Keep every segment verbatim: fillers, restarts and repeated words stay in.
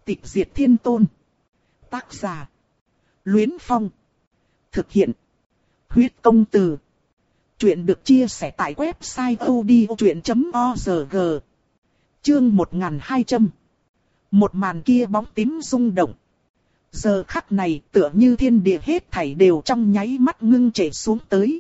Tịch diệt thiên tôn. Tác giả. Luyến Phong. Thực hiện. Huyết công từ. Chuyện được chia sẻ tại website odchuyện chấm org. Chương một nghìn hai trăm. Một màn kia bóng tím rung động. Giờ khắc này tựa như thiên địa hết thảy đều trong nháy mắt ngưng trệ xuống tới.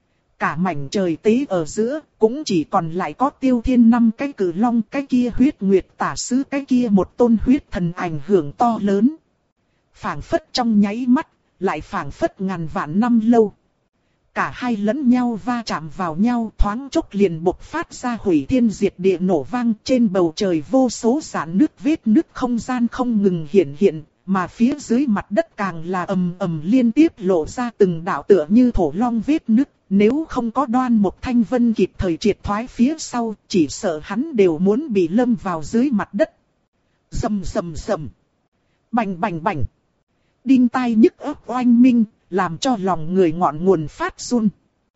Cả mảnh trời tế ở giữa cũng chỉ còn lại có Tiêu Thiên năm cái cử long, cái kia huyết nguyệt tả sứ, cái kia một tôn huyết thần ảnh hưởng to lớn. Phảng phất trong nháy mắt, lại phảng phất ngàn vạn năm lâu. Cả hai lẫn nhau va chạm vào nhau, thoáng chốc liền bộc phát ra hủy thiên diệt địa nổ vang. Trên bầu trời vô số rạn nứt vết nứt không gian không ngừng hiện hiện, mà phía dưới mặt đất càng là ầm ầm liên tiếp lộ ra từng đạo tựa như thổ long vết nứt. Nếu không có Đoan Mục Thanh Vân kịp thời triệt thoái phía sau, chỉ sợ hắn đều muốn bị lâm vào dưới mặt đất. Rầm rầm rầm, bành bành bành, đinh tai nhức óc oanh minh, làm cho lòng người ngọn nguồn phát run.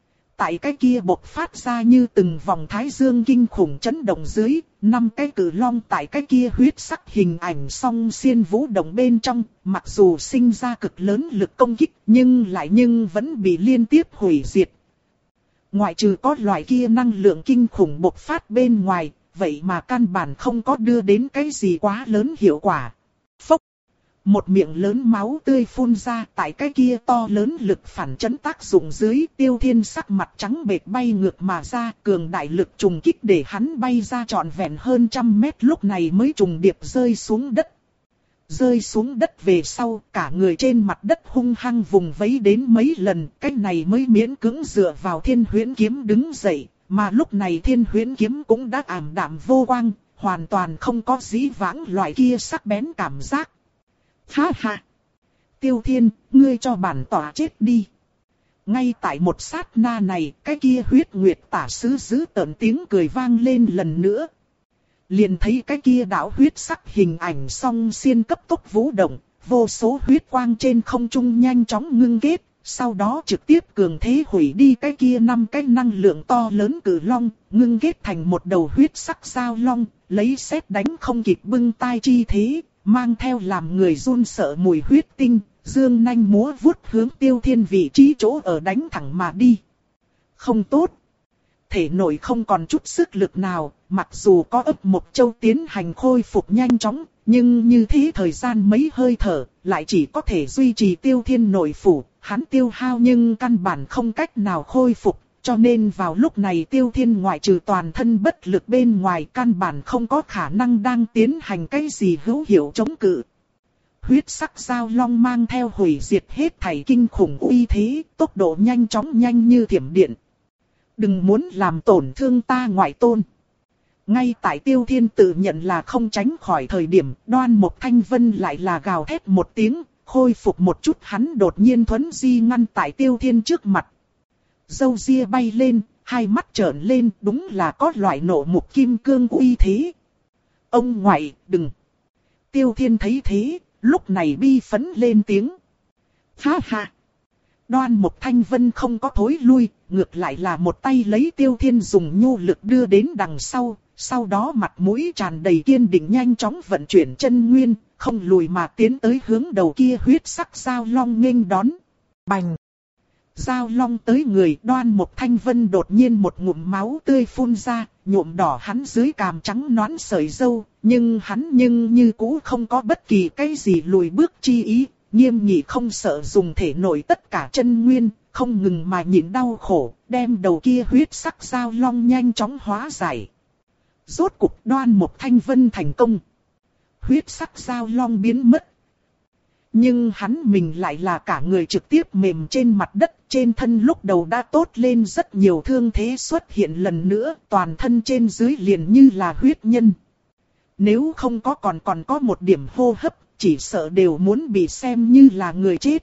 Tại cái kia bộc phát ra như từng vòng thái dương kinh khủng chấn động dưới, năm cái cử long tại cái kia huyết sắc hình ảnh song xiên vũ động bên trong, mặc dù sinh ra cực lớn lực công kích, nhưng lại nhưng vẫn bị liên tiếp hủy diệt. Ngoại trừ có loại kia năng lượng kinh khủng bộc phát bên ngoài, vậy mà căn bản không có đưa đến cái gì quá lớn hiệu quả. Phốc! Một miệng lớn máu tươi phun ra, tại cái kia to lớn lực phản chấn tác dụng dưới, Tiêu Thiên sắc mặt trắng bệch bay ngược mà ra, cường đại lực trùng kích để hắn bay ra trọn vẹn hơn trăm mét, lúc này mới trùng điệp rơi xuống đất. Rơi xuống đất về sau, cả người trên mặt đất hung hăng vùng vẫy đến mấy lần, cái này mới miễn cưỡng dựa vào Thiên Huyễn kiếm đứng dậy, mà lúc này Thiên Huyễn kiếm cũng đã ảm đạm vô quang, hoàn toàn không có dĩ vãng loại kia sắc bén cảm giác. Ha ha! Tiêu Thiên, ngươi cho bản tỏa chết đi. Ngay tại một sát na này, cái kia huyết nguyệt tả sứ giữ tợn tiếng cười vang lên lần nữa. Liền thấy cái kia đạo huyết sắc hình ảnh song xiên cấp tốc vũ động, vô số huyết quang trên không trung nhanh chóng ngưng kết, sau đó trực tiếp cường thế hủy đi cái kia năm cái năng lượng to lớn cử long, ngưng kết thành một đầu huyết sắc giao long, lấy sét đánh không kịp bưng tai chi thế, mang theo làm người run sợ mùi huyết tinh, dương nanh múa vuốt hướng Tiêu Thiên vị trí chỗ ở đánh thẳng mà đi. Không tốt! Thể nội không còn chút sức lực nào, mặc dù có ấp một châu tiến hành khôi phục nhanh chóng, nhưng như thế thời gian mấy hơi thở, lại chỉ có thể duy trì Tiêu Thiên nội phủ, hắn tiêu hao nhưng căn bản không cách nào khôi phục, cho nên vào lúc này Tiêu Thiên ngoại trừ toàn thân bất lực bên ngoài căn bản không có khả năng đang tiến hành cái gì hữu hiệu chống cự. Huyết sắc giao long mang theo hủy diệt hết thảy kinh khủng uy thế, tốc độ nhanh chóng nhanh như thiểm điện. Đừng muốn làm tổn thương ta ngoại tôn. Ngay tại Tiêu Thiên tự nhận là không tránh khỏi thời điểm, Đoan Mục Thanh Vân lại là gào thét một tiếng, khôi phục một chút, hắn đột nhiên thuấn di ngăn tại Tiêu Thiên trước mặt. Râu ria bay lên, hai mắt trợn lên, đúng là có loại nộ mục kim cương uy thế. Ông ngoại, đừng. Tiêu Thiên thấy thế, lúc này bi phẫn lên tiếng. Ha ha. Đoan Mục Thanh Vân không có thối lui, ngược lại là một tay lấy Tiêu Thiên dùng nhu lực đưa đến đằng sau, sau đó mặt mũi tràn đầy kiên định nhanh chóng vận chuyển chân nguyên, không lùi mà tiến tới hướng đầu kia huyết sắc giao long nghênh đón. Bành! Giao long tới người, Đoan Mục Thanh Vân đột nhiên một ngụm máu tươi phun ra, nhuộm đỏ hắn dưới cằm trắng nõn sợi râu, nhưng hắn nhưng như cũ không có bất kỳ cái gì lùi bước chi ý. Nghiêm nghị không sợ dùng thể nội tất cả chân nguyên, không ngừng mà nhịn đau khổ, đem đầu kia huyết sắc giao long nhanh chóng hóa giải. Rốt cục Đoan Mục Thanh Vân thành công. Huyết sắc giao long biến mất. Nhưng hắn mình lại là cả người trực tiếp mềm trên mặt đất, trên thân lúc đầu đã tốt lên rất nhiều thương thế xuất hiện lần nữa, toàn thân trên dưới liền như là huyết nhân. Nếu không có còn còn có một điểm hô hấp, chỉ sợ đều muốn bị xem như là người chết.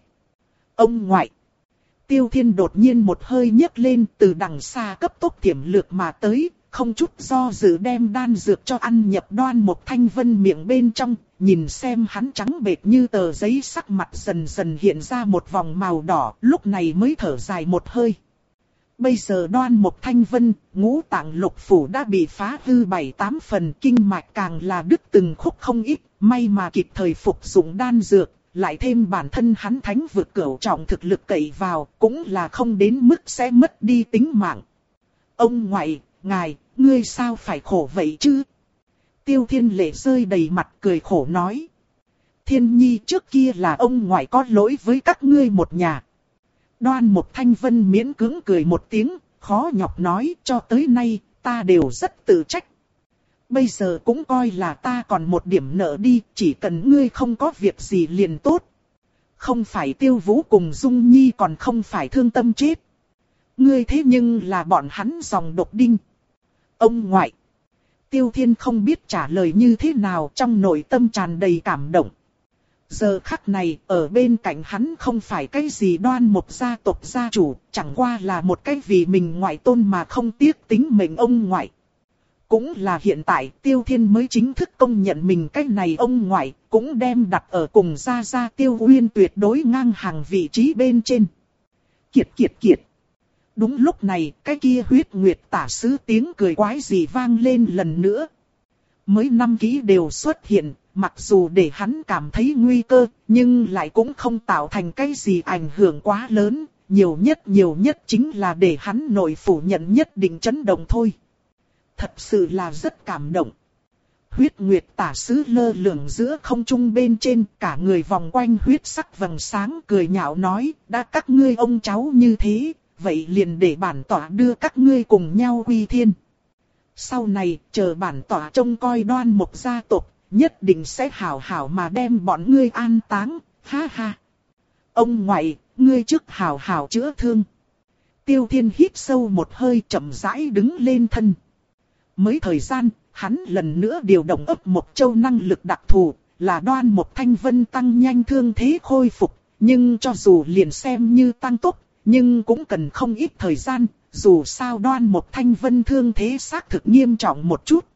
Ông ngoại! Tiêu Thiên đột nhiên một hơi nhấc lên, từ đằng xa cấp tốc tiềm lược mà tới, không chút do dự đem đan dược cho ăn nhập Đoan Mục Thanh Vân miệng bên trong, nhìn xem hắn trắng bệch như tờ giấy, sắc mặt dần dần hiện ra một vòng màu đỏ, lúc này mới thở dài một hơi. Bây giờ Đoan Mục Thanh Vân, ngũ tạng lục phủ đã bị phá hư bảy tám phần, kinh mạch càng là đứt từng khúc không ít, may mà kịp thời phục dụng đan dược, lại thêm bản thân hắn thánh vực cửu trọng thực lực cậy vào, cũng là không đến mức sẽ mất đi tính mạng. Ông ngoại, ngài, ngươi sao phải khổ vậy chứ? Tiêu Thiên lệ rơi đầy mặt cười khổ nói. Thiên nhi, trước kia là ông ngoại có lỗi với các ngươi một nhà. Đoan Mục Thanh Vân miễn cưỡng cười một tiếng, khó nhọc nói, cho tới nay, ta đều rất tự trách. Bây giờ cũng coi là ta còn một điểm nợ đi, chỉ cần ngươi không có việc gì liền tốt. Không phải Tiêu Vũ cùng Dung Nhi còn không phải thương tâm chết. Ngươi thế nhưng là bọn hắn dòng độc đinh. Ông ngoại. Tiêu Thiên không biết trả lời như thế nào, trong nội tâm tràn đầy cảm động. Giờ khắc này, ở bên cạnh hắn không phải cái gì Đoan Mục gia tộc gia chủ, chẳng qua là một cái vì mình ngoại tôn mà không tiếc tính mệnh ông ngoại. Cũng là hiện tại Tiêu Thiên mới chính thức công nhận mình cái này ông ngoại, cũng đem đặt ở cùng gia gia Tiêu Uyên tuyệt đối ngang hàng vị trí bên trên. Kiệt kiệt kiệt. Đúng lúc này, cái kia huyết nguyệt tả sứ tiếng cười quái gì vang lên lần nữa. Mới năm ký đều xuất hiện, mặc dù để hắn cảm thấy nguy cơ, nhưng lại cũng không tạo thành cái gì ảnh hưởng quá lớn, nhiều nhất nhiều nhất chính là để hắn nội phủ nhận nhất định chấn động thôi. Thật sự là rất cảm động. Huyết nguyệt tả sứ lơ lửng giữa không trung bên trên, cả người vòng quanh huyết sắc vầng sáng cười nhạo nói, đã các ngươi ông cháu như thế, vậy liền để bản tỏa đưa các ngươi cùng nhau quy thiên. Sau này, chờ bản tỏa trông coi Đoan Mục gia tộc, nhất định sẽ hảo hảo mà đem bọn ngươi an táng, ha ha. Ông ngoại, ngươi trước hảo hảo chữa thương. Tiêu Thiên hít sâu một hơi chậm rãi đứng lên thân. Mới thời gian, hắn lần nữa điều động ấp một châu năng lực đặc thù, là Đoan Mục Thanh Vân tăng nhanh thương thế khôi phục, nhưng cho dù liền xem như tăng tốc, nhưng cũng cần không ít thời gian, dù sao Đoan Mục Thanh Vân thương thế xác thực nghiêm trọng một chút.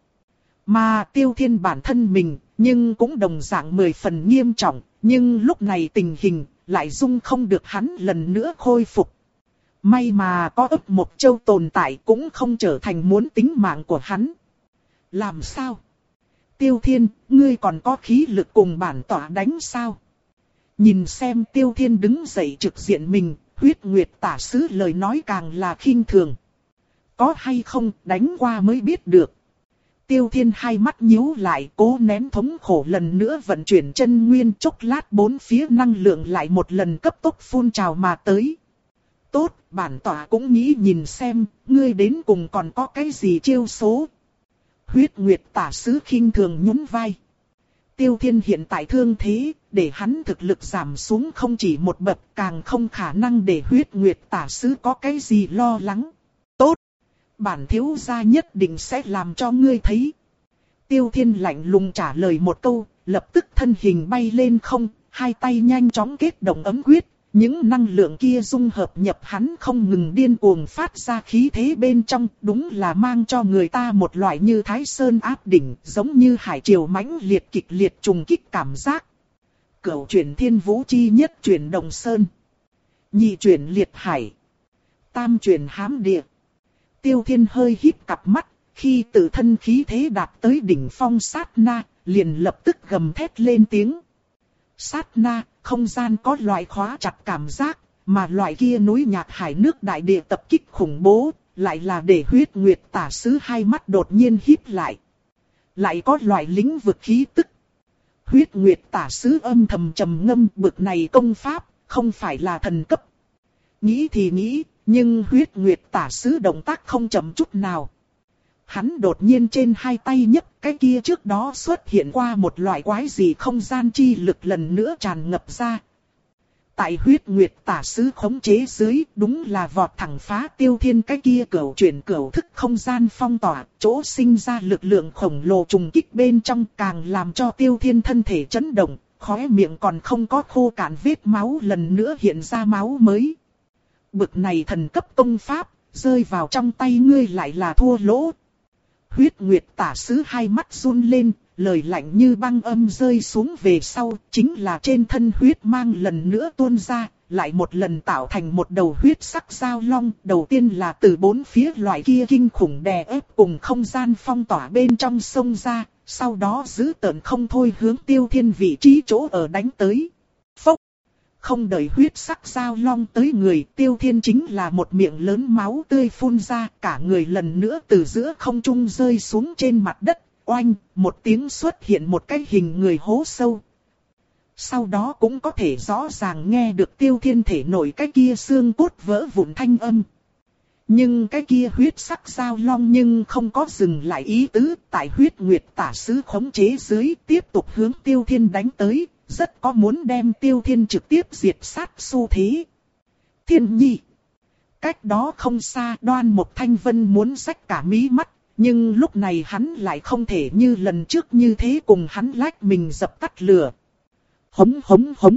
Mà Tiêu Thiên bản thân mình, nhưng cũng đồng dạng mười phần nghiêm trọng, nhưng lúc này tình hình lại dung không được hắn lần nữa khôi phục. May mà có ấp một châu tồn tại cũng không trở thành muốn tính mạng của hắn. Làm sao? Tiêu Thiên, ngươi còn có khí lực cùng bản tỏa đánh sao? Nhìn xem Tiêu Thiên đứng dậy trực diện mình, huyết nguyệt tả sứ lời nói càng là khinh thường. Có hay không, đánh qua mới biết được. Tiêu Thiên hai mắt nhíu lại, cố nén thống khổ lần nữa vận chuyển chân nguyên, chốc lát bốn phía năng lượng lại một lần cấp tốc phun trào mà tới. Tốt, bản tỏa cũng nghĩ nhìn xem, ngươi đến cùng còn có cái gì chiêu số. Huyết nguyệt tả sứ khinh thường nhún vai. Tiêu Thiên hiện tại thương thế, để hắn thực lực giảm xuống không chỉ một bậc, càng không khả năng để huyết nguyệt tả sứ có cái gì lo lắng. Tốt, bản thiếu gia nhất định sẽ làm cho ngươi thấy. Tiêu Thiên lạnh lùng trả lời một câu, lập tức thân hình bay lên không, hai tay nhanh chóng kết động ấm quyết. Những năng lượng kia dung hợp nhập hắn không ngừng điên cuồng phát ra khí thế bên trong, đúng là mang cho người ta một loại như Thái Sơn áp đỉnh, giống như hải triều mãnh liệt kịch liệt trùng kích cảm giác. Cửu chuyển thiên vũ chi nhất chuyển động sơn, nhị chuyển liệt hải, tam chuyển hám địa. Tiêu Thiên hơi híp cặp mắt, khi tự thân khí thế đạt tới đỉnh phong sát na, liền lập tức gầm thét lên tiếng. Sát na, không gian có loại khóa chặt cảm giác, mà loại kia núi nhạc hải nước đại địa tập kích khủng bố, lại là để huyết nguyệt tả sứ hai mắt đột nhiên híp lại. Lại có loại lĩnh vực khí tức. Huyết nguyệt tả sứ âm thầm trầm ngâm, bực này công pháp, không phải là thần cấp. Nghĩ thì nghĩ, nhưng huyết nguyệt tả sứ động tác không chậm chút nào. Hắn đột nhiên trên hai tay nhấc, cái kia trước đó xuất hiện qua một loại quái gì không gian chi lực lần nữa tràn ngập ra. Tại huyết nguyệt tả sứ khống chế dưới, đúng là vọt thẳng phá Tiêu Thiên cái kia cửu chuyển cửu thức không gian phong tỏa, chỗ sinh ra lực lượng khổng lồ trùng kích bên trong, càng làm cho Tiêu Thiên thân thể chấn động, khóe miệng còn không có khô cạn vết máu lần nữa hiện ra máu mới. Bực này thần cấp công pháp, rơi vào trong tay ngươi lại là thua lỗ. Huyết nguyệt tả sứ hai mắt run lên, lời lạnh như băng âm rơi xuống về sau, chính là trên thân huyết mang lần nữa tuôn ra, lại một lần tạo thành một đầu huyết sắc giao long. Đầu tiên là từ bốn phía loại kia kinh khủng đè ép cùng không gian phong tỏa bên trong sông ra, sau đó giữ tợn không thôi hướng Tiêu Thiên vị trí chỗ ở đánh tới. Phốc! Không đợi huyết sắc giao long tới người, Tiêu Thiên chính là một miệng lớn máu tươi phun ra, cả người lần nữa từ giữa không trung rơi xuống trên mặt đất, oanh, một tiếng xuất hiện một cái hình người hố sâu. Sau đó cũng có thể rõ ràng nghe được Tiêu Thiên thể nổi cái kia xương cốt vỡ vụn thanh âm. Nhưng cái kia huyết sắc giao long nhưng không có dừng lại ý tứ, tại huyết nguyệt tả sứ khống chế dưới tiếp tục hướng Tiêu Thiên đánh tới, rất có muốn đem Tiêu Thiên trực tiếp diệt sát xu thế. Thiên nhi! Cách đó không xa Đoan Mộc Thanh Vân muốn xách cả mí mắt, nhưng lúc này hắn lại không thể như lần trước như thế cùng hắn lách mình dập tắt lửa. Hống hống hống!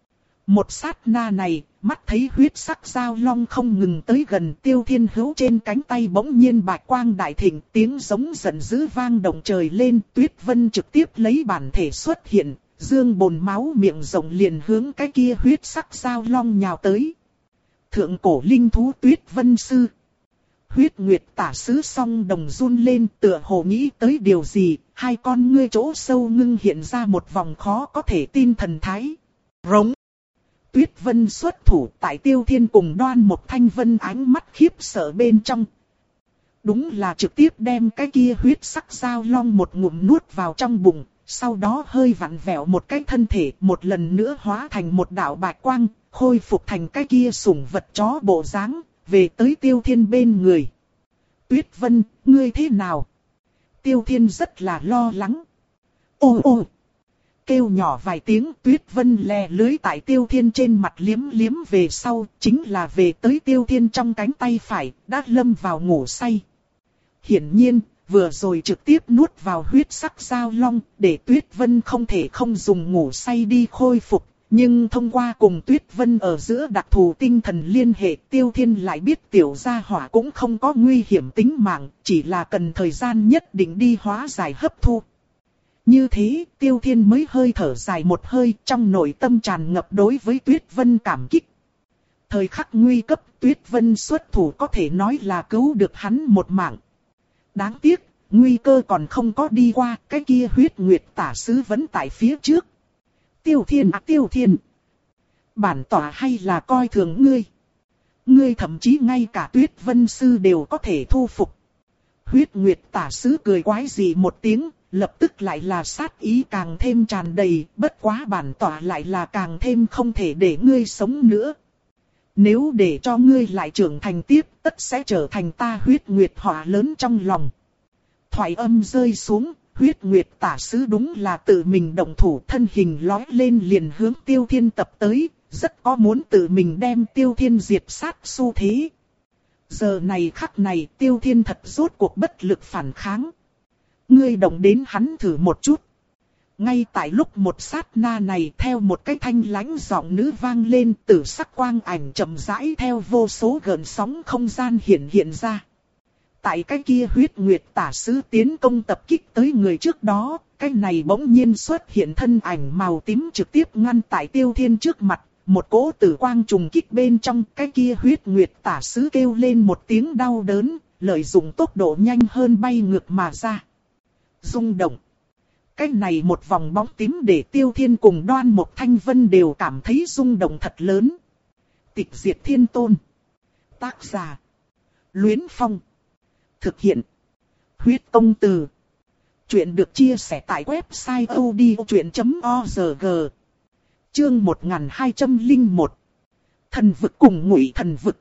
Một sát na này, mắt thấy huyết sắc giao long không ngừng tới gần, Tiêu Thiên hữu trên cánh tay bỗng nhiên bạch quang đại thịnh, tiếng giống giận dữ vang động trời lên, Tuyết Vân trực tiếp lấy bản thể xuất hiện, dương bồn máu miệng rộng liền hướng cái kia huyết sắc giao long nhào tới. Thượng cổ linh thú Tuyết Vân sư. Huyết nguyệt tả sứ song đồng run lên, tựa hồ nghĩ tới điều gì, hai con ngươi chỗ sâu ngưng hiện ra một vòng khó có thể tin thần thái. Rống! Tuyết Vân xuất thủ tại Tiêu Thiên cùng Đoan Mộc Thanh Vân ánh mắt khiếp sợ bên trong. Đúng là trực tiếp đem cái kia huyết sắc giao long một ngụm nuốt vào trong bụng, sau đó hơi vặn vẹo một cái thân thể, một lần nữa hóa thành một đạo bạch quang, khôi phục thành cái kia sủng vật chó bộ dáng, về tới Tiêu Thiên bên người. Tuyết Vân, ngươi thế nào? Tiêu Thiên rất là lo lắng. Ô ô! Kêu nhỏ vài tiếng, Tuyết Vân lè lưới tại Tiêu Thiên trên mặt liếm liếm về sau, chính là về tới Tiêu Thiên trong cánh tay phải, đã lâm vào ngủ say. Hiển nhiên, vừa rồi trực tiếp nuốt vào huyết sắc giao long, để Tuyết Vân không thể không dùng ngủ say đi khôi phục. Nhưng thông qua cùng Tuyết Vân ở giữa đặc thù tinh thần liên hệ, Tiêu Thiên lại biết tiểu gia hỏa cũng không có nguy hiểm tính mạng, chỉ là cần thời gian nhất định đi hóa giải hấp thu. Như thế, Tiêu Thiên mới hơi thở dài một hơi, trong nội tâm tràn ngập đối với Tuyết Vân cảm kích. Thời khắc nguy cấp, Tuyết Vân xuất thủ có thể nói là cứu được hắn một mạng. Đáng tiếc, nguy cơ còn không có đi qua, cái kia huyết nguyệt tả sứ vẫn tại phía trước. Tiêu Thiên à Tiêu Thiên! Bản tỏa hay là coi thường ngươi? Ngươi thậm chí ngay cả Tuyết Vân sư đều có thể thu phục. Huyết nguyệt tả sứ cười quái dị một tiếng, lập tức lại là sát ý càng thêm tràn đầy, bất quá bản tỏa lại là càng thêm không thể để ngươi sống nữa. Nếu để cho ngươi lại trưởng thành tiếp, tất sẽ trở thành ta huyết nguyệt họa lớn trong lòng. Thoại âm rơi xuống, huyết nguyệt tả sứ đúng là tự mình động thủ, thân hình lói lên liền hướng Tiêu Thiên tập tới, rất có muốn tự mình đem Tiêu Thiên diệt sát xu thế. Giờ này khắc này Tiêu Thiên thật rốt cuộc bất lực phản kháng. Ngươi động đến hắn thử một chút. Ngay tại lúc một sát na này, theo một cái thanh lãnh giọng nữ vang lên, tử sắc quang ảnh chậm rãi theo vô số gợn sóng không gian hiện hiện ra. Tại cái kia huyết nguyệt tả sứ tiến công tập kích tới người trước đó, cái này bỗng nhiên xuất hiện thân ảnh màu tím trực tiếp ngăn tại Tiêu Thiên trước mặt. Một cỗ tử quang trùng kích bên trong, cái kia huyết nguyệt tả sứ kêu lên một tiếng đau đớn, lợi dụng tốc độ nhanh hơn bay ngược mà ra. Rung động. Cái này một vòng bóng tím để Tiêu Thiên cùng Đoan Mộc Thanh Vân đều cảm thấy rung động thật lớn. Tịch diệt thiên tôn. Tác giả. Luyến Phong. Thực hiện. Huyết công từ. Chuyện được chia sẻ tại website odchuyện chấm org. Chương một nghìn hai trăm lẻ một. Thần vực cùng Ngụy thần vực.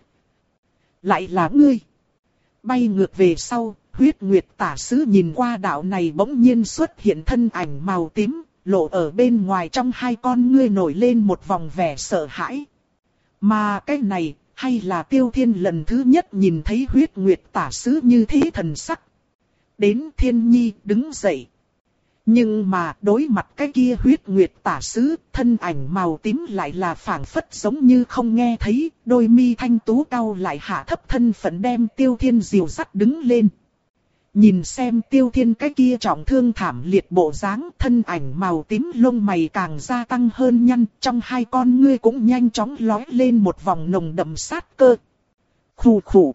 Lại là ngươi. Bay ngược về sau, huyết nguyệt tả sứ nhìn qua đạo này bỗng nhiên xuất hiện thân ảnh màu tím, lộ ở bên ngoài trong hai con ngươi nổi lên một vòng vẻ sợ hãi. Mà cái này, hay là Tiêu Thiên lần thứ nhất nhìn thấy huyết nguyệt tả sứ như thế thần sắc. Đến Thiên Nhi đứng dậy. Nhưng mà đối mặt cái kia huyết nguyệt tả sứ, thân ảnh màu tím lại là phảng phất giống như không nghe thấy, đôi mi thanh tú cau lại hạ thấp thân phận đem Tiêu Thiên dìu dắt đứng lên. Nhìn xem Tiêu Thiên cái kia trọng thương thảm liệt bộ dáng, thân ảnh màu tím lông mày càng gia tăng hơn nhăn, trong hai con ngươi cũng nhanh chóng lóe lên một vòng nồng đậm sát cơ. Khù khù.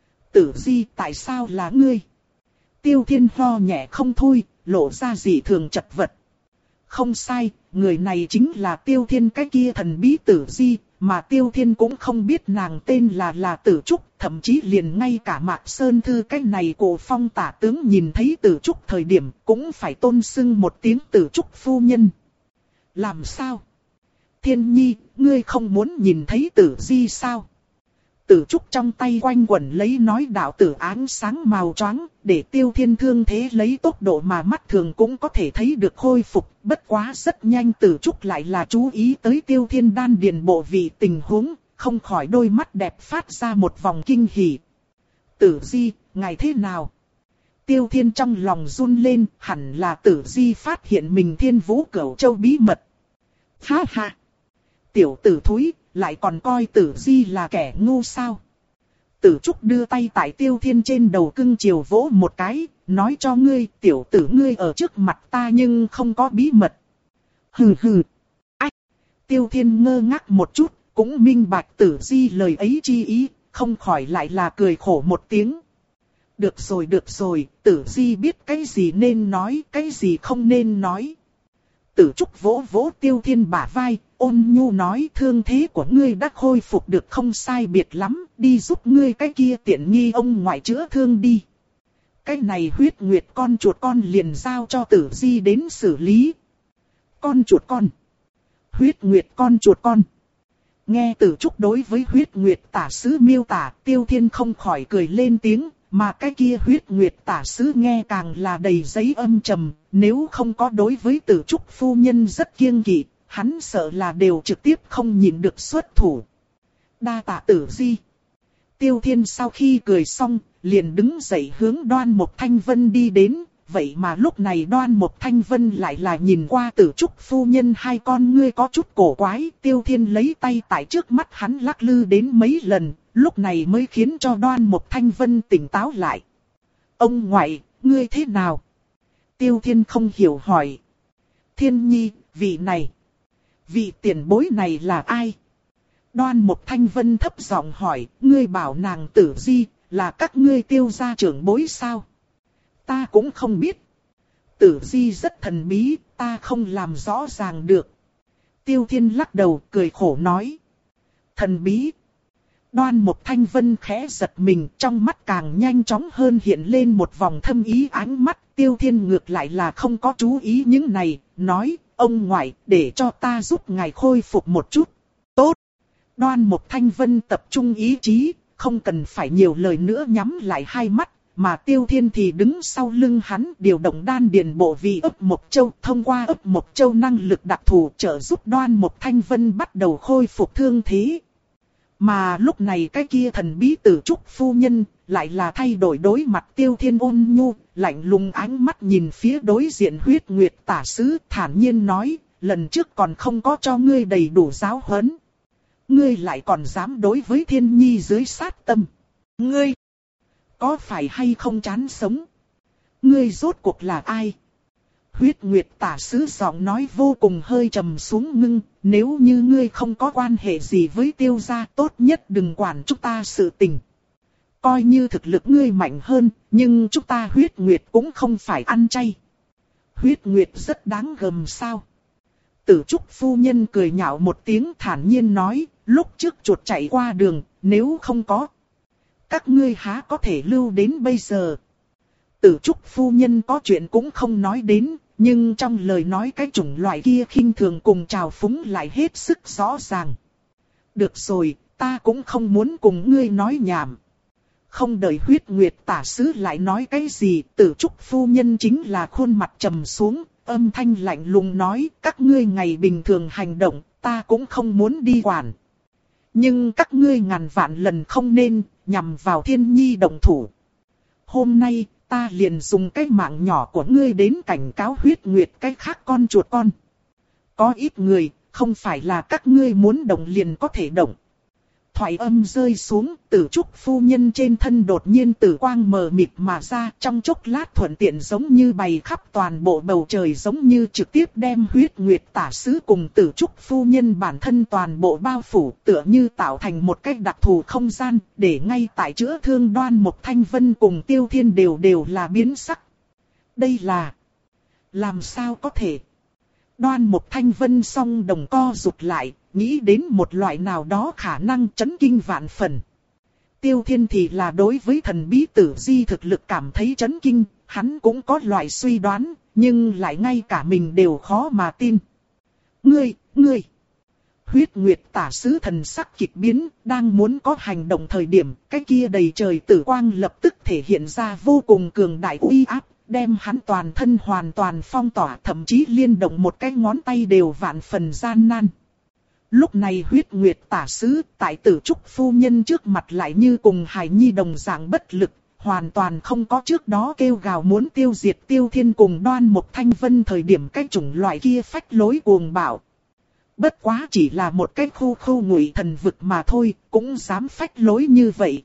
Tử Di, tại sao là ngươi? Tiêu Thiên ho nhẹ không thôi, lộ ra dị thường chật vật. Không sai, người này chính là Tiêu Thiên cái kia thần bí Tử Di, mà Tiêu Thiên cũng không biết nàng tên là là Tử Trúc, thậm chí liền ngay cả Mạc Sơn Thư cái này cổ phong tả tướng nhìn thấy Tử Trúc thời điểm cũng phải tôn xưng một tiếng Tử Trúc phu nhân. Làm sao? Thiên Nhi, ngươi không muốn nhìn thấy Tử Di sao? Tử Trúc trong tay quanh quẩn lấy nói đạo tử ánh sáng màu choáng, để Tiêu Thiên thương thế lấy tốc độ mà mắt thường cũng có thể thấy được khôi phục, bất quá rất nhanh Tử Trúc lại là chú ý tới Tiêu Thiên đan điền bộ vị tình huống, không khỏi đôi mắt đẹp phát ra một vòng kinh hỉ. Tử Di, ngài thế nào? Tiêu Thiên trong lòng run lên, hẳn là Tử Di phát hiện mình Thiên Vũ Cửu Châu bí mật. Ha ha! Tiểu tử thúi, lại còn coi Tử Di là kẻ ngu sao? Tử Trúc đưa tay tại Tiêu Thiên trên đầu cưng chiều vỗ một cái, nói cho ngươi, tiểu tử ngươi ở trước mặt ta nhưng không có bí mật. Hừ hừ. Ách! Tiêu Thiên ngơ ngác một chút, cũng minh bạch Tử Di lời ấy chi ý, không khỏi lại là cười khổ một tiếng. Được rồi được rồi, Tử Di biết cái gì nên nói, cái gì không nên nói. Tử Trúc vỗ vỗ Tiêu Thiên bả vai, ôn nhu nói thương thế của ngươi đã khôi phục được không sai biệt lắm, đi giúp ngươi cái kia tiện nghi ông ngoại chữa thương đi. Cái này huyết nguyệt con chuột con liền giao cho Tử Di đến xử lý. Con chuột con. Huyết nguyệt con chuột con. Nghe Tử Trúc đối với huyết nguyệt tả sứ miêu tả, Tiêu Thiên không khỏi cười lên tiếng. Mà cái kia huyết nguyệt tả sứ nghe càng là đầy giấy âm trầm, nếu không có đối với Tử Trúc phu nhân rất kiêng kỵ, hắn sợ là đều trực tiếp không nhìn được xuất thủ. Đa tạ Tử Di. Tiêu Thiên sau khi cười xong, liền đứng dậy hướng Đoan Mộc Thanh Vân đi đến, vậy mà lúc này Đoan Mộc Thanh Vân lại là nhìn qua Tử Trúc phu nhân hai con ngươi có chút cổ quái, Tiêu Thiên lấy tay tại trước mắt hắn lắc lư đến mấy lần. Lúc này mới khiến cho Đoan Mộc Thanh Vân tỉnh táo lại. Ông ngoại, ngươi thế nào? Tiêu Thiên không hiểu hỏi. Thiên Nhi, vị này. Vị tiền bối này là ai? Đoan Mộc Thanh Vân thấp giọng hỏi, ngươi bảo nàng Tử Di, là các ngươi Tiêu gia trưởng bối sao? Ta cũng không biết. Tử Di rất thần bí, ta không làm rõ ràng được. Tiêu Thiên lắc đầu, cười khổ nói. Thần bí. Đoan Mộc Thanh Vân khẽ giật mình, trong mắt càng nhanh chóng hơn hiện lên một vòng thâm ý ánh mắt. Tiêu Thiên ngược lại là không có chú ý những này, nói, ông ngoại, để cho ta giúp ngài khôi phục một chút. Tốt. Đoan Mộc Thanh Vân tập trung ý chí, không cần phải nhiều lời nữa nhắm lại hai mắt, mà Tiêu Thiên thì đứng sau lưng hắn điều động đan điền bộ vị ấp Mộc Châu, thông qua ấp Mộc Châu năng lực đặc thù trợ giúp Đoan Mộc Thanh Vân bắt đầu khôi phục thương thế. Mà lúc này cái kia thần bí Tử Trúc phu nhân, lại là thay đổi đối mặt Tiêu Thiên ôn nhu, lạnh lùng ánh mắt nhìn phía đối diện huyết nguyệt tả sứ, thản nhiên nói, lần trước còn không có cho ngươi đầy đủ giáo huấn. Ngươi lại còn dám đối với Thiên Nhi dưới sát tâm. Ngươi, có phải hay không chán sống? Ngươi rốt cuộc là ai? Huyết nguyệt tả sứ giọng nói vô cùng hơi trầm xuống ngưng, nếu như ngươi không có quan hệ gì với Tiêu gia, tốt nhất đừng quản chúng ta sự tình. Coi như thực lực ngươi mạnh hơn, nhưng chúng ta huyết nguyệt cũng không phải ăn chay. Huyết nguyệt rất đáng gờm sao? Tử Trúc phu nhân cười nhạo một tiếng thản nhiên nói, lúc trước chuột chạy qua đường, nếu không có, các ngươi há có thể lưu đến bây giờ. Tử Trúc phu nhân có chuyện cũng không nói đến, nhưng trong lời nói cái chủng loại kia khinh thường cùng trào phúng lại hết sức rõ ràng. Được rồi, ta cũng không muốn cùng ngươi nói nhảm. Không đợi huyết nguyệt tả sứ lại nói cái gì, Tử Trúc phu nhân chính là khuôn mặt trầm xuống, âm thanh lạnh lùng nói, các ngươi ngày bình thường hành động, ta cũng không muốn đi quản. Nhưng các ngươi ngàn vạn lần không nên, nhằm vào Thiên Nhi động thủ. Hôm nay, ta liền dùng cái mạng nhỏ của ngươi đến cảnh cáo huyết nguyệt cái khác con chuột con. Có ít người, không phải là các ngươi muốn động liền có thể động. thoại âm rơi xuống, Tử Trúc phu nhân trên thân đột nhiên tử quang mờ mịt mà ra, trong chốc lát thuận tiện giống như bày khắp toàn bộ bầu trời, giống như trực tiếp đem Huyết Nguyệt tả sứ cùng Tử Trúc phu nhân bản thân toàn bộ bao phủ, tựa như tạo thành một cách đặc thù không gian, để ngay tại chữa thương Đoan Mộc Thanh Vân cùng Tiêu Thiên đều đều là biến sắc. Đây là... làm sao có thể? Đoan Mộc Thanh Vân song đồng co rụt lại, nghĩ đến một loại nào đó khả năng chấn kinh vạn phần. Tiêu Thiên thì là đối với thần bí Tử Di thực lực cảm thấy chấn kinh, hắn cũng có loại suy đoán, nhưng lại ngay cả mình đều khó mà tin. Ngươi, ngươi! Huyết Nguyệt tả sứ thần sắc kịch biến, đang muốn có hành động thời điểm, cái kia đầy trời tử quang lập tức thể hiện ra vô cùng cường đại uy áp, đem hắn toàn thân hoàn toàn phong tỏa, thậm chí liên động một cái ngón tay đều vạn phần gian nan. Lúc này Huyết Nguyệt tả sứ tại Tử Trúc phu nhân trước mặt lại như cùng hài nhi đồng dạng bất lực, hoàn toàn không có trước đó kêu gào muốn tiêu diệt Tiêu Thiên cùng Đoan Mộc Thanh Vân thời điểm cái chủng loại kia phách lối cuồng bạo. Bất quá chỉ là một cái khu khu ngụy thần vực mà thôi, cũng dám phách lối như vậy.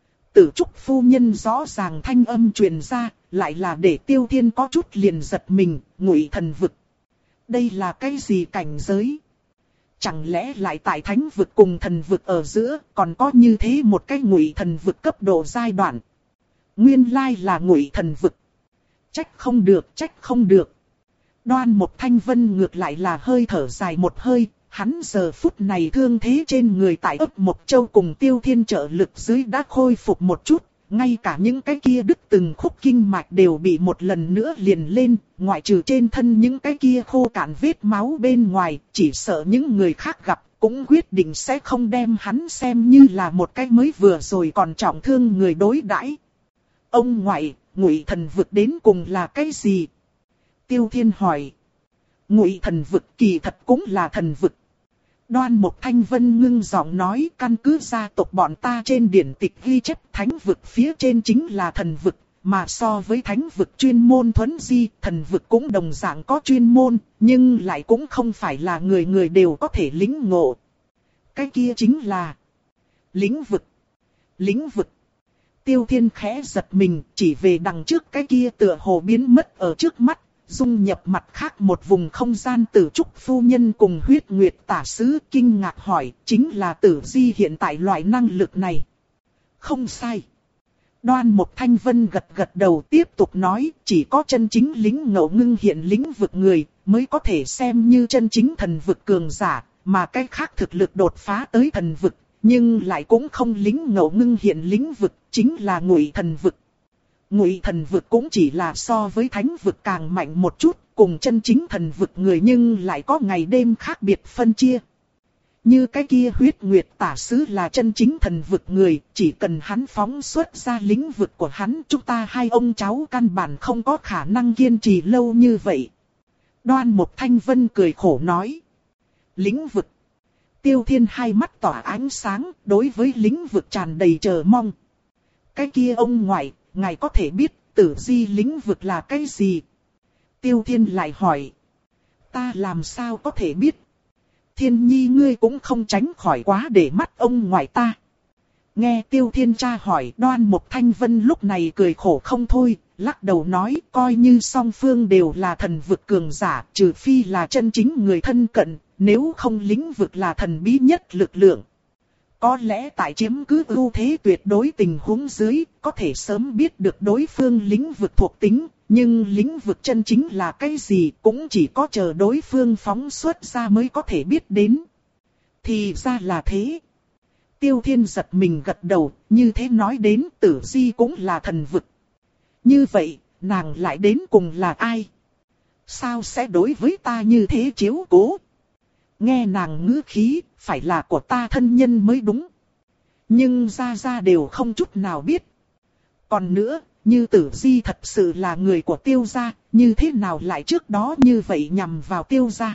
Tử Trúc phu nhân rõ ràng thanh âm truyền ra, lại là để Tiêu Thiên có chút liền giật mình, ngụy thần vực. Đây là cái gì cảnh giới? Chẳng lẽ lại tại thánh vực cùng thần vực ở giữa, còn có như thế một cái ngụy thần vực cấp độ giai đoạn? Nguyên lai là ngụy thần vực. Trách không được, trách không được. Đoan Mộc Thanh Vân ngược lại là hơi thở dài một hơi, hắn giờ phút này thương thế trên người tại ấp Mộc Châu cùng Tiêu Thiên trợ lực dưới đã khôi phục một chút, ngay cả những cái kia đứt từng khúc kinh mạch đều bị một lần nữa liền lên, ngoại trừ trên thân những cái kia khô cạn vết máu bên ngoài, chỉ sợ những người khác gặp cũng quyết định sẽ không đem hắn xem như là một cái mới vừa rồi còn trọng thương người đối đãi. Ông ngoại, ngụy thần vực đến cùng là cái gì? Tiêu Thiên hỏi. Ngụy thần vực kỳ thật cũng là thần vực. Đoan Mộc Thanh Vân ngưng giọng nói, căn cứ gia tộc bọn ta trên điển tịch ghi chép thánh vực phía trên chính là thần vực, mà so với thánh vực chuyên môn thuấn di, thần vực cũng đồng dạng có chuyên môn, nhưng lại cũng không phải là người người đều có thể lĩnh ngộ. Cái kia chính là lĩnh vực. Lĩnh vực. Tiêu Thiên khẽ giật mình, chỉ về đằng trước cái kia tựa hồ biến mất ở trước mắt. Dung nhập mặt khác một vùng không gian. Tử Trúc phu nhân cùng Huyết Nguyệt tả sứ kinh ngạc hỏi, chính là Tử Di hiện tại loại năng lực này? Không sai. Đoan Mộc Thanh Vân gật gật đầu tiếp tục nói, chỉ có chân chính lĩnh ngộ ngưng hiện lĩnh vực người, mới có thể xem như chân chính thần vực cường giả, mà cái khác thực lực đột phá tới thần vực, nhưng lại cũng không lĩnh ngộ ngưng hiện lĩnh vực, chính là ngụy thần vực. Ngụy thần vực cũng chỉ là so với thánh vực càng mạnh một chút, cùng chân chính thần vực người nhưng lại có ngày đêm khác biệt phân chia. Như cái kia Huyết Nguyệt tả sứ là chân chính thần vực người, chỉ cần hắn phóng xuất ra lĩnh vực của hắn, chúng ta hai ông cháu căn bản không có khả năng kiên trì lâu như vậy. Đoan Mộc Thanh Vân cười khổ nói. Lĩnh vực. Tiêu Thiên hai mắt tỏa ánh sáng, đối với lĩnh vực tràn đầy chờ mong. Cái kia ông ngoại, ngài có thể biết Tử Di lĩnh vực là cái gì? Tiêu Thiên lại hỏi. Ta làm sao có thể biết? Thiên nhi ngươi cũng không tránh khỏi quá để mắt ông ngoại ta. Nghe Tiêu Thiên tra hỏi, Đoan Mộc Thanh Vân lúc này cười khổ không thôi, lắc đầu nói coi như song phương đều là thần vực cường giả, trừ phi là chân chính người thân cận, nếu không lĩnh vực là thần bí nhất lực lượng. Có lẽ tại chiếm cứ ưu thế tuyệt đối tình huống dưới, có thể sớm biết được đối phương lĩnh vực thuộc tính, nhưng lĩnh vực chân chính là cái gì cũng chỉ có chờ đối phương phóng xuất ra mới có thể biết đến. Thì ra là thế. Tiêu Thiên giật mình gật đầu, như thế nói đến Tử Di cũng là thần vực. Như vậy, nàng lại đến cùng là ai? Sao sẽ đối với ta như thế chiếu cố? Nghe nàng ngữ khí, phải là của ta thân nhân mới đúng. Nhưng gia gia đều không chút nào biết. Còn nữa, như Tử Di thật sự là người của Tiêu gia, như thế nào lại trước đó như vậy nhằm vào Tiêu gia?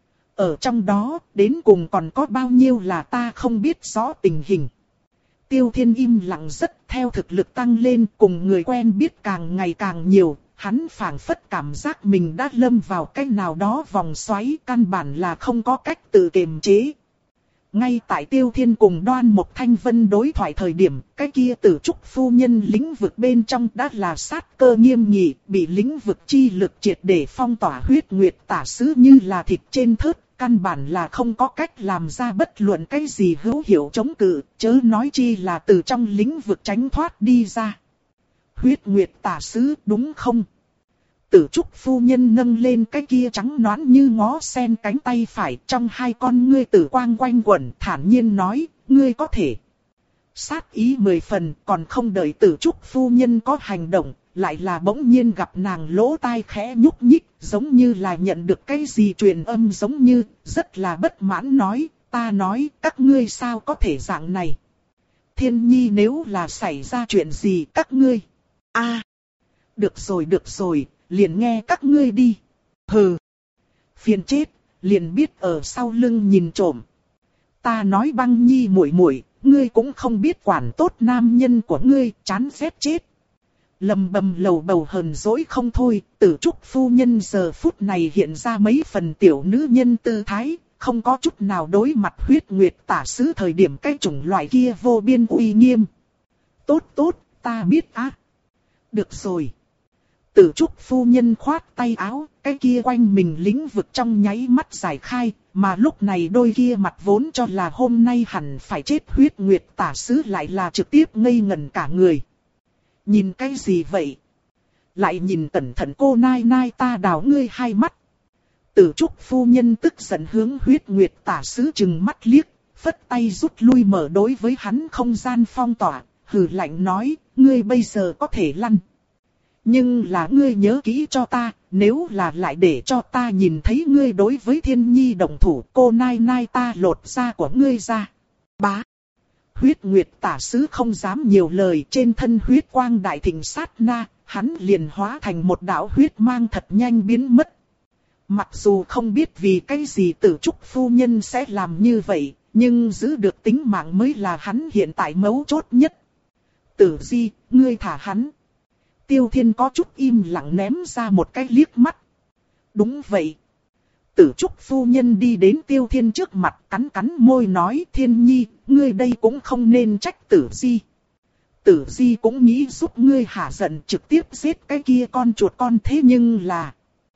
Ở trong đó, đến cùng còn có bao nhiêu là ta không biết rõ tình hình. Tiêu Thiên im lặng rất, theo thực lực tăng lên cùng người quen biết càng ngày càng nhiều, hắn phảng phất cảm giác mình đã lâm vào cái nào đó vòng xoáy, căn bản là không có cách tự kiềm chế. Ngay tại Tiêu Thiên cùng Đoan Mộc Thanh Vân đối thoại thời điểm, cái kia Tử Trúc phu nhân lĩnh vực bên trong đã là sát cơ nghiêm nghị, bị lĩnh vực chi lực triệt để phong tỏa. Huyết Nguyệt tả sứ như là thịt trên thớt, căn bản là không có cách làm ra bất luận cái gì hữu hiệu chống cự, chớ nói chi là từ trong lĩnh vực tránh thoát đi ra. Huyết Nguyệt tả sứ đúng không? Tử Trúc phu nhân nâng lên cái kia trắng nõn như ngó sen cánh tay phải, trong hai con ngươi tử quang quanh quẩn, thản nhiên nói, ngươi có thể. Sát ý mười phần, còn không đợi Tử Trúc phu nhân có hành động, lại là bỗng nhiên gặp nàng lỗ tai khẽ nhúc nhích, giống như là nhận được cái gì truyền âm, giống như rất là bất mãn nói, ta nói các ngươi sao có thể dạng này. Thiên Nhi nếu là xảy ra chuyện gì các ngươi. A, được rồi được rồi, liền nghe các ngươi đi. Hừ, phiền chết, liền biết ở sau lưng nhìn trộm. Ta nói Băng Nhi muội muội, ngươi cũng không biết quản tốt nam nhân của ngươi, chán ghét chết. Lầm bầm lầu bầu hờn dỗi không thôi, Tử Trúc phu nhân giờ phút này hiện ra mấy phần tiểu nữ nhân tư thái, không có chút nào đối mặt Huyết Nguyệt tả sứ thời điểm cái chủng loại kia vô biên uy nghiêm. Tốt tốt, ta biết á. Được rồi. Tử Trúc phu nhân khoát tay áo, cái kia quanh mình lĩnh vực trong nháy mắt giải khai, mà lúc này đôi kia mặt vốn cho là hôm nay hẳn phải chết Huyết Nguyệt tả sứ lại là trực tiếp ngây ngẩn cả người. Nhìn cái gì vậy? Lại nhìn cẩn thận cô nai nai ta đào ngươi hai mắt. Tử Trúc phu nhân tức giận hướng Huyết Nguyệt tả sứ chừng mắt liếc, phất tay rút lui mở đối với hắn không gian phong tỏa, hừ lạnh nói, ngươi bây giờ có thể lăn. Nhưng là ngươi nhớ kỹ cho ta, nếu là lại để cho ta nhìn thấy ngươi đối với Thiên Nhi động thủ, cô nai nai ta lột da của ngươi ra. Bá. Huyết Nguyệt tả sứ không dám nhiều lời, trên thân huyết quang đại thịnh sát na, hắn liền hóa thành một đạo huyết mang thật nhanh biến mất. Mặc dù không biết vì cái gì Tử Trúc phu nhân sẽ làm như vậy, nhưng giữ được tính mạng mới là hắn hiện tại mấu chốt nhất. Tử Di, ngươi thả hắn. Tiêu Thiên có chút im lặng ném ra một cái liếc mắt. Đúng vậy. Tử Trúc phu nhân đi đến Tiêu Thiên trước mặt cắn cắn môi nói, Thiên Nhi, ngươi đây cũng không nên trách Tử Di. Tử Di cũng nghĩ giúp ngươi hả giận trực tiếp giết cái kia con chuột con, thế nhưng là...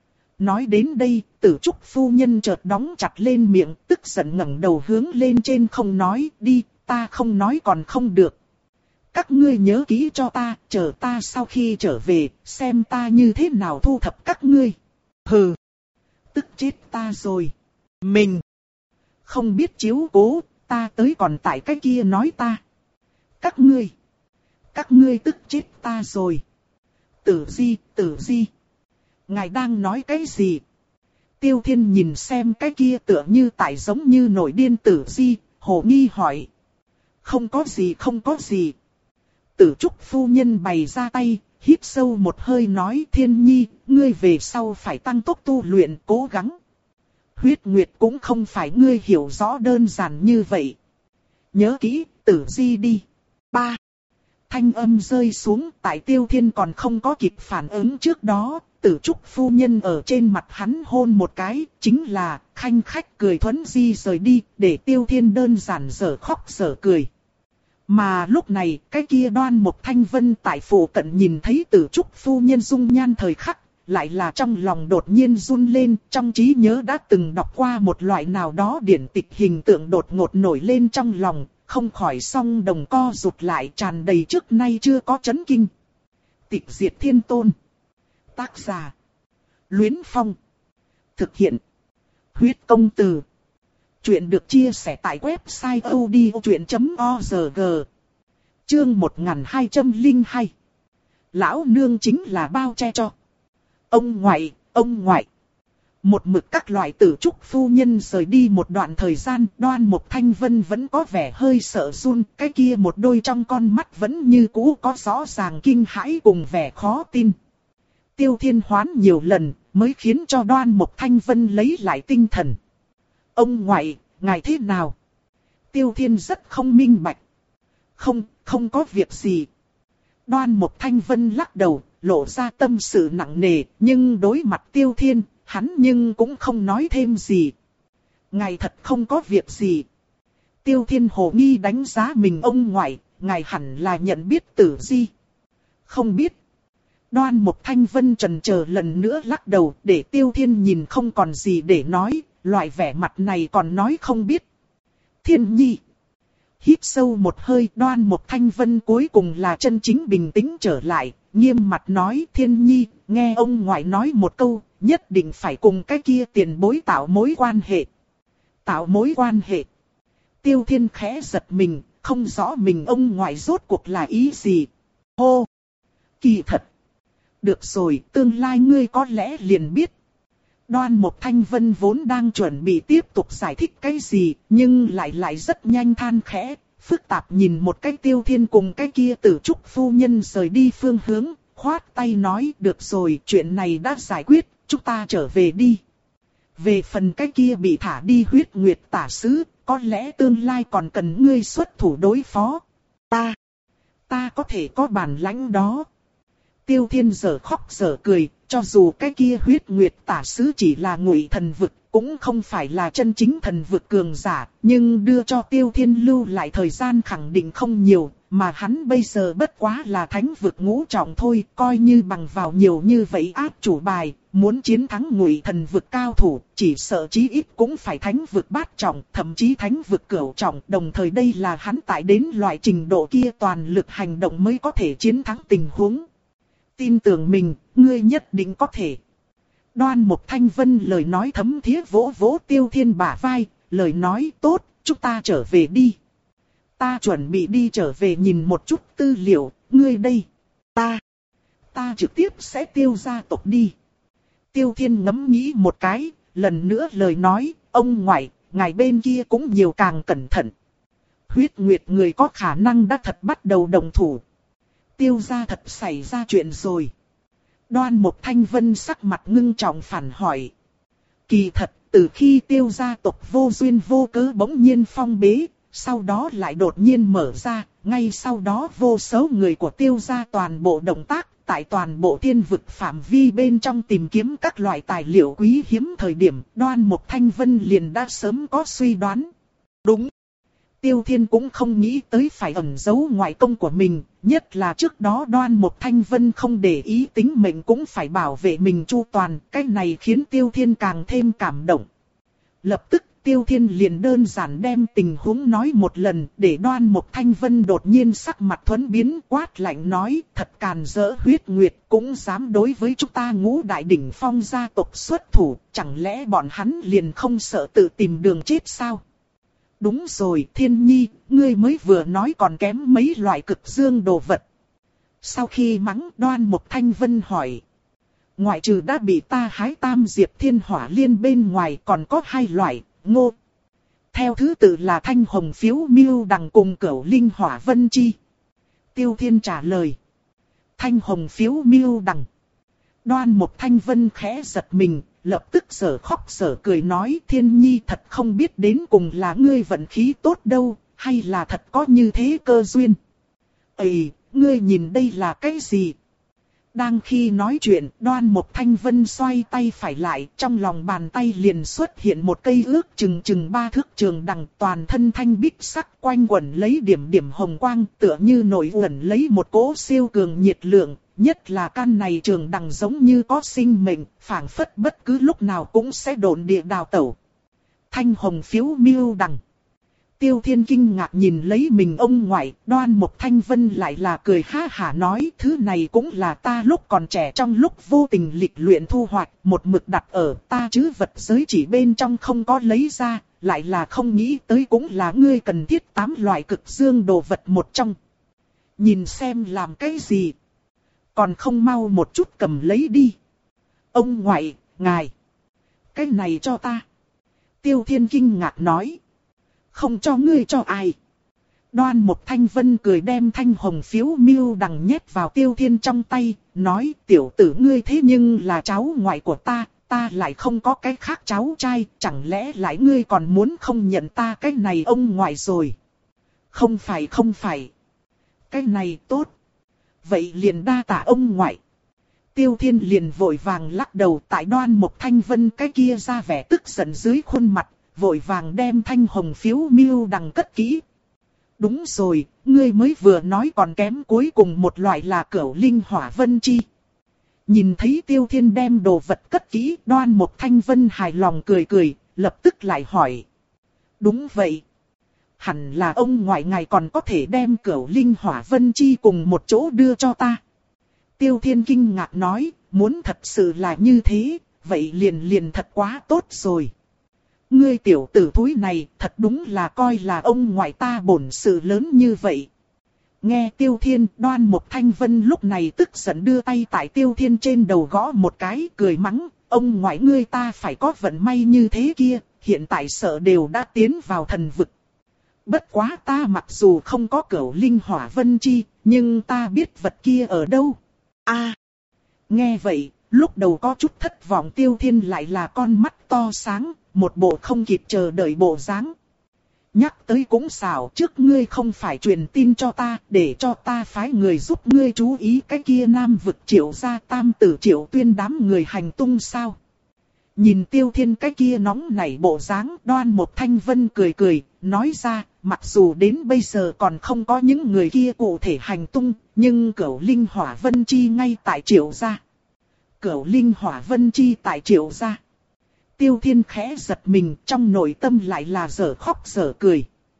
Nói đến đây, Tử Trúc phu nhân chợt đóng chặt lên miệng, tức giận ngẩng đầu hướng lên trên không nói, đi, ta không nói còn không được. Các ngươi nhớ kỹ cho ta, chờ ta sau khi trở về, xem ta như thế nào thu thập các ngươi. Hừ, tức chết ta rồi. Mình không biết chiếu cố, ta tới còn tại cái kia nói ta. Các ngươi, các ngươi tức chết ta rồi. Tử Di, Tử Di, ngài đang nói cái gì? Tiêu Thiên nhìn xem cái kia tựa như tại giống như nổi điên Tử Di, hồ nghi hỏi. Không có gì, không có gì. Tử Trúc phu nhân bày ra tay, hít sâu một hơi nói, Thiên Nhi, ngươi về sau phải tăng tốc tu luyện, cố gắng. Huyết Nguyệt cũng không phải ngươi hiểu rõ đơn giản như vậy. Nhớ kỹ, Tử Di đi. Ba. Thanh âm rơi xuống, tại Tiêu Thiên còn không có kịp phản ứng trước đó, Tử Trúc phu nhân ở trên mặt hắn hôn một cái, chính là khanh khách cười thuấn di rời đi, để Tiêu Thiên đơn giản dở khóc dở cười. Mà lúc này, cái kia Đoan Mộc Thanh Vân tại phủ cận nhìn thấy Tử Trúc phu nhân dung nhan thời khắc, lại là trong lòng đột nhiên run lên, trong trí nhớ đã từng đọc qua một loại nào đó điển tịch hình tượng đột ngột nổi lên trong lòng, không khỏi song đồng co rụt lại, tràn đầy trước nay chưa có chấn kinh. Tịch Diệt Thiên Tôn. Tác giả: Luyến Phong. Thực hiện: Huyết Công Từ. Chuyện được chia sẻ tại website odchuyện chấm org. Chương một nghìn hai trăm lẻ hai. Lão nương chính là bao che cho. Ông ngoại, ông ngoại. Một mực các loại Tử Trúc phu nhân rời đi một đoạn thời gian, Đoan Mộc Thanh Vân vẫn có vẻ hơi sợ run, cái kia một đôi trong con mắt vẫn như cũ có rõ ràng kinh hãi cùng vẻ khó tin. Tiêu Thiên hoán nhiều lần, mới khiến cho Đoan Mộc Thanh Vân lấy lại tinh thần. Ông ngoại, ngài thế nào? Tiêu Thiên rất không minh bạch. Không, không có việc gì. Đoan Mộc Thanh Vân lắc đầu, lộ ra tâm sự nặng nề, nhưng đối mặt Tiêu Thiên, hắn nhưng cũng không nói thêm gì. Ngài thật không có việc gì. Tiêu Thiên hồ nghi đánh giá mình ông ngoại, ngài hẳn là nhận biết Tử Di. Không biết. Đoan Mục Thanh Vân trần chờ lần nữa lắc đầu, để Tiêu Thiên nhìn không còn gì để nói, loại vẻ mặt này còn nói không biết. Thiên nhi. Hít sâu một hơi, Đoan Mục Thanh Vân cuối cùng là chân chính bình tĩnh trở lại, nghiêm mặt nói: Thiên nhi, nghe ông ngoại nói một câu, nhất định phải cùng cái kia tiền bối tạo mối quan hệ. Tạo mối quan hệ. Tiêu Thiên khẽ giật mình, không rõ mình ông ngoại rốt cuộc là ý gì. Hô! Kỳ thật! Được rồi, tương lai ngươi có lẽ liền biết. Đoan Mục Thanh Vân vốn đang chuẩn bị tiếp tục giải thích cái gì, nhưng lại lại rất nhanh than khẽ, phức tạp nhìn một cái Tiêu Thiên cùng cái kia Tử Trúc phu nhân rời đi phương hướng, khoát tay nói: được rồi, chuyện này đã giải quyết, chúng ta trở về đi. Về phần cái kia bị thả đi Huyết Nguyệt tả sứ, có lẽ tương lai còn cần ngươi xuất thủ đối phó. Ta, ta có thể có bản lãnh đó. Tiêu Thiên giờ khóc giờ cười, cho dù cái kia Huyết Nguyệt tả sứ chỉ là ngụy thần vực, cũng không phải là chân chính thần vực cường giả, nhưng đưa cho Tiêu Thiên lưu lại thời gian khẳng định không nhiều, mà hắn bây giờ bất quá là thánh vực ngũ trọng thôi, coi như bằng vào nhiều như vậy áp chủ bài, muốn chiến thắng ngụy thần vực cao thủ, chỉ sợ chí ít cũng phải thánh vực bát trọng, thậm chí thánh vực cửu trọng, đồng thời đây là hắn tại đến loại trình độ kia toàn lực hành động mới có thể chiến thắng tình huống. Tin tưởng mình, ngươi nhất định có thể. Đoan Mục Thanh Vân lời nói thấm thía vỗ vỗ Tiêu Thiên bả vai, lời nói tốt, chúng ta trở về đi. Ta chuẩn bị đi trở về nhìn một chút tư liệu, ngươi đây. Ta, ta trực tiếp sẽ Tiêu gia tộc đi. Tiêu Thiên ngẫm nghĩ một cái, lần nữa lời nói, ông ngoại, ngài bên kia cũng nhiều càng cẩn thận. Huyết Nguyệt người có khả năng đã thật bắt đầu đồng thủ. Tiêu gia thật xảy ra chuyện rồi. Đoan Mục Thanh Vân sắc mặt ngưng trọng phản hỏi. Kỳ thật, từ khi Tiêu gia tộc vô duyên vô cớ bỗng nhiên phong bế, sau đó lại đột nhiên mở ra, ngay sau đó vô số người của Tiêu gia toàn bộ động tác, tại toàn bộ thiên vực phạm vi bên trong tìm kiếm các loại tài liệu quý hiếm thời điểm, Đoan Mục Thanh Vân liền đã sớm có suy đoán. Đúng. Tiêu Thiên cũng không nghĩ tới phải ẩn giấu ngoại công của mình, nhất là trước đó Đoan Mục Thanh Vân không để ý tính mệnh cũng phải bảo vệ mình chu toàn, cái này khiến Tiêu Thiên càng thêm cảm động. Lập tức Tiêu Thiên liền đơn giản đem tình huống nói một lần, để Đoan Mục Thanh Vân đột nhiên sắc mặt thuẫn biến, quát lạnh nói: thật càn rỡ Huyết Nguyệt, cũng dám đối với chúng ta Ngũ Đại Đỉnh Phong gia tộc xuất thủ, chẳng lẽ bọn hắn liền không sợ tự tìm đường chết sao? Đúng rồi, Thiên nhi, ngươi mới vừa nói còn kém mấy loại cực dương đồ vật. Sau khi mắng, Đoan Mục Thanh Vân hỏi. Ngoại trừ đã bị ta hái tam diệp thiên hỏa liên bên ngoài, còn có hai loại, ngô. Theo thứ tự là thanh hồng phiếu miêu đằng cùng cửu linh hỏa vân chi. Tiêu Thiên trả lời. Thanh hồng phiếu miêu đằng. Đoan Mục Thanh Vân khẽ giật mình, lập tức sở khóc sở cười nói: Thiên nhi thật không biết đến cùng là ngươi vận khí tốt đâu, hay là thật có như thế cơ duyên. Ây, ngươi nhìn đây là cái gì? Đang khi nói chuyện, Đoan Mục Thanh Vân xoay tay phải lại, trong lòng bàn tay liền xuất hiện một cây ước chừng chừng ba thước trường đằng, toàn thân thanh bích sắc, quanh quẩn lấy điểm điểm hồng quang, tựa như nổi quẩn lấy một cỗ siêu cường nhiệt lượng. Nhất là căn này trường đằng giống như có sinh mệnh, phảng phất bất cứ lúc nào cũng sẽ độn địa đào tẩu. Thanh hồng phiếu miêu đằng. Tiêu Thiên kinh ngạc nhìn lấy mình ông ngoại, Đoan Mục Thanh Vân lại là cười ha hả nói: thứ này cũng là ta lúc còn trẻ trong lúc vô tình lịch luyện thu hoạch, một mực đặt ở ta chứ vật giới chỉ bên trong không có lấy ra, lại là không nghĩ tới cũng là ngươi cần thiết tám loại cực dương đồ vật một trong. Nhìn xem làm cái gì? Còn không mau một chút cầm lấy đi. Ông ngoại, ngài. Cái này cho ta. Tiêu Thiên kinh ngạc nói. Không cho ngươi cho ai. Đoan Mục Thanh Vân cười đem thanh hồng phiếu miêu đằng nhét vào Tiêu Thiên trong tay, nói: tiểu tử ngươi thế nhưng là cháu ngoại của ta, ta lại không có cái khác cháu trai, chẳng lẽ lại ngươi còn muốn không nhận ta cái này ông ngoại rồi? Không phải không phải. Cái này tốt. Vậy liền đa tạ ông ngoại. Tiêu Thiên liền vội vàng lắc đầu, tại Đoan Mục Thanh Vân cái kia ra vẻ tức giận dưới khuôn mặt, vội vàng đem thanh hồng phiếu miêu đằng cất kỹ. Đúng rồi, ngươi mới vừa nói còn kém cuối cùng một loại là cửu linh hỏa vân chi. Nhìn thấy Tiêu Thiên đem đồ vật cất kỹ, Đoan Mộc Thanh Vân hài lòng cười cười, lập tức lại hỏi. Đúng vậy. Hẳn là ông ngoại ngài còn có thể đem cửu linh hỏa vân chi cùng một chỗ đưa cho ta. Tiêu Thiên kinh ngạc nói, muốn thật sự là như thế, vậy liền liền thật quá tốt rồi. Ngươi tiểu tử thúi này thật đúng là coi là ông ngoại ta bổn sự lớn như vậy. Nghe Tiêu Thiên, Đoan Mộc Thanh Vân lúc này tức giận đưa tay tại Tiêu Thiên trên đầu gõ một cái, cười mắng, ông ngoại ngươi ta phải có vận may như thế kia, hiện tại sợ đều đã tiến vào thần vực. Bất quá ta mặc dù không có cửu linh hỏa vân chi, nhưng ta biết vật kia ở đâu. A, à, nghe vậy, lúc đầu có chút thất vọng Tiêu Thiên lại là con mắt to sáng, một bộ không kịp chờ đợi bộ dáng. Nhắc tới cũng xảo, trước ngươi không phải truyền tin cho ta, để cho ta phái người giúp ngươi chú ý cái kia nam vực Triệu gia tam tử Triệu Tuyên đám người hành tung sao. Nhìn Tiêu Thiên cái kia nóng nảy bộ dáng, Đoan Mộc Thanh Vân cười cười, nói ra, mặc dù đến bây giờ còn không có những người kia cụ thể hành tung, nhưng cửu linh hỏa vân chi ngay tại Triệu gia. Cửu linh hỏa vân chi tại Triệu gia. Tiêu Thiên khẽ giật mình, trong nội tâm lại là dở khóc dở cười.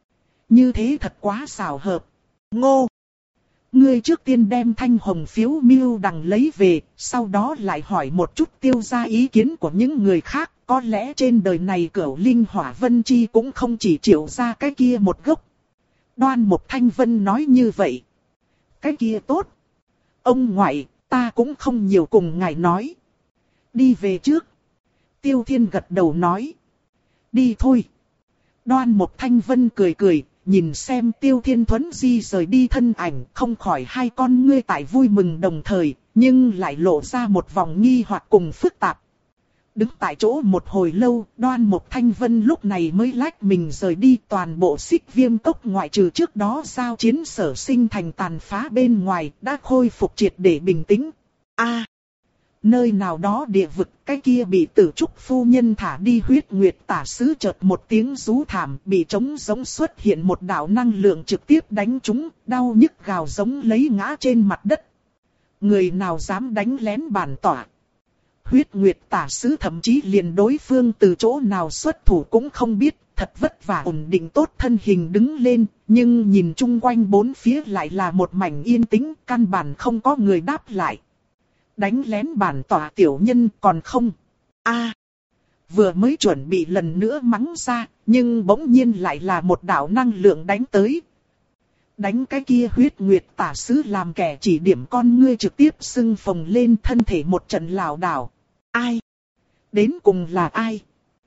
Như thế thật quá xảo hợp. Ngô! Ngươi trước tiên đem thanh hồng phiếu miêu đằng lấy về, sau đó lại hỏi một chút Tiêu gia ý kiến của những người khác. Có lẽ trên đời này cửu linh hỏa vân chi cũng không chỉ Triệu gia cái kia một gốc. Đoan Mộc Thanh Vân nói như vậy. Cái kia tốt. Ông ngoại, ta cũng không nhiều cùng ngài nói. Đi về trước. Tiêu Thiên gật đầu nói. Đi thôi. Đoan Mộc Thanh Vân cười cười, nhìn xem Tiêu Thiên thuấn di rời đi thân ảnh, không khỏi hai con ngươi tại vui mừng đồng thời, nhưng lại lộ ra một vòng nghi hoặc cùng phức tạp. Đứng tại chỗ một hồi lâu, Đoan Mộc Thanh Vân lúc này mới lách mình rời đi, toàn bộ Xích Viêm Cốc ngoại trừ trước đó giao chiến sở sinh thành tàn phá bên ngoài, đã khôi phục triệt để bình tĩnh. A, à, nơi nào đó địa vực, cái kia bị Tử Trúc phu nhân thả đi Huyết Nguyệt tả sứ chợt một tiếng rú thảm, bị trống giống xuất hiện một đạo năng lượng trực tiếp đánh trúng, đau nhức gào giống lấy ngã trên mặt đất. Người nào dám đánh lén bản tỏa? Huyết Nguyệt tả sứ thậm chí liền đối phương từ chỗ nào xuất thủ cũng không biết, thật vất vả ổn định tốt thân hình đứng lên, nhưng nhìn chung quanh bốn phía lại là một mảnh yên tĩnh, căn bản không có người đáp lại. Đánh lén bản tỏa tiểu nhân còn không? A, à, vừa mới chuẩn bị lần nữa mắng ra, nhưng bỗng nhiên lại là một đạo năng lượng đánh tới. Đánh cái kia Huyết Nguyệt tả sứ làm kẻ chỉ điểm con ngươi trực tiếp sưng phồng lên, thân thể một trận lảo đảo. Ai? Đến cùng là ai?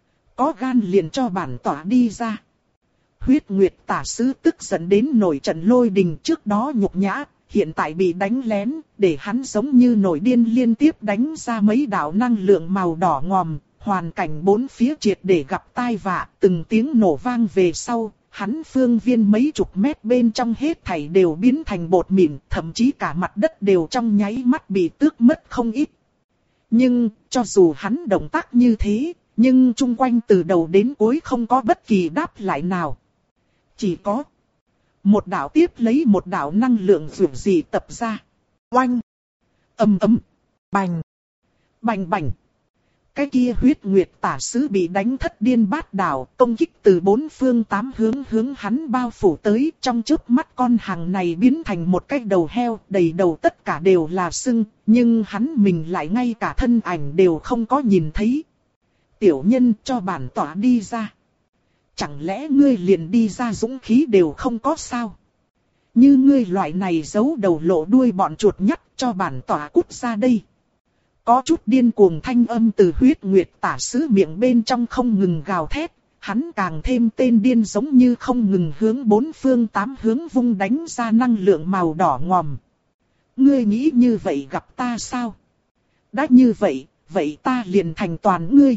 Có gan liền cho bản tỏa đi ra. Huyết Nguyệt tả sứ tức giận đến nổi trận lôi đình, trước đó nhục nhã, hiện tại bị đánh lén, để hắn giống như nổi điên liên tiếp đánh ra mấy đạo năng lượng màu đỏ ngòm, hoàn cảnh bốn phía triệt để gặp tai vạ, từng tiếng nổ vang về sau, hắn phương viên mấy chục mét bên trong hết thảy đều biến thành bột mịn, thậm chí cả mặt đất đều trong nháy mắt bị tước mất không ít. Nhưng, cho dù hắn động tác như thế, nhưng chung quanh từ đầu đến cuối không có bất kỳ đáp lại nào. Chỉ có một đạo tiếp lấy một đạo năng lượng dường dị tập ra. Oanh! Ầm ầm! Bành! Bành bành! Cái kia Huyết Nguyệt tả sứ bị đánh thất điên bát đảo, công kích từ bốn phương tám hướng hướng hắn bao phủ tới, trong chớp mắt con hàng này biến thành một cái đầu heo, đầy đầu tất cả đều là sưng, nhưng hắn mình lại ngay cả thân ảnh đều không có nhìn thấy. Tiểu nhân cho bản tỏa đi ra. Chẳng lẽ ngươi liền đi ra dũng khí đều không có sao? Như ngươi loại này giấu đầu lộ đuôi bọn chuột nhắt, cho bản tỏa cút ra đây. Có chút điên cuồng thanh âm từ Huyết Nguyệt tả sứ miệng bên trong không ngừng gào thét, hắn càng thêm tên điên giống như không ngừng hướng bốn phương tám hướng vung đánh ra năng lượng màu đỏ ngòm. Ngươi nghĩ như vậy gặp ta sao? Đã như vậy, vậy ta liền thành toàn ngươi.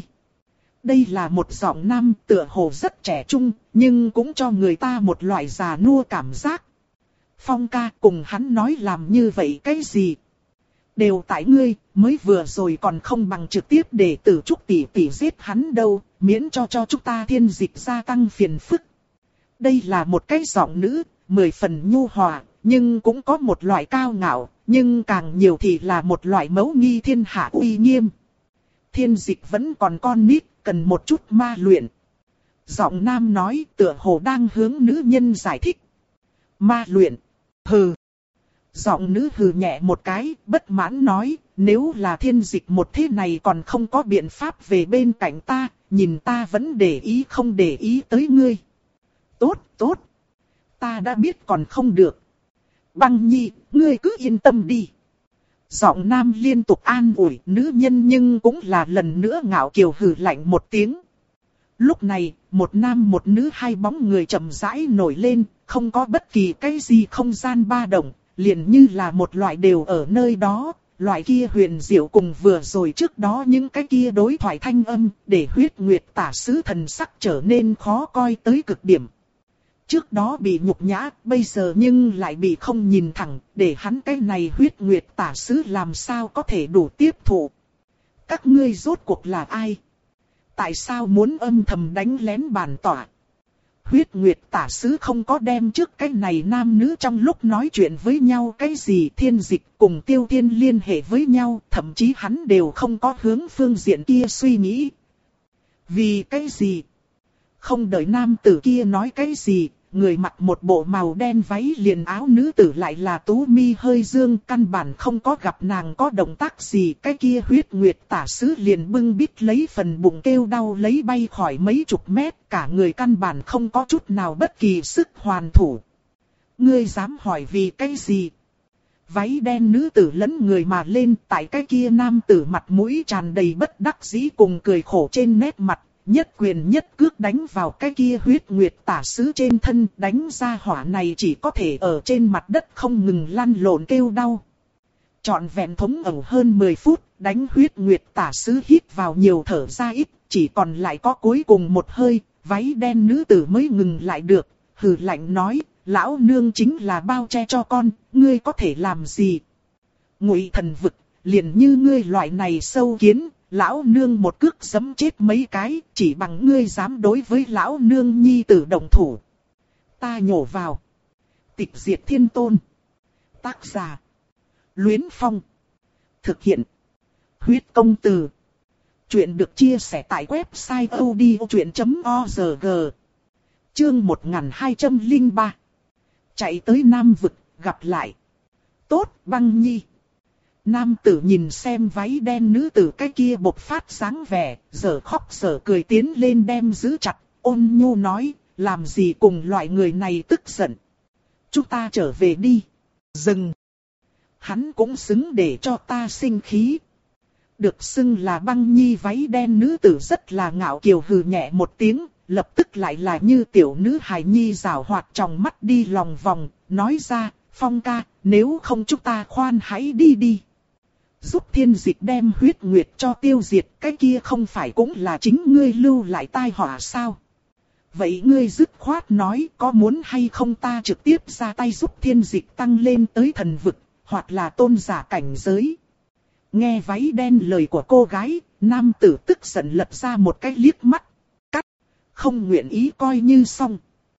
Đây là một giọng nam tựa hồ rất trẻ trung, nhưng cũng cho người ta một loại già nua cảm giác. Phong ca cùng hắn nói làm như vậy cái gì? Đều tại ngươi, mới vừa rồi còn không bằng trực tiếp để tử Trúc tỷ tỷ giết hắn đâu, miễn cho cho chúng ta thiên dịch gia tăng phiền phức. Đây là một cái giọng nữ, mười phần nhu hòa, nhưng cũng có một loại cao ngạo, nhưng càng nhiều thì là một loại mẫu nghi thiên hạ uy nghiêm. Thiên dịch vẫn còn con nít, cần một chút ma luyện. Giọng nam nói tựa hồ đang hướng nữ nhân giải thích. Ma luyện, hừ. Giọng nữ hừ nhẹ một cái, bất mãn nói, nếu là thiên dịch một thế này còn không có biện pháp về bên cạnh ta, nhìn ta vẫn để ý không để ý tới ngươi. Tốt, tốt. Ta đã biết còn không được. Băng Nhi, ngươi cứ yên tâm đi. Giọng nam liên tục an ủi nữ nhân nhưng cũng là lần nữa ngạo kiều hừ lạnh một tiếng. Lúc này, một nam một nữ hai bóng người chậm rãi nổi lên, không có bất kỳ cái gì không gian ba động, liền như là một loại đều ở nơi đó. Loại kia huyền diệu cùng vừa rồi trước đó những cái kia đối thoại thanh âm, để huyết nguyệt tả sứ thần sắc trở nên khó coi tới cực điểm. Trước đó bị nhục nhã, bây giờ nhưng lại bị không nhìn thẳng, để hắn cái này huyết nguyệt tả sứ làm sao có thể đủ tiếp thụ. Các ngươi rốt cuộc là ai? Tại sao muốn âm thầm đánh lén bản tỏa? Huyết nguyệt tả sứ không có đem trước cái này nam nữ trong lúc nói chuyện với nhau cái gì thiên dịch cùng tiêu thiên liên hệ với nhau, thậm chí hắn đều không có hướng phương diện kia suy nghĩ. Vì cái gì? Không đợi nam tử kia nói cái gì, người mặc một bộ màu đen váy liền áo nữ tử lại là tú mi hơi dương, căn bản không có gặp nàng có động tác gì. Cái kia huyết nguyệt tả sứ liền bưng bít lấy phần bụng kêu đau lấy bay khỏi mấy chục mét, cả người căn bản không có chút nào bất kỳ sức hoàn thủ. Ngươi dám hỏi vì cái gì? Váy đen nữ tử lẫn người mà lên, tại cái kia nam tử mặt mũi tràn đầy bất đắc dĩ cùng cười khổ trên nét mặt. Nhất quyền nhất cước đánh vào cái kia huyết nguyệt tả sứ trên thân, đánh ra hỏa này chỉ có thể ở trên mặt đất không ngừng lăn lộn kêu đau. Trọn vẹn thống ẩu hơn mười phút, đánh huyết nguyệt tả sứ hít vào nhiều thở ra ít, chỉ còn lại có cuối cùng một hơi, váy đen nữ tử mới ngừng lại được, hừ lạnh nói, lão nương chính là bao che cho con, ngươi có thể làm gì? Ngụy thần vực, liền như ngươi loại này sâu kiến. Lão nương một cước giẫm chết mấy cái, chỉ bằng ngươi dám đối với lão nương nhi tử động thủ. Ta nhổ vào. Tịch diệt thiên tôn. Tác giả. Luyến Phong. Thực hiện. Huyết công từ. Chuyện được chia sẻ tại website odchuyện chấm org. Chương một nghìn hai trăm lẻ ba. Chạy tới Nam Vực, gặp lại. Tốt, Băng Nhi. Nam tử nhìn xem váy đen nữ tử cái kia bộc phát dáng vẻ, giờ khóc giờ cười tiến lên đem giữ chặt, ôn nhu nói, làm gì cùng loại người này tức giận. Chúng ta trở về đi. Dừng. Hắn cũng xứng để cho ta sinh khí. Được xưng là Băng Nhi váy đen nữ tử rất là ngạo kiều hừ nhẹ một tiếng, lập tức lại là như tiểu nữ hài nhi rảo hoạt trong mắt đi lòng vòng, nói ra, Phong ca, nếu không chúng ta khoan hãy đi đi. Giúp thiên dịch đem huyết nguyệt cho tiêu diệt, cái kia không phải cũng là chính ngươi lưu lại tai họa sao? Vậy ngươi dứt khoát nói có muốn hay không ta trực tiếp ra tay giúp thiên dịch tăng lên tới thần vực, hoặc là tôn giả cảnh giới. Nghe váy đen lời của cô gái, nam tử tức giận lật ra một cái liếc mắt. Cắt, không nguyện ý coi như xong.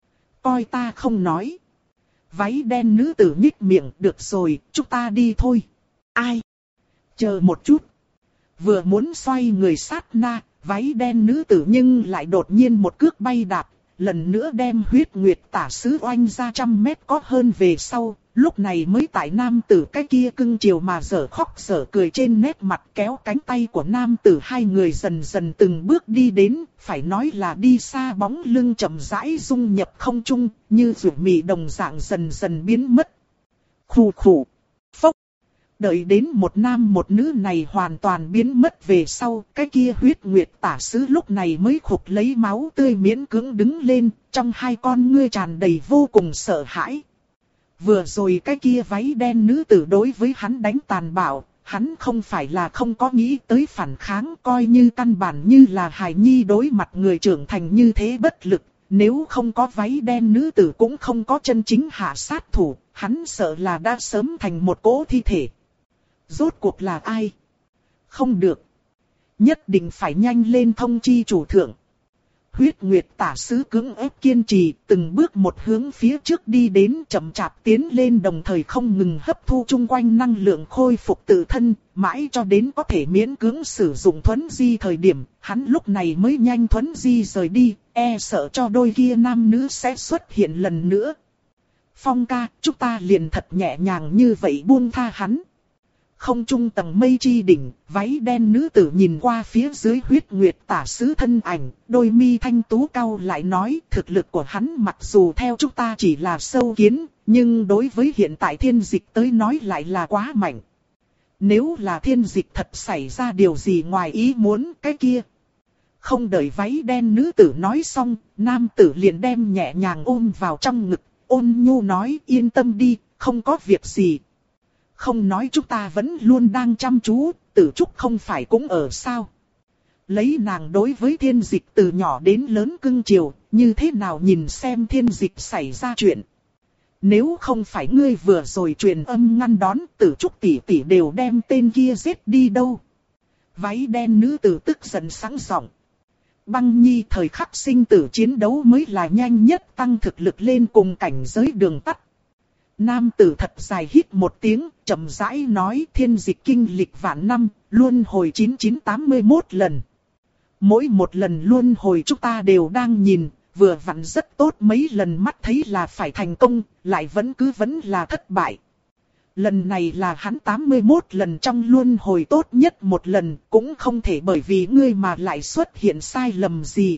Coi ta không nói. Váy đen nữ tử nhích miệng, được rồi, chúng ta đi thôi. Ai? Chờ một chút. Vừa muốn xoay người sát na, váy đen nữ tử nhưng lại đột nhiên một cước bay đạp, lần nữa đem huyết nguyệt tả sứ oanh ra trăm mét có hơn về sau, lúc này mới tại nam tử cái kia cưng chiều mà dở khóc dở cười trên nét mặt kéo cánh tay của nam tử hai người dần dần từng bước đi đến, phải nói là đi xa bóng lưng chậm rãi dung nhập không trung, như rủ mì đồng dạng dần dần biến mất. Khù khù, phốc. Đợi đến một nam một nữ này hoàn toàn biến mất về sau, cái kia huyết nguyệt tả sứ lúc này mới khục lấy máu tươi miễn cưỡng đứng lên, trong hai con ngươi tràn đầy vô cùng sợ hãi. Vừa rồi cái kia váy đen nữ tử đối với hắn đánh tàn bạo, hắn không phải là không có nghĩ tới phản kháng, coi như căn bản như là hài nhi đối mặt người trưởng thành như thế bất lực. Nếu không có váy đen nữ tử cũng không có chân chính hạ sát thủ, hắn sợ là đã sớm thành một cỗ thi thể. Rốt cuộc là ai? Không được. Nhất định phải nhanh lên thông chi chủ thượng. Huyết Nguyệt tả sứ cứng ép kiên trì, từng bước một hướng phía trước đi đến, chậm chạp tiến lên, đồng thời không ngừng hấp thu chung quanh năng lượng khôi phục tự thân, mãi cho đến có thể miễn cưỡng sử dụng thuấn di thời điểm, hắn lúc này mới nhanh thuấn di rời đi, e sợ cho đôi kia nam nữ sẽ xuất hiện lần nữa. Phong ca, chúng ta liền thật nhẹ nhàng như vậy buông tha hắn. Không trung tầng mây chi đỉnh, váy đen nữ tử nhìn qua phía dưới Huyết Nguyệt tả sứ thân ảnh, đôi mi thanh tú cau lại nói, thực lực của hắn mặc dù theo chúng ta chỉ là sâu kiến, nhưng đối với hiện tại thiên dịch tới nói lại là quá mạnh. Nếu là thiên dịch thật xảy ra điều gì ngoài ý muốn, cái kia. Không đợi váy đen nữ tử nói xong, nam tử liền đem nhẹ nhàng ôm vào trong ngực, ôn nhu nói, yên tâm đi, không có việc gì. Không nói chúng ta vẫn luôn đang chăm chú, Tử Trúc không phải cũng ở sao. Lấy nàng đối với thiên dịch từ nhỏ đến lớn cưng chiều, như thế nào nhìn xem thiên dịch xảy ra chuyện. Nếu không phải ngươi vừa rồi truyền âm ngăn đón, Tử Trúc tỷ tỷ đều đem tên kia giết đi đâu. Váy đen nữ tử tức giận sáng giọng. Băng Nhi thời khắc sinh tử chiến đấu mới là nhanh nhất tăng thực lực lên cùng cảnh giới đường tắt. Nam tử thật dài hít một tiếng, chậm rãi nói, thiên dịch kinh lịch vạn năm, luân hồi chín chín tám mươi mốt lần. Mỗi một lần luân hồi chúng ta đều đang nhìn, vừa vặn rất tốt, mấy lần mắt thấy là phải thành công, lại vẫn cứ vẫn là thất bại. Lần này là hắn tám mươi mốt lần trong luân hồi tốt nhất một lần, cũng không thể bởi vì ngươi mà lại xuất hiện sai lầm gì.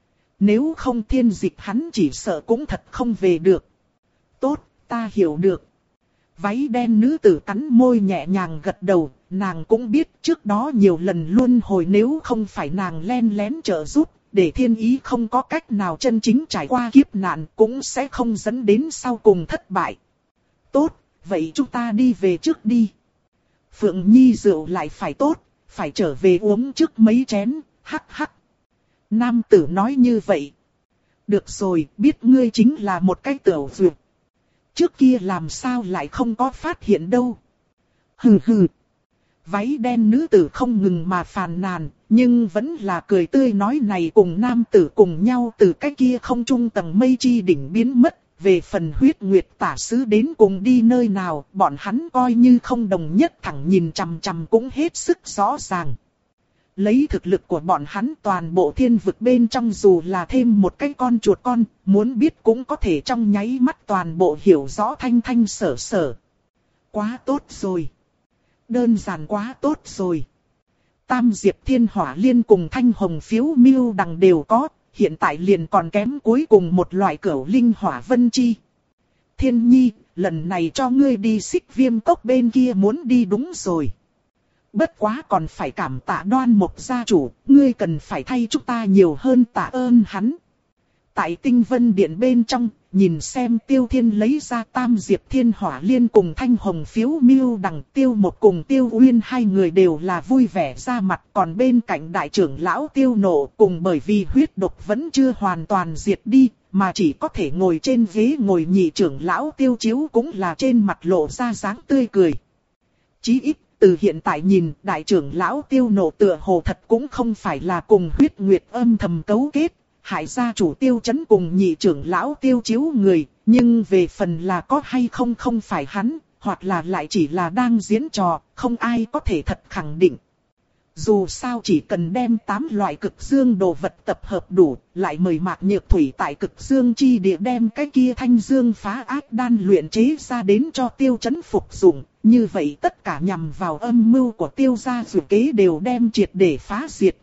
Nếu không thiên dịch hắn chỉ sợ cũng thật không về được. Tốt. Ta hiểu được. Váy đen nữ tử cắn môi nhẹ nhàng gật đầu, nàng cũng biết trước đó nhiều lần luân hồi nếu không phải nàng len lén trợ giúp, để thiên ý không có cách nào chân chính trải qua kiếp nạn cũng sẽ không dẫn đến sau cùng thất bại. Tốt, vậy chúng ta đi về trước đi. Phượng Nhi rượu lại phải tốt, phải trở về uống trước mấy chén, hắc hắc. Nam tử nói như vậy. Được rồi, biết ngươi chính là một cái tiểu dược. Trước kia làm sao lại không có phát hiện đâu. Hừ hừ. Váy đen nữ tử không ngừng mà phàn nàn, nhưng vẫn là cười tươi nói này cùng nam tử cùng nhau từ cái kia không trung tầng mây chi đỉnh biến mất. Về phần Huyết Nguyệt tả sứ đến cùng đi nơi nào, bọn hắn coi như không đồng nhất thẳng nhìn chằm chằm cũng hết sức rõ ràng. Lấy thực lực của bọn hắn toàn bộ thiên vực bên trong dù là thêm một cái con chuột con, muốn biết cũng có thể trong nháy mắt toàn bộ hiểu rõ thanh thanh sở sở. Quá tốt rồi. Đơn giản quá tốt rồi. Tam Diệp Thiên Hỏa Liên cùng Thanh Hồng Phiếu Miêu Đằng đều có, hiện tại liền còn kém cuối cùng một loại cửu linh hỏa vân chi. Thiên Nhi, lần này cho ngươi đi Xích Viêm Cốc bên kia muốn đi đúng rồi. Bất quá còn phải cảm tạ Đoan Mộc gia chủ, ngươi cần phải thay chúng ta nhiều hơn tạ ơn hắn. Tại Tinh Vân Điện bên trong, nhìn xem Tiêu Thiên lấy ra Tam Diệp Thiên Hỏa Liên cùng Thanh Hồng Phiếu Miêu Đằng, Tiêu Mộc cùng Tiêu Uyên hai người đều là vui vẻ ra mặt, còn bên cạnh đại trưởng lão Tiêu Nộ cùng bởi vì huyết độc vẫn chưa hoàn toàn diệt đi, mà chỉ có thể ngồi trên ghế ngồi nhị trưởng lão Tiêu Chiếu cũng là trên mặt lộ ra dáng tươi cười. Chí ít từ hiện tại nhìn, đại trưởng lão Tiêu Nộ tựa hồ thật cũng không phải là cùng Huyết Nguyệt âm thầm cấu kết, hại gia chủ Tiêu Chấn cùng nhị trưởng lão Tiêu Chiếu người, nhưng về phần là có hay không không phải hắn, hoặc là lại chỉ là đang diễn trò, không ai có thể thật khẳng định. Dù sao chỉ cần đem tám loại cực dương đồ vật tập hợp đủ, lại mời Mạc Nhược Thủy tại cực dương chi địa đem cái kia thanh dương phá ác đan luyện chế ra đến cho Tiêu Chấn phục dụng. Như vậy tất cả nhằm vào âm mưu của Tiêu gia dự kế đều đem triệt để phá diệt.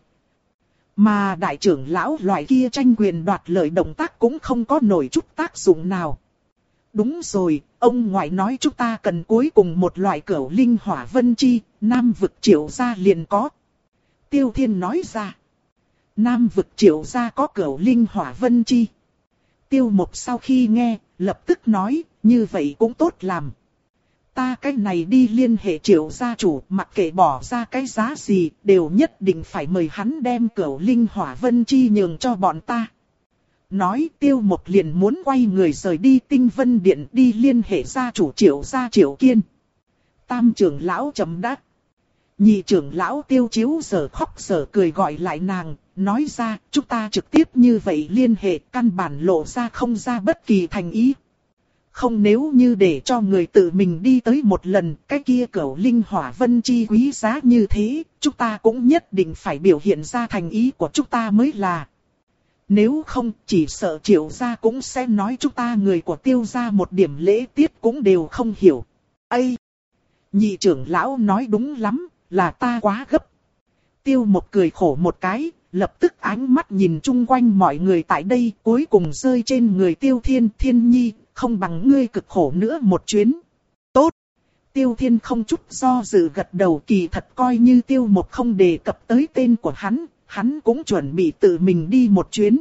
Mà đại trưởng lão loại kia tranh quyền đoạt lợi động tác cũng không có nổi chút tác dụng nào. Đúng rồi, ông ngoại nói chúng ta cần cuối cùng một loại cửu linh hỏa vân chi, Nam vực Triệu gia liền có. Tiêu Thiên nói ra. Nam vực Triệu gia có cửu linh hỏa vân chi. Tiêu Mộc sau khi nghe, lập tức nói, như vậy cũng tốt làm. Ta cái này đi liên hệ Triệu gia chủ, mặc kệ bỏ ra cái giá gì, đều nhất định phải mời hắn đem cửu linh hỏa vân chi nhường cho bọn ta. Nói Tiêu Mộc liền muốn quay người rời đi Tinh Vân Điện đi liên hệ gia chủ Triệu gia Triệu Kiên. Tam trưởng lão chậm đáp. Nhị trưởng lão Tiêu Chiếu giờ khóc giờ cười gọi lại nàng, nói ra chúng ta trực tiếp như vậy liên hệ căn bản lộ ra không ra bất kỳ thành ý. Không nếu như để cho người tự mình đi tới một lần, cái kia Cửu Linh Hỏa Vân Chi quý giá như thế, chúng ta cũng nhất định phải biểu hiện ra thành ý của chúng ta mới là. Nếu không, chỉ sợ Triệu gia cũng sẽ nói chúng ta người của Tiêu gia một điểm lễ tiết cũng đều không hiểu. Ây! Nhị trưởng lão nói đúng lắm, là ta quá gấp. Tiêu Một cười khổ một cái, lập tức ánh mắt nhìn chung quanh mọi người tại đây, cuối cùng rơi trên người Tiêu Thiên. Thiên nhi, không bằng ngươi cực khổ nữa một chuyến. Tốt! Tiêu Thiên không chút do dự gật đầu, kỳ thật coi như Tiêu Một không đề cập tới tên của hắn, hắn cũng chuẩn bị tự mình đi một chuyến.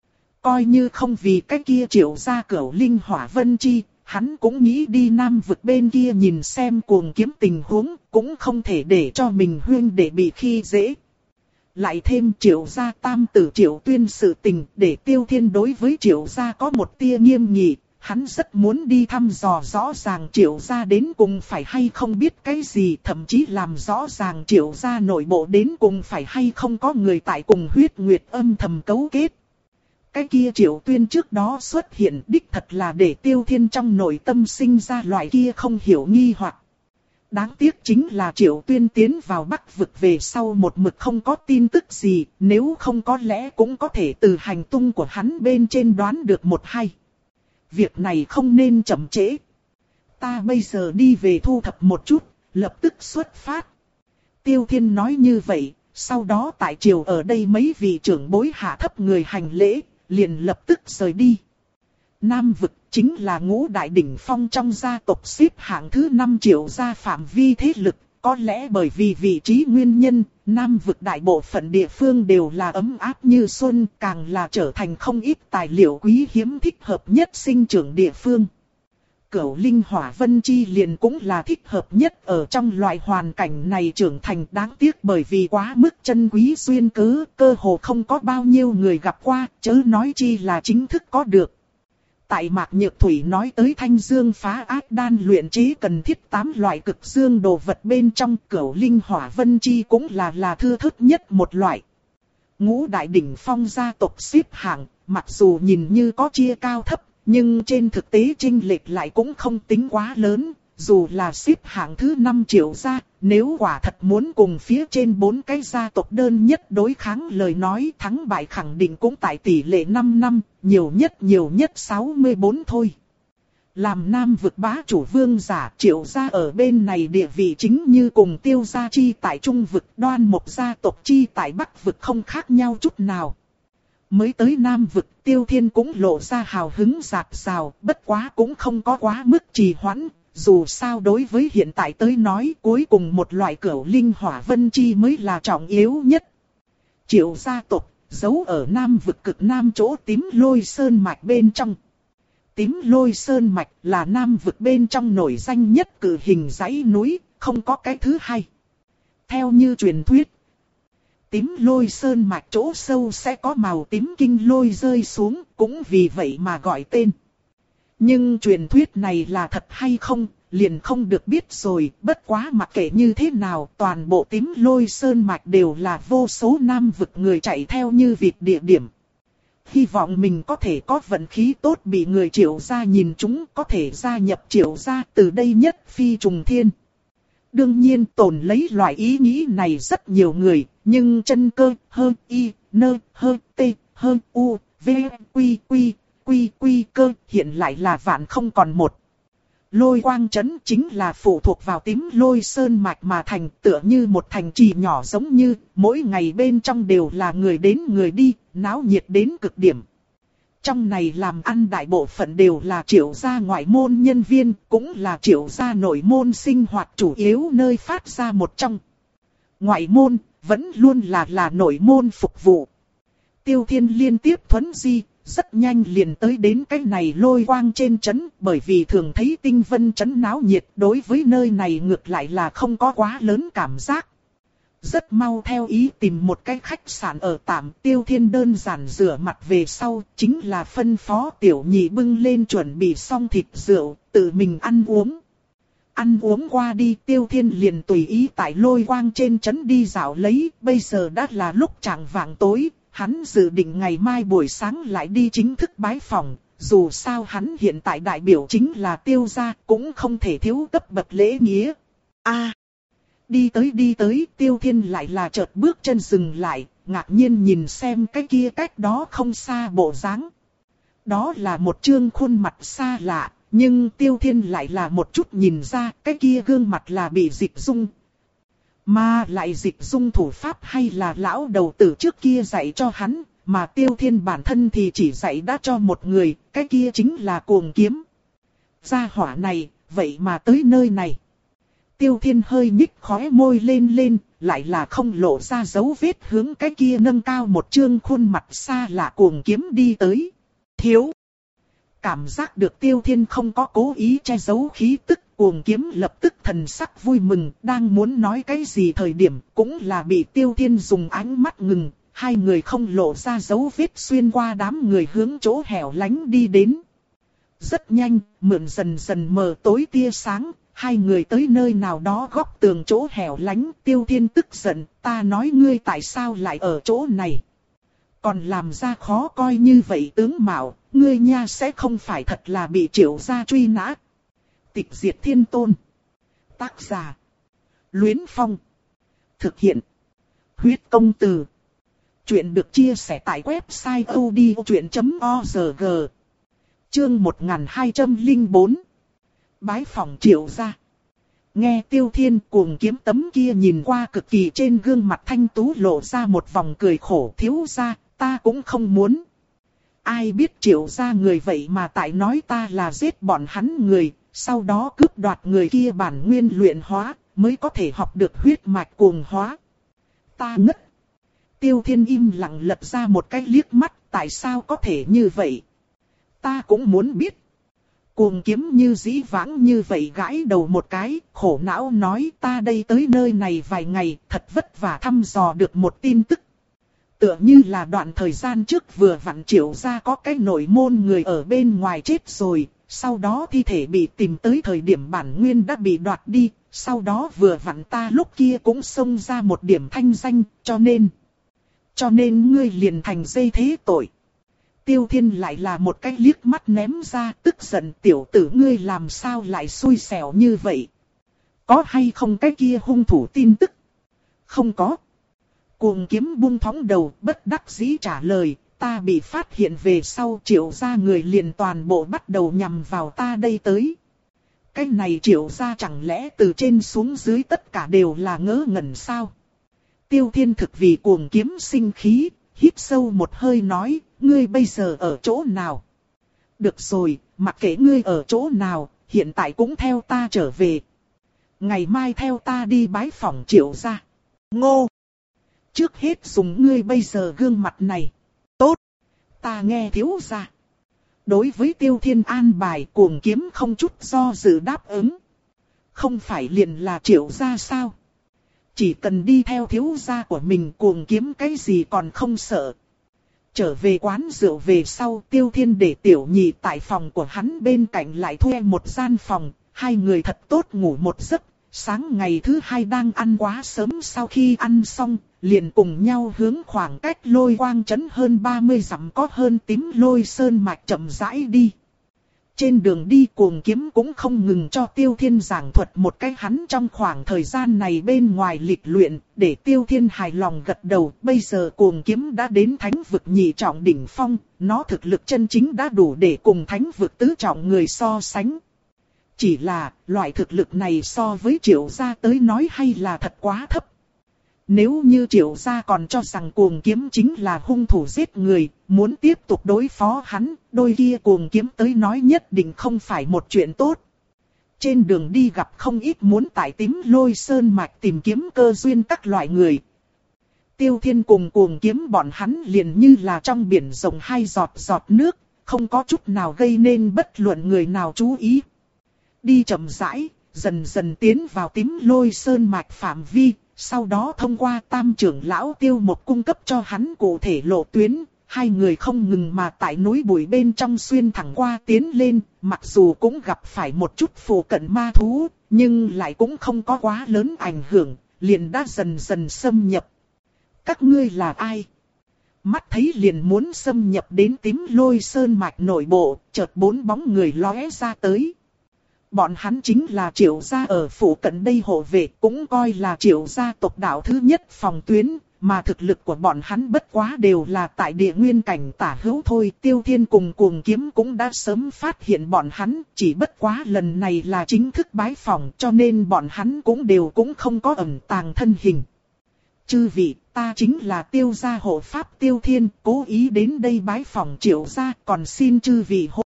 Coi như không vì cái kia Triệu gia Cửu Linh Hỏa Vân Chi, hắn cũng nghĩ đi Nam vực bên kia nhìn xem cuồng kiếm tình huống, cũng không thể để cho mình huyên để bị khi dễ. Lại thêm Triệu gia tam tử Triệu Tuyên sự tình, để Tiêu Thiên đối với Triệu gia có một tia nghiêm nghị, hắn rất muốn đi thăm dò rõ ràng Triệu gia đến cùng phải hay không biết cái gì, thậm chí làm rõ ràng Triệu gia nội bộ đến cùng phải hay không có người tại cùng huyết nguyệt âm thầm cấu kết. Cái kia Triệu Tuyên trước đó xuất hiện đích thật là để Tiêu Thiên trong nội tâm sinh ra loại kia không hiểu nghi hoặc. Đáng tiếc chính là Triệu Tuyên tiến vào Bắc vực về sau một mực không có tin tức gì, nếu không có lẽ cũng có thể từ hành tung của hắn bên trên đoán được một hay. Việc này không nên chậm trễ. Ta bây giờ đi về thu thập một chút, lập tức xuất phát. Tiêu Thiên nói như vậy, sau đó tại triều ở đây mấy vị trưởng bối hạ thấp người hành lễ, liền lập tức rời đi. Nam vực chính là ngũ đại đỉnh phong trong gia tộc xếp hạng thứ năm Triệu gia phạm vi thế lực. Có lẽ bởi vì vị trí nguyên nhân, Nam vực đại bộ phận địa phương đều là ấm áp như xuân, càng là trở thành không ít tài liệu quý hiếm thích hợp nhất sinh trưởng địa phương. Cửu Linh Hỏa Vân Chi liền cũng là thích hợp nhất ở trong loại hoàn cảnh này trưởng thành, đáng tiếc bởi vì quá mức chân quý xuyên cớ, cơ hồ không có bao nhiêu người gặp qua, chớ nói chi là chính thức có được. Tại Mạc Nhược Thủy nói tới Thanh Dương phá ác đan luyện chế cần thiết tám loại cực dương đồ vật bên trong, Cửu Linh Hỏa Vân Chi cũng là là thưa thớt nhất một loại. Ngũ đại đỉnh phong gia tộc xếp hạng, mặc dù nhìn như có chia cao thấp, nhưng trên thực tế chênh lệch lại cũng không tính quá lớn. Dù là xếp hạng thứ năm Triệu gia, nếu quả thật muốn cùng phía trên bốn cái gia tộc đơn nhất đối kháng lời nói, thắng bại khẳng định cũng tại tỷ lệ năm năm, nhiều nhất nhiều nhất sáu mươi bốn thôi. Làm Nam vực bá chủ vương giả, Triệu gia ở bên này địa vị chính như cùng Tiêu gia chi tại Trung vực, Đoan Mộc gia tộc chi tại Bắc vực không khác nhau chút nào. Mới tới Nam vực, Tiêu Thiên cũng lộ ra hào hứng dạt dào, bất quá cũng không có quá mức trì hoãn. Dù sao đối với hiện tại tới nói, cuối cùng một loại Cửu Linh Hỏa Vân Chi mới là trọng yếu nhất. Triệu gia tộc giấu ở Nam vực cực Nam chỗ Tím Lôi Sơn mạch bên trong. Tím Lôi Sơn mạch là Nam vực bên trong nổi danh nhất cự hình dãy núi, không có cái thứ hai. Theo như truyền thuyết, Tím Lôi Sơn mạch chỗ sâu sẽ có màu tím kinh lôi rơi xuống, cũng vì vậy mà gọi tên. Nhưng truyền thuyết này là thật hay không, liền không được biết rồi, bất quá mặc kệ như thế nào, toàn bộ Tím Lôi Sơn mạch đều là vô số Nam vực người chạy theo như vịt địa điểm. Hy vọng mình có thể có vận khí tốt bị người Triệu gia nhìn chúng, có thể gia nhập Triệu gia, từ đây nhất phi trùng thiên. Đương nhiên tồn lấy loại ý nghĩ này rất nhiều người, nhưng chân cơ, hơ, y, nơ, hơ, tê, hơ, u, v, quy, quy, quy, quy cơ, hiện lại là vạn không còn một. Lôi quang trấn chính là phụ thuộc vào Tím Lôi Sơn mạch mà thành, tựa như một thành trì nhỏ, giống như mỗi ngày bên trong đều là người đến người đi, náo nhiệt đến cực điểm. Trong này làm ăn đại bộ phận đều là Triệu gia ngoại môn nhân viên, cũng là Triệu gia nội môn sinh hoạt chủ yếu nơi phát ra một trong. Ngoại môn vẫn luôn là là nội môn phục vụ. Tiêu Thiên liên tiếp thuấn di, rất nhanh liền tới đến cái này lôi quang trên trấn, bởi vì thường thấy tinh vân trấn náo nhiệt, đối với nơi này ngược lại là không có quá lớn cảm giác. Rất mau theo ý tìm một cái khách sạn ở tạm, Tiêu Thiên đơn giản rửa mặt về sau, chính là phân phó tiểu nhị bưng lên chuẩn bị xong thịt rượu, tự mình ăn uống. ăn uống qua đi, Tiêu Thiên liền tùy ý tại lôi quang trên trấn đi dạo lấy, bây giờ đã là lúc chạng vạng tối, hắn dự định ngày mai buổi sáng lại đi chính thức bái phỏng, dù sao hắn hiện tại đại biểu chính là Tiêu gia, cũng không thể thiếu cấp bậc lễ nghĩa. A, à, đi tới đi tới, Tiêu Thiên lại là chợt bước chân dừng lại, ngạc nhiên nhìn xem cái kia cách đó không xa bộ dáng. Đó là một trương khuôn mặt xa lạ, nhưng Tiêu Thiên lại là một chút nhìn ra cái kia gương mặt là bị dịch dung. Mà lại dịch dung thủ pháp hay là lão đầu tử trước kia dạy cho hắn, mà Tiêu Thiên bản thân thì chỉ dạy đã cho một người, cái kia chính là Cuồng Kiếm. Gia hỏa này, vậy mà tới nơi này. Tiêu Thiên hơi nhích khóe môi lên lên, lại là không lộ ra dấu vết hướng cái kia nâng cao một trương khuôn mặt xa lạ Cuồng Kiếm đi tới. Thiếu. Cảm giác được Tiêu Thiên không có cố ý che giấu khí tức, Cuồng Kiếm lập tức thần sắc vui mừng, đang muốn nói cái gì thời điểm cũng là bị Tiêu Thiên dùng ánh mắt ngừng, hai người không lộ ra dấu vết xuyên qua đám người hướng chỗ hẻo lánh đi đến. Rất nhanh, mượn dần dần mờ tối tia sáng, hai người tới nơi nào đó góc tường chỗ hẻo lánh, Tiêu Thiên tức giận, ta nói ngươi tại sao lại ở chỗ này. Còn làm ra khó coi như vậy tướng mạo, ngươi nha sẽ không phải thật là bị Triệu gia truy nã. Tịch diệt thiên tôn. Tác giả. Luyến Phong. Thực hiện. Huyết công từ. Chuyện được chia sẻ tại website odchuyện chấm org. Chương một nghìn hai trăm lẻ bốn. Bái phỏng Triệu gia. Nghe Tiêu Thiên Cuồng Kiếm tấm kia nhìn qua cực kỳ trên gương mặt thanh tú lộ ra một vòng cười khổ, thiếu gia, ta cũng không muốn. Ai biết Triệu gia người vậy mà tại nói ta là giết bọn hắn người, sau đó cướp đoạt người kia bản nguyên luyện hóa, mới có thể học được huyết mạch cuồng hóa. Ta ngất. Tiêu Thiên im lặng lật ra một cái liếc mắt, tại sao có thể như vậy? Ta cũng muốn biết. Cuồng Kiếm như dĩ vãng như vậy gãi đầu một cái, khổ não nói ta đây tới nơi này vài ngày, thật vất vả thăm dò được một tin tức. Tựa như là đoạn thời gian trước vừa vặn Triệu gia có cái nội môn người ở bên ngoài chết rồi, sau đó thi thể bị tìm tới thời điểm bản nguyên đã bị đoạt đi, sau đó vừa vặn ta lúc kia cũng xông ra một điểm thanh danh, cho nên... Cho nên ngươi liền thành dây thế tội. Tiêu Thiên lại là một cái liếc mắt ném ra, tức giận, tiểu tử ngươi làm sao lại xui xẻo như vậy. Có hay không cái kia hung thủ tin tức? Không có. Cuồng Kiếm buông thõng đầu, bất đắc dĩ trả lời, ta bị phát hiện về sau Triệu gia người liền toàn bộ bắt đầu nhằm vào ta đây tới. Cái này Triệu gia chẳng lẽ từ trên xuống dưới tất cả đều là ngớ ngẩn sao? Tiêu Thiên thực vì Cuồng Kiếm sinh khí, hít sâu một hơi nói, ngươi bây giờ ở chỗ nào? Được rồi, mặc kệ ngươi ở chỗ nào, hiện tại cũng theo ta trở về. Ngày mai theo ta đi bái phỏng Triệu gia. Ngô! Trước hết dùng ngươi bây giờ gương mặt này. Tốt! Ta nghe thiếu gia. Đối với Tiêu Thiên an bài, Cuồng Kiếm không chút do dự đáp ứng. Không phải liền là Triệu gia sao? Chỉ cần đi theo thiếu gia của mình, Cuồng Kiếm cái gì còn không sợ. Trở về quán rượu về sau, Tiêu Thiên để tiểu nhị tại phòng của hắn bên cạnh lại thuê một gian phòng, hai người thật tốt ngủ một giấc. Sáng ngày thứ hai đang ăn quá sớm, sau khi ăn xong, liền cùng nhau hướng khoảng cách Lôi Quang trấn hơn ba mươi dặm có hơn Tím Lôi Sơn mạch chậm rãi đi. Trên đường đi Cuồng Kiếm cũng không ngừng cho Tiêu Thiên giảng thuật một cái hắn trong khoảng thời gian này bên ngoài lịch luyện, để Tiêu Thiên hài lòng gật đầu. Bây giờ Cuồng Kiếm đã đến thánh vực nhị trọng đỉnh phong, nó thực lực chân chính đã đủ để cùng thánh vực tứ trọng người so sánh. Chỉ là, loại thực lực này so với Triệu gia tới nói hay là thật quá thấp. Nếu như Triệu gia còn cho rằng Cuồng Kiếm chính là hung thủ giết người, muốn tiếp tục đối phó hắn, đôi kia Cuồng Kiếm tới nói nhất định không phải một chuyện tốt. Trên đường đi gặp không ít muốn tại Tím Lôi Sơn mạch tìm kiếm cơ duyên các loại người. Tiêu Thiên cùng Cuồng Kiếm bọn hắn liền như là trong biển rộng hai giọt giọt nước, không có chút nào gây nên bất luận người nào chú ý. Đi chậm rãi, dần dần tiến vào Tím Lôi Sơn mạch phạm vi, sau đó thông qua tam trưởng lão Tiêu một cung cấp cho hắn cụ thể lộ tuyến, hai người không ngừng mà tại núi bụi bên trong xuyên thẳng qua tiến lên, mặc dù cũng gặp phải một chút phù cận ma thú, nhưng lại cũng không có quá lớn ảnh hưởng, liền đã dần dần xâm nhập. Các ngươi là ai? Mắt thấy liền muốn xâm nhập đến Tím Lôi Sơn mạch nội bộ, chợt bốn bóng người lóe ra tới. Bọn hắn chính là Triệu gia ở phủ cận đây hộ vệ, cũng coi là Triệu gia tộc đạo thứ nhất phòng tuyến, mà thực lực của bọn hắn bất quá đều là tại địa nguyên cảnh tả hữu thôi. Tiêu Thiên cùng Cuồng Kiếm cũng đã sớm phát hiện bọn hắn, chỉ bất quá lần này là chính thức bái phỏng, cho nên bọn hắn cũng đều cũng không có ẩn tàng thân hình. Chư vị, ta chính là Tiêu gia hộ pháp Tiêu Thiên, cố ý đến đây bái phỏng Triệu gia, còn xin chư vị hỗ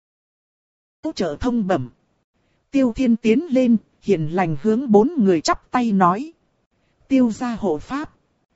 trợ thông bẩm. Tiêu Thiên tiến lên, hiền lành hướng bốn người chắp tay nói. Tiêu gia hộ pháp.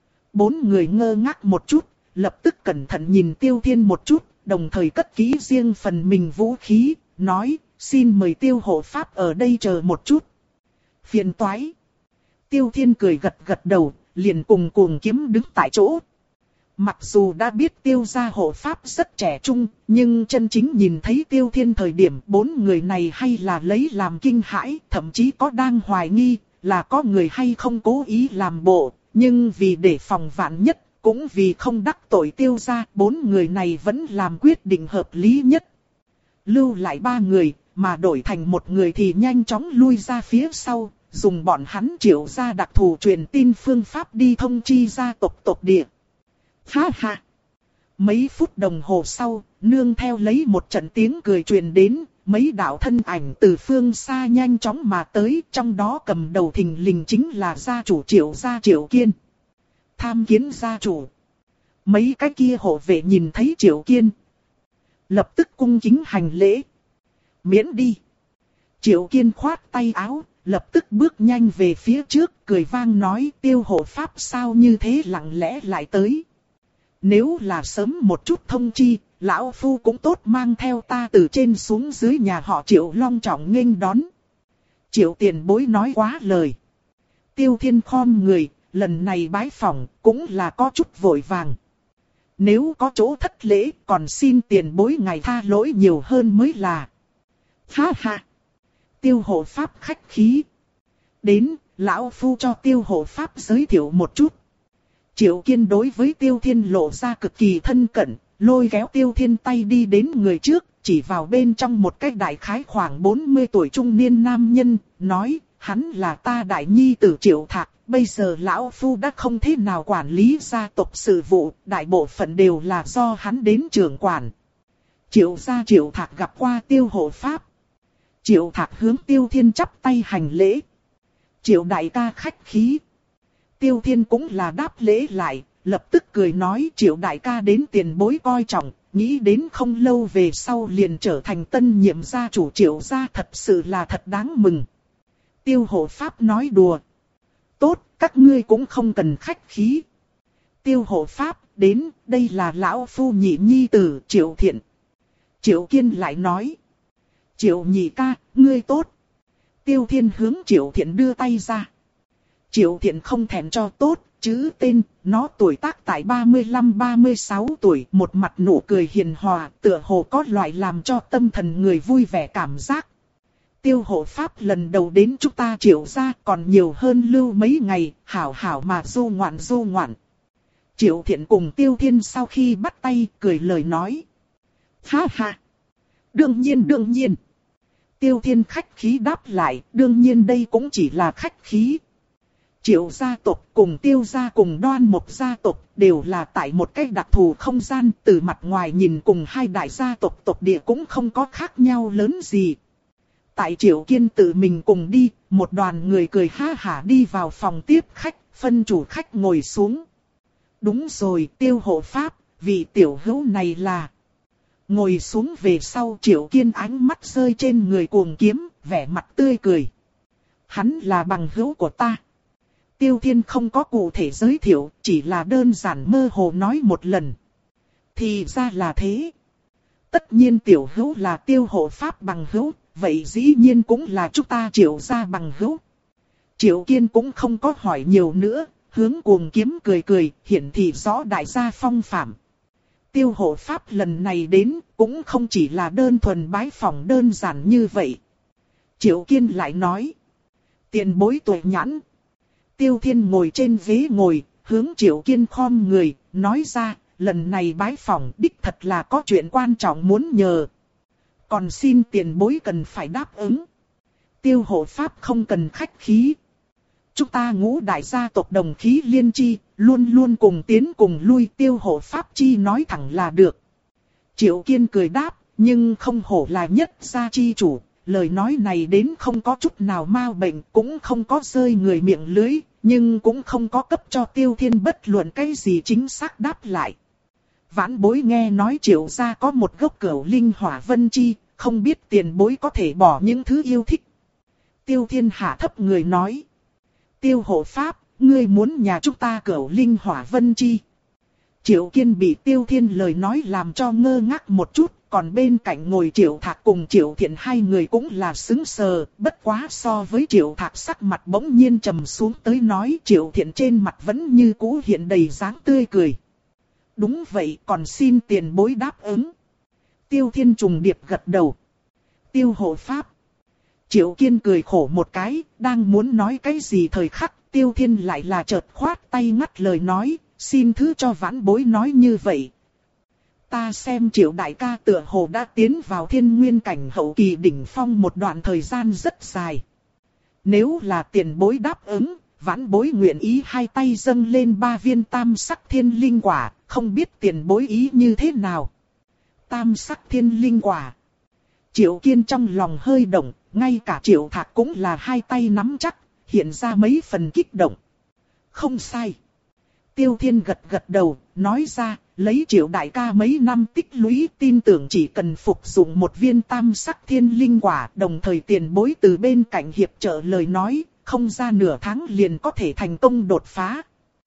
Bốn người ngơ ngác một chút, lập tức cẩn thận nhìn Tiêu Thiên một chút, đồng thời cất kỹ riêng phần mình vũ khí, nói, xin mời Tiêu hộ pháp ở đây chờ một chút. Phiền toái. Tiêu Thiên cười gật gật đầu, liền cùng Cuồng Kiếm đứng tại chỗ. Mặc dù đã biết Tiêu gia hộ pháp rất trẻ trung, nhưng chân chính nhìn thấy Tiêu Thiên thời điểm bốn người này hay là lấy làm kinh hãi, thậm chí có đang hoài nghi là có người hay không cố ý làm bộ, nhưng vì để phòng vạn nhất, cũng vì không đắc tội Tiêu gia, bốn người này vẫn làm quyết định hợp lý nhất. Lưu lại ba người, mà đổi thành một người thì nhanh chóng lui ra phía sau, dùng bọn hắn Triệu gia đặc thù truyền tin phương pháp đi thông chi gia tộc tộc địa. Ha ha! Mấy phút đồng hồ sau, nương theo lấy một trận tiếng cười truyền đến, mấy đạo thân ảnh từ phương xa nhanh chóng mà tới, trong đó cầm đầu thình lình chính là gia chủ Triệu gia Triệu Kiên. Tham kiến gia chủ. Mấy cái kia hộ vệ nhìn thấy Triệu Kiên, lập tức cung kính hành lễ. Miễn đi. Triệu Kiên khoát tay áo, lập tức bước nhanh về phía trước, cười vang nói Tiêu hộ pháp sao như thế lặng lẽ lại tới. Nếu là sớm một chút thông chi, lão phu cũng tốt mang theo ta từ trên xuống dưới nhà họ Triệu long trọng nghênh đón. Triệu tiền bối nói quá lời. Tiêu Thiên khom người, lần này bái phỏng cũng là có chút vội vàng. Nếu có chỗ thất lễ, còn xin tiền bối ngài tha lỗi nhiều hơn mới là. Ha ha! Tiêu hộ pháp khách khí. Đến, lão phu cho Tiêu hộ pháp giới thiệu một chút. Triệu Kiên đối với Tiêu Thiên lộ ra cực kỳ thân cận, lôi kéo Tiêu Thiên tay đi đến người trước, chỉ vào bên trong một cái đại khái khoảng bốn mươi tuổi trung niên nam nhân, nói, hắn là ta đại nhi tử Triệu Thạc, bây giờ lão phu đã không thế nào quản lý gia tộc sự vụ, đại bộ phận đều là do hắn đến trưởng quản. Triệu gia Triệu Thạc gặp qua Tiêu hộ pháp. Triệu Thạc hướng Tiêu Thiên chắp tay hành lễ. Triệu đại ca khách khí. Tiêu Thiên cũng là đáp lễ lại, lập tức cười nói Triệu đại ca đến tiền bối coi trọng, nghĩ đến không lâu về sau liền trở thành tân nhiệm gia chủ Triệu gia, thật sự là thật đáng mừng. Tiêu hộ pháp nói đùa. Tốt, các ngươi cũng không cần khách khí. Tiêu hộ pháp, đến, đây là lão phu nhị nhi tử Triệu Thiện. Triệu Kiên lại nói. Triệu nhị ca, ngươi tốt. Tiêu Thiên hướng Triệu Thiện đưa tay ra. Triệu Thiện không thèm cho tốt, chữ tên, nó tuổi tác tại ba mươi lăm ba mươi sáu tuổi, một mặt nụ cười hiền hòa, tựa hồ có loại làm cho tâm thần người vui vẻ cảm giác. Tiêu hộ pháp lần đầu đến chúng ta Triệu gia, còn nhiều hơn lưu mấy ngày, hảo hảo mà du ngoạn du ngoạn. Triệu Thiện cùng Tiêu Thiên sau khi bắt tay, cười lời nói. Ha ha! Đương nhiên đương nhiên! Tiêu Thiên khách khí đáp lại, đương nhiên đây cũng chỉ là khách khí. Triệu gia tộc cùng Tiêu gia cùng Đoan Mộc gia tộc đều là tại một cái đặc thù không gian, từ mặt ngoài nhìn cùng hai đại gia tộc tộc địa cũng không có khác nhau lớn gì. Tại Triệu Kiên tự mình cùng đi, một đoàn người cười ha hả đi vào phòng tiếp khách, phân chủ khách ngồi xuống. Đúng rồi, Tiêu hộ pháp, vị tiểu hữu này là... Ngồi xuống về sau Triệu Kiên ánh mắt rơi trên người Cuồng Kiếm, vẻ mặt tươi cười. Hắn là bằng hữu của ta. Tiêu Thiên không có cụ thể giới thiệu, chỉ là đơn giản mơ hồ nói một lần. Thì ra là thế. Tất nhiên tiểu hữu là Tiêu hộ pháp bằng hữu, vậy dĩ nhiên cũng là chúng ta Triệu gia bằng hữu. Triệu Kiên cũng không có hỏi nhiều nữa, hướng Cuồng Kiếm cười cười, hiển thị rõ đại gia phong phạm. Tiêu hộ pháp lần này đến, cũng không chỉ là đơn thuần bái phỏng đơn giản như vậy. Triệu Kiên lại nói. Tiền bối tuệ nhãn. Tiêu Thiên ngồi trên ghế ngồi, hướng Triệu Kiên khom người, nói ra, lần này bái phỏng đích thật là có chuyện quan trọng muốn nhờ. Còn xin tiền bối cần phải đáp ứng. Tiêu hộ pháp không cần khách khí. Chúng ta ngũ đại gia tộc đồng khí liên chi, luôn luôn cùng tiến cùng lui, tiêu hộ pháp chi nói thẳng là được. Triệu Kiên cười đáp, nhưng không hổ là nhất gia chi chủ, lời nói này đến không có chút nào ma bệnh, cũng không có rơi người miệng lưới, nhưng cũng không có cấp cho Tiêu Thiên bất luận cái gì chính xác đáp lại. Vãn bối nghe nói Triệu gia có một gốc cửu linh hỏa vân chi, không biết tiền bối có thể bỏ những thứ yêu thích. Tiêu Thiên hạ thấp người nói. Tiêu hộ pháp, ngươi muốn nhà chúng ta cửu linh hỏa vân chi. Triệu Kiên bị Tiêu Thiên lời nói làm cho ngơ ngác một chút, còn bên cạnh ngồi Triệu Thạc cùng Triệu Thiện hai người cũng là sững sờ, bất quá so với Triệu Thạc sắc mặt bỗng nhiên trầm xuống tới nói Triệu Thiện trên mặt vẫn như cũ hiện đầy dáng tươi cười. Đúng vậy, còn xin tiền bối đáp ứng. Tiêu Thiên trùng điệp gật đầu. Tiêu hộ pháp. Triệu Kiên cười khổ một cái, đang muốn nói cái gì thời khắc, Tiêu Thiên lại là chợt khoát tay ngắt lời nói, xin thứ cho vãn bối nói như vậy. Ta xem Triệu đại ca tựa hồ đã tiến vào thiên nguyên cảnh hậu kỳ đỉnh phong một đoạn thời gian rất dài. Nếu là tiền bối đáp ứng, vãn bối nguyện ý hai tay dâng lên ba viên tam sắc thiên linh quả, không biết tiền bối ý như thế nào. Tam sắc thiên linh quả. Triệu Kiên trong lòng hơi động, ngay cả Triệu Thạc cũng là hai tay nắm chắc, hiện ra mấy phần kích động. Không sai. Tiêu Thiên gật gật đầu, nói ra, lấy Triệu đại ca mấy năm tích lũy, tin tưởng chỉ cần phục dụng một viên tam sắc thiên linh quả, đồng thời tiền bối từ bên cạnh hiệp trợ lời nói, không ra nửa tháng liền có thể thành công đột phá.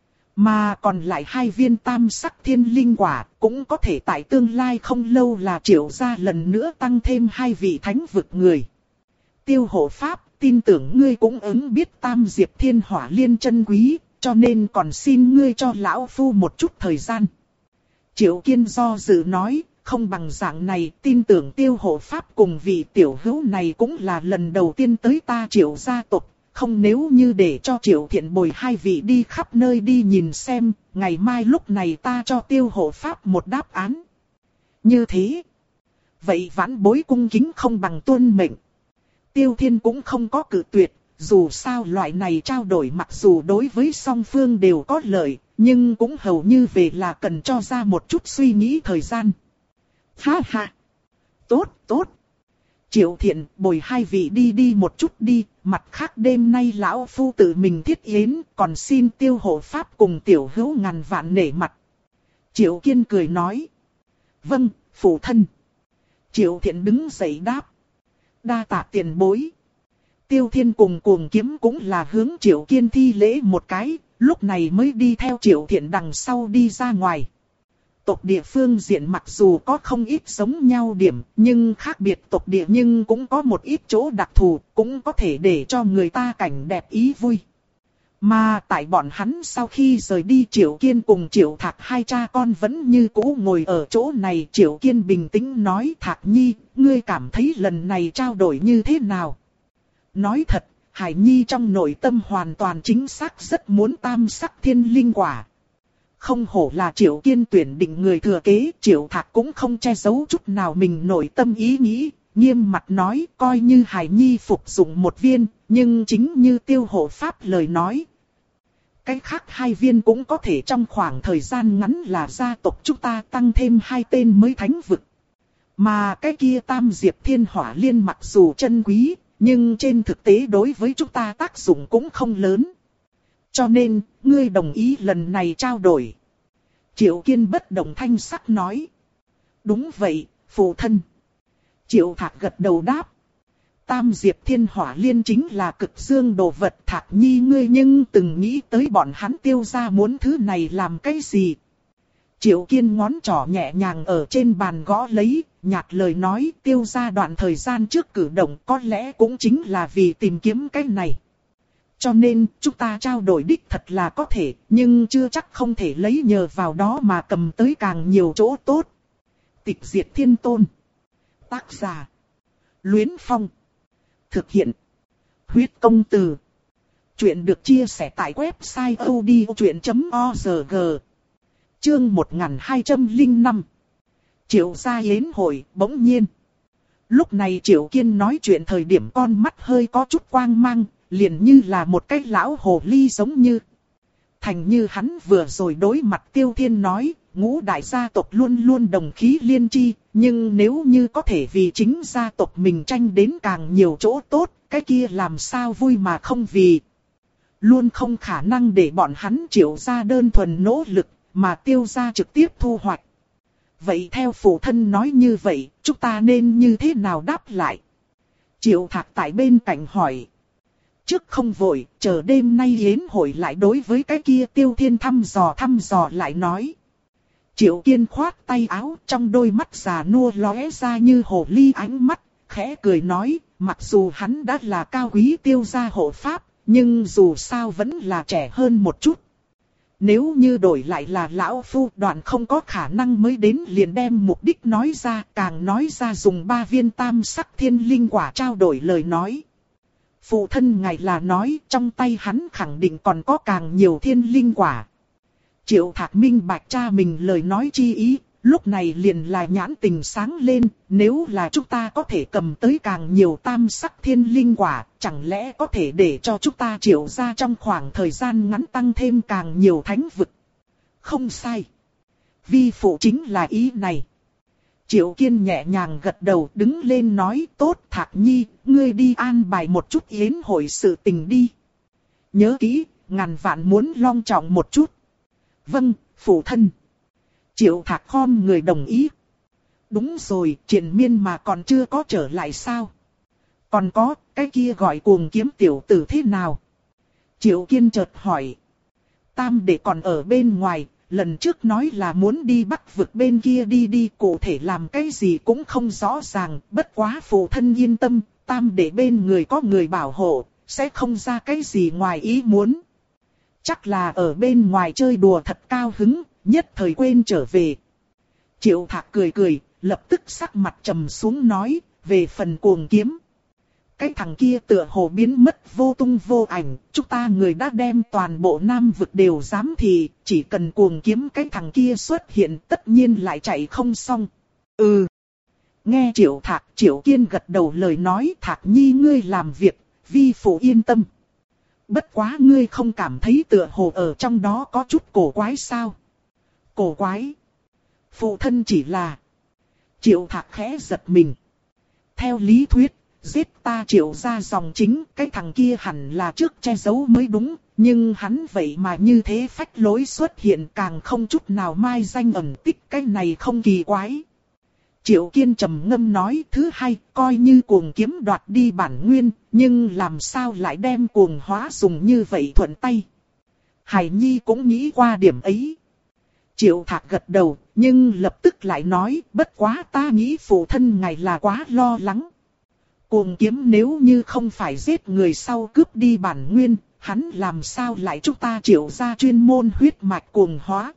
Mà còn lại hai viên tam sắc thiên linh quả, cũng có thể tại tương lai không lâu là Triệu gia lần nữa tăng thêm hai vị thánh vực người. Tiêu hộ pháp, tin tưởng ngươi cũng ứng biết tam diệp thiên hỏa liên chân quý, cho nên còn xin ngươi cho lão phu một chút thời gian. Triệu Kiên do dự nói, không bằng dạng này, tin tưởng tiêu hộ pháp cùng vị tiểu hữu này cũng là lần đầu tiên tới ta Triệu gia tộc. Không, nếu như để cho Triệu Thiện bồi hai vị đi khắp nơi đi nhìn xem, ngày mai lúc này ta cho tiêu hộ pháp một đáp án. Như thế, vậy vãn bối cung kính không bằng tuân mệnh. Tiêu Thiên cũng không có cự tuyệt, dù sao loại này trao đổi mặc dù đối với song phương đều có lợi, nhưng cũng hầu như về là cần cho ra một chút suy nghĩ thời gian. Ha ha! Tốt, tốt! Triệu Thiện bồi hai vị đi đi một chút đi, mặt khác đêm nay lão phu tự mình thiết yến, còn xin tiêu hộ pháp cùng tiểu hữu ngàn vạn nể mặt. Triệu Kiên cười nói. Vâng, phụ thân. Triệu Thiện đứng dậy đáp. Đa tạ tiền bối. Tiêu Thiên cùng Cuồng Kiếm cũng là hướng Triệu Kiên thi lễ một cái, lúc này mới đi theo Triệu Thiện đằng sau đi ra ngoài. Tộc địa phương diện mặc dù có không ít giống nhau điểm, nhưng khác biệt tộc địa nhưng cũng có một ít chỗ đặc thù, cũng có thể để cho người ta cảnh đẹp ý vui. Mà tại bọn hắn sau khi rời đi Triệu Kiên cùng Triệu Thạc hai cha con vẫn như cũ ngồi ở chỗ này. Triệu Kiên bình tĩnh nói, Thạc Nhi, ngươi cảm thấy lần này trao đổi như thế nào? Nói thật, Hải Nhi trong nội tâm hoàn toàn chính xác rất muốn tam sắc thiên linh quả. Không hổ là Triệu Kiên tuyển định người thừa kế, Triệu Thạc cũng không che giấu chút nào mình nội tâm ý nghĩ, nghiêm mặt nói, coi như Hải Nhi phục dụng một viên, nhưng chính như tiêu hộ pháp lời nói. Cái khác hai viên cũng có thể trong khoảng thời gian ngắn là gia tộc chúng ta tăng thêm hai tên mới thánh vực. Mà cái kia tam diệp thiên hỏa liên mặc dù chân quý, nhưng trên thực tế đối với chúng ta tác dụng cũng không lớn. Cho nên, ngươi đồng ý lần này trao đổi. Triệu Kiên bất động thanh sắc nói. Đúng vậy, phụ thân. Triệu Thạc gật đầu đáp. Tam diệp thiên hỏa liên chính là cực dương đồ vật. Thạc Nhi ngươi nhưng từng nghĩ tới bọn hắn tiêu gia muốn thứ này làm cái gì? Triệu Kiên ngón trỏ nhẹ nhàng ở trên bàn gõ lấy, nhạt lời nói tiêu gia đoạn thời gian trước cử động có lẽ cũng chính là vì tìm kiếm cái này. Cho nên, chúng ta trao đổi đích thật là có thể, nhưng chưa chắc không thể lấy nhờ vào đó mà cầm tới càng nhiều chỗ tốt. Tịch diệt thiên tôn. Tác giả. Luyến Phong. Thực hiện. Huyết công từ. Chuyện được chia sẻ tại website audiochuyện chấm org. Chương một nghìn hai trăm lẻ năm. Triệu gia yến hội. Bỗng nhiên, lúc này Triệu Kiên nói chuyện thời điểm con mắt hơi có chút quang mang, liền như là một cái lão hồ ly giống như. Thành như hắn vừa rồi đối mặt Tiêu Thiên nói, ngũ đại gia tộc luôn luôn đồng khí liên chi, nhưng nếu như có thể vì chính gia tộc mình tranh đến càng nhiều chỗ tốt, cái kia làm sao vui mà không vì. Luôn không khả năng để bọn hắn Triệu gia đơn thuần nỗ lực, mà Tiêu gia trực tiếp thu hoạch. Vậy theo phụ thân nói như vậy, chúng ta nên như thế nào đáp lại? Triệu Thạc tại bên cạnh hỏi. Trước không vội, chờ đêm nay yến hội lại đối với cái kia Tiêu Thiên thăm dò thăm dò lại nói. Triệu Kiên khoát tay áo, trong đôi mắt già nua lóe ra như hồ ly ánh mắt, khẽ cười nói, mặc dù hắn đã là cao quý Tiêu gia hộ pháp, nhưng dù sao vẫn là trẻ hơn một chút. Nếu như đổi lại là lão phu, đoạn không có khả năng mới đến liền đem mục đích nói ra, càng nói ra dùng ba viên tam sắc thiên linh quả trao đổi lời nói. Phụ thân ngài là nói trong tay hắn khẳng định còn có càng nhiều thiên linh quả. Triệu Thạc minh bạch cha mình lời nói chi ý, lúc này liền là nhãn tình sáng lên, nếu là chúng ta có thể cầm tới càng nhiều tam sắc thiên linh quả, chẳng lẽ có thể để cho chúng ta Triệu gia trong khoảng thời gian ngắn tăng thêm càng nhiều thánh vực. Không sai. Vi phụ chính là ý này. Triệu Kiên nhẹ nhàng gật đầu đứng lên nói tốt Thạc Nhi, ngươi đi an bài một chút yến hội sự tình đi. Nhớ kỹ, ngàn vạn muốn long trọng một chút. Vâng, phụ thân. Triệu Thạc khom người đồng ý. Đúng rồi, Triền Miên mà còn chưa có trở lại sao? Còn có, cái kia gọi cuồng kiếm tiểu tử thế nào? Triệu Kiên chợt hỏi. Tam đệ còn ở bên ngoài, lần trước nói là muốn đi Bắc vực bên kia đi đi, cụ thể làm cái gì cũng không rõ ràng, bất quá phụ thân yên tâm, tam đệ bên người có người bảo hộ, sẽ không ra cái gì ngoài ý muốn. Chắc là ở bên ngoài chơi đùa thật cao hứng, nhất thời quên trở về. Triệu Thạc cười cười, lập tức sắc mặt trầm xuống nói, về phần cuồng kiếm. Cái thằng kia tựa hồ biến mất vô tung vô ảnh, chúng ta người đã đem toàn bộ Nam vực đều dám thì, chỉ cần cuồng kiếm cái thằng kia xuất hiện tất nhiên lại chạy không xong. Ừ. Nghe Triệu Thạc, Triệu Kiên gật đầu lời nói Thạc Nhi ngươi làm việc, vi phụ yên tâm. Bất quá ngươi không cảm thấy tựa hồ ở trong đó có chút cổ quái sao? Cổ quái? Phụ thân chỉ là... Triệu Thạc khẽ giật mình. Theo lý thuyết, giết ta Triệu gia dòng chính, cái thằng kia hẳn là trước che giấu mới đúng, nhưng hắn vậy mà như thế phách lối xuất hiện càng không chút nào mai danh ẩn tích, cái này không kỳ quái. Triệu Kiên trầm ngâm nói thứ hai, coi như cuồng kiếm đoạt đi bản nguyên, nhưng làm sao lại đem cuồng hóa dùng như vậy thuận tay. Hải Nhi cũng nghĩ qua điểm ấy. Triệu Thạc gật đầu, nhưng lập tức lại nói, bất quá ta nghĩ phụ thân ngài là quá lo lắng. Cuồng kiếm nếu như không phải giết người sau cướp đi bản nguyên, hắn làm sao lại chúng ta Triệu gia chuyên môn huyết mạch cuồng hóa.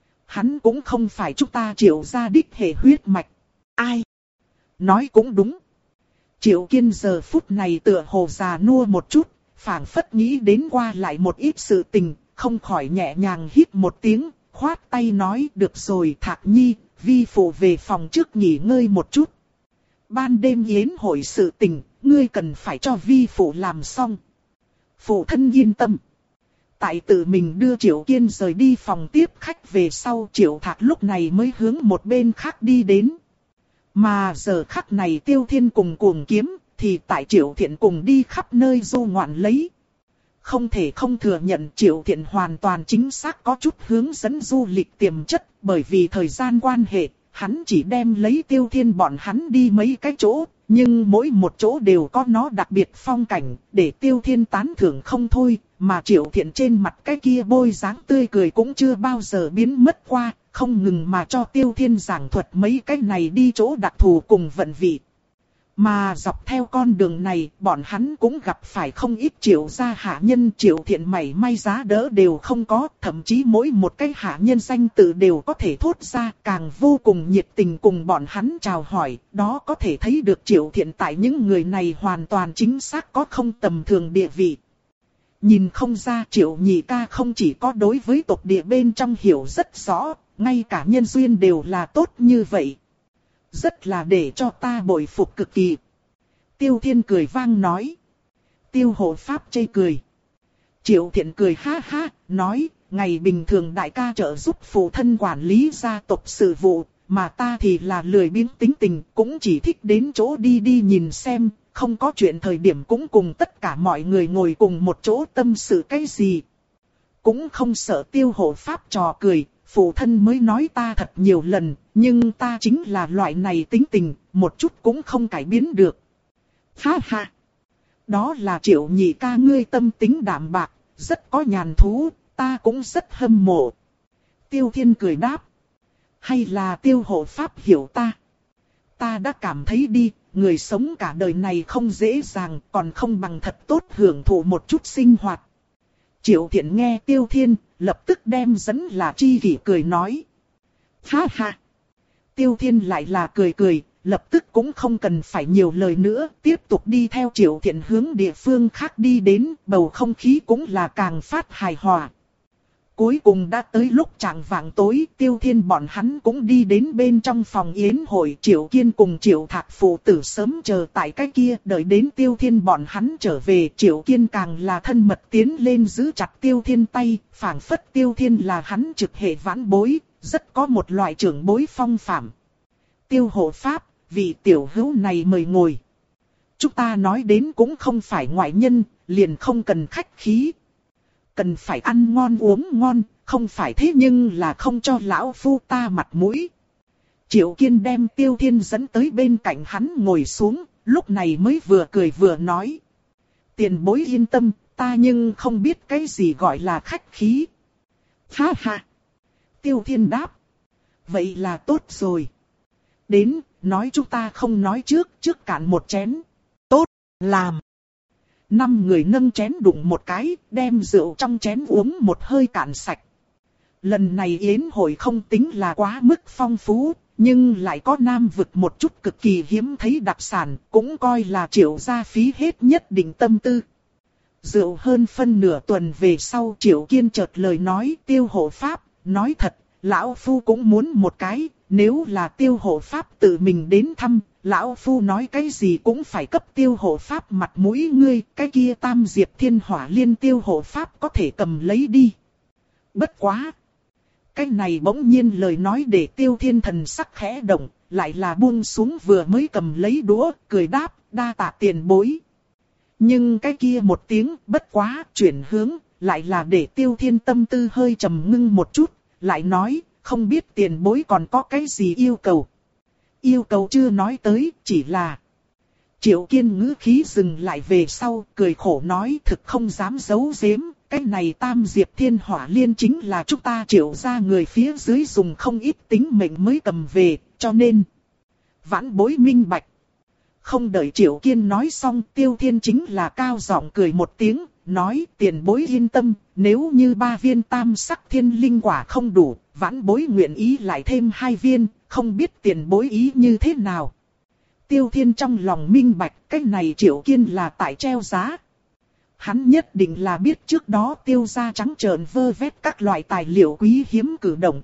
Hắn cũng không phải chúng ta Triệu gia đích hệ huyết mạch. Ai? Nói cũng đúng. Triệu Kiên giờ phút này tựa hồ già nua một chút, phảng phất nghĩ đến qua lại một ít sự tình, không khỏi nhẹ nhàng hít một tiếng, khoát tay nói được rồi Thạc Nhi, vi phụ về phòng trước nghỉ ngơi một chút. Ban đêm yến hội sự tình, ngươi cần phải cho vi phụ làm xong. Phụ thân yên tâm. Tại tự mình đưa Triệu Kiên rời đi phòng tiếp khách về sau Triệu Thạc lúc này mới hướng một bên khác đi đến. Mà giờ khắc này Tiêu Thiên cùng cuồng kiếm, thì tại Triệu Thiện cùng đi khắp nơi du ngoạn lấy. Không thể không thừa nhận Triệu Thiện hoàn toàn chính xác có chút hướng dẫn du lịch tiềm chất, bởi vì thời gian quan hệ, hắn chỉ đem lấy Tiêu Thiên bọn hắn đi mấy cái chỗ, nhưng mỗi một chỗ đều có nó đặc biệt phong cảnh, để Tiêu Thiên tán thưởng không thôi, mà Triệu Thiện trên mặt cái kia bôi dáng tươi cười cũng chưa bao giờ biến mất qua, không ngừng mà cho Tiêu Thiên giảng thuật mấy cái này đi chỗ đặc thù cùng vận vị. Mà dọc theo con đường này, bọn hắn cũng gặp phải không ít Triệu gia hạ nhân. Triệu Thiện mảy may giá đỡ đều không có, thậm chí mỗi một cái hạ nhân danh tự đều có thể thốt ra, càng vô cùng nhiệt tình cùng bọn hắn chào hỏi. Đó có thể thấy được Triệu Thiện tại những người này hoàn toàn chính xác có không tầm thường địa vị. Nhìn không ra Triệu nhị ca không chỉ có đối với tộc địa bên trong hiểu rất rõ, ngay cả nhân duyên đều là tốt như vậy. Rất là để cho ta bội phục cực kỳ. Tiêu Thiên cười vang nói. Tiêu hộ pháp chê cười. Triệu Thiện cười ha ha, nói, ngày bình thường đại ca trợ giúp phụ thân quản lý gia tộc sự vụ, mà ta thì là lười biếng tính tình, cũng chỉ thích đến chỗ đi đi nhìn xem, không có chuyện thời điểm cũng cùng tất cả mọi người ngồi cùng một chỗ tâm sự cái gì. Cũng không sợ Tiêu hộ pháp trò cười, phụ thân mới nói ta thật nhiều lần, nhưng ta chính là loại này tính tình, một chút cũng không cải biến được. Ha ha! Đó là Triệu nhị ca ngươi tâm tính đạm bạc, rất có nhàn thú, ta cũng rất hâm mộ. Tiêu Thiên cười đáp. Hay là Tiêu hộ pháp hiểu ta? Ta đã cảm thấy đi, người sống cả đời này không dễ dàng, còn không bằng thật tốt hưởng thụ một chút sinh hoạt. Triệu Thiện nghe Tiêu Thiên, lập tức đem dẫn là chi kỷ cười nói. Ha ha! Tiêu Thiên lại là cười cười, lập tức cũng không cần phải nhiều lời nữa, tiếp tục đi theo Triệu Thiện hướng địa phương khác đi đến, bầu không khí cũng là càng phát hài hòa. Cuối cùng đã tới lúc chạng vạng tối, Tiêu Thiên bọn hắn cũng đi đến bên trong phòng yến hội. Triệu Kiên cùng Triệu Thạc phụ tử sớm chờ tại cái kia, đợi đến Tiêu Thiên bọn hắn trở về. Triệu Kiên càng là thân mật tiến lên giữ chặt Tiêu Thiên tay, phảng phất Tiêu Thiên là hắn trực hệ vãn bối, rất có một loại trưởng bối phong phạm. Tiêu hộ pháp, vị tiểu hữu này mời ngồi. Chúng ta nói đến cũng không phải ngoại nhân, liền không cần khách khí. Cần phải ăn ngon uống ngon, không phải thế nhưng là không cho lão phu ta mặt mũi. Triệu Kiên đem Tiêu Thiên dẫn tới bên cạnh hắn ngồi xuống, lúc này mới vừa cười vừa nói. Tiền bối yên tâm, ta nhưng không biết cái gì gọi là khách khí. Ha ha! Tiêu Thiên đáp. Vậy là tốt rồi. Đến, nói chúng ta không nói trước, trước cạn một chén. Tốt, làm. Năm người nâng chén đụng một cái, đem rượu trong chén uống một hơi cạn sạch. Lần này yến hội không tính là quá mức phong phú, nhưng lại có Nam vực một chút cực kỳ hiếm thấy đặc sản, cũng coi là Triệu gia phí hết nhất định tâm tư. Rượu hơn phân nửa tuần về sau, Triệu Kiên chợt lời nói. Tiêu hộ pháp, nói thật, lão phu cũng muốn một cái, nếu là Tiêu hộ pháp tự mình đến thăm, lão phu nói cái gì cũng phải cấp Tiêu hộ pháp mặt mũi ngươi, cái kia tam diệp thiên hỏa liên Tiêu hộ pháp có thể cầm lấy đi. Bất quá! Cái này bỗng nhiên lời nói để Tiêu Thiên thần sắc khẽ động, lại là buông xuống vừa mới cầm lấy đũa, cười đáp, đa tạ tiền bối. Nhưng cái kia một tiếng bất quá, chuyển hướng, lại là để Tiêu Thiên tâm tư hơi trầm ngưng một chút, lại nói, không biết tiền bối còn có cái gì yêu cầu. Yêu cầu chưa nói tới, chỉ là... Triệu Kiên ngữ khí dừng lại về sau, cười khổ nói thực không dám giấu giếm, cái này tam diệp thiên hỏa liên chính là chúng ta Triệu gia người phía dưới dùng không ít tính mệnh mới cầm về, cho nên... Vãn bối minh bạch. Không đợi Triệu Kiên nói xong, Tiêu Thiên chính là cao giọng cười một tiếng, nói tiền bối yên tâm, nếu như ba viên tam sắc thiên linh quả không đủ, vãn bối nguyện ý lại thêm hai viên, không biết tiền bối ý như thế nào. Tiêu Thiên trong lòng minh bạch, cái này Triệu Kiên là tại treo giá. Hắn nhất định là biết trước đó Tiêu gia trắng trợn vơ vét các loại tài liệu quý hiếm cử động.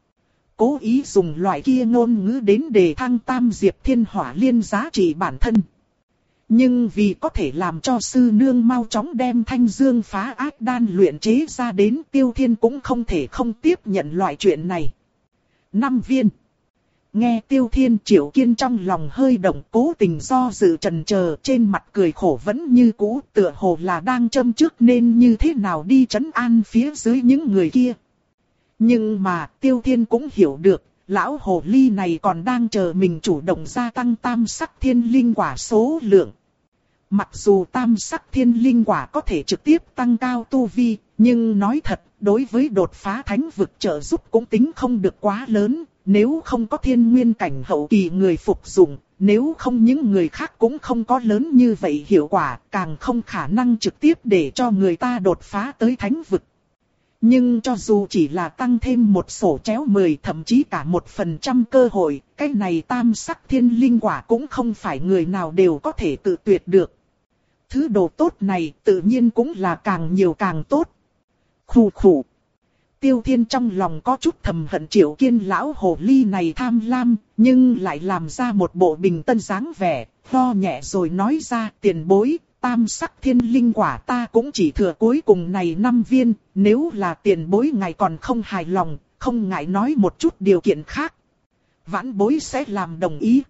Cố ý dùng loại kia ngôn ngữ đến đề thăng tam diệp thiên hỏa liên giá trị bản thân. Nhưng vì có thể làm cho sư nương mau chóng đem thanh dương phá ác đan luyện chế ra đến, Tiêu Thiên cũng không thể không tiếp nhận loại chuyện này. Năm viên. Nghe Tiêu Thiên, Triệu Kiên trong lòng hơi động, cố tình do dự trần chờ, trên mặt cười khổ vẫn như cũ, tựa hồ là đang châm trước nên như thế nào đi trấn an phía dưới những người kia. Nhưng mà Tiêu Thiên cũng hiểu được, lão hồ ly này còn đang chờ mình chủ động gia tăng tam sắc thiên linh quả số lượng. Mặc dù tam sắc thiên linh quả có thể trực tiếp tăng cao tu vi, nhưng nói thật, đối với đột phá thánh vực trợ giúp cũng tính không được quá lớn. Nếu không có thiên nguyên cảnh hậu kỳ người phục dụng, nếu không những người khác cũng không có lớn như vậy hiệu quả, càng không khả năng trực tiếp để cho người ta đột phá tới thánh vực. Nhưng cho dù chỉ là tăng thêm một sổ chéo mười, thậm chí cả một phần trăm cơ hội, cái này tam sắc thiên linh quả cũng không phải người nào đều có thể tự tuyệt được. Thứ đồ tốt này tự nhiên cũng là càng nhiều càng tốt. Khủ khủ. Tiêu Thiên trong lòng có chút thầm hận Triệu Kiên lão hồ ly này tham lam, nhưng lại làm ra một bộ bình tân dáng vẻ, lo nhẹ rồi nói ra tiền bối, tam sắc thiên linh quả ta cũng chỉ thừa cuối cùng này năm viên, nếu là tiền bối ngài còn không hài lòng, không ngại nói một chút điều kiện khác. Vãn bối sẽ làm đồng ý.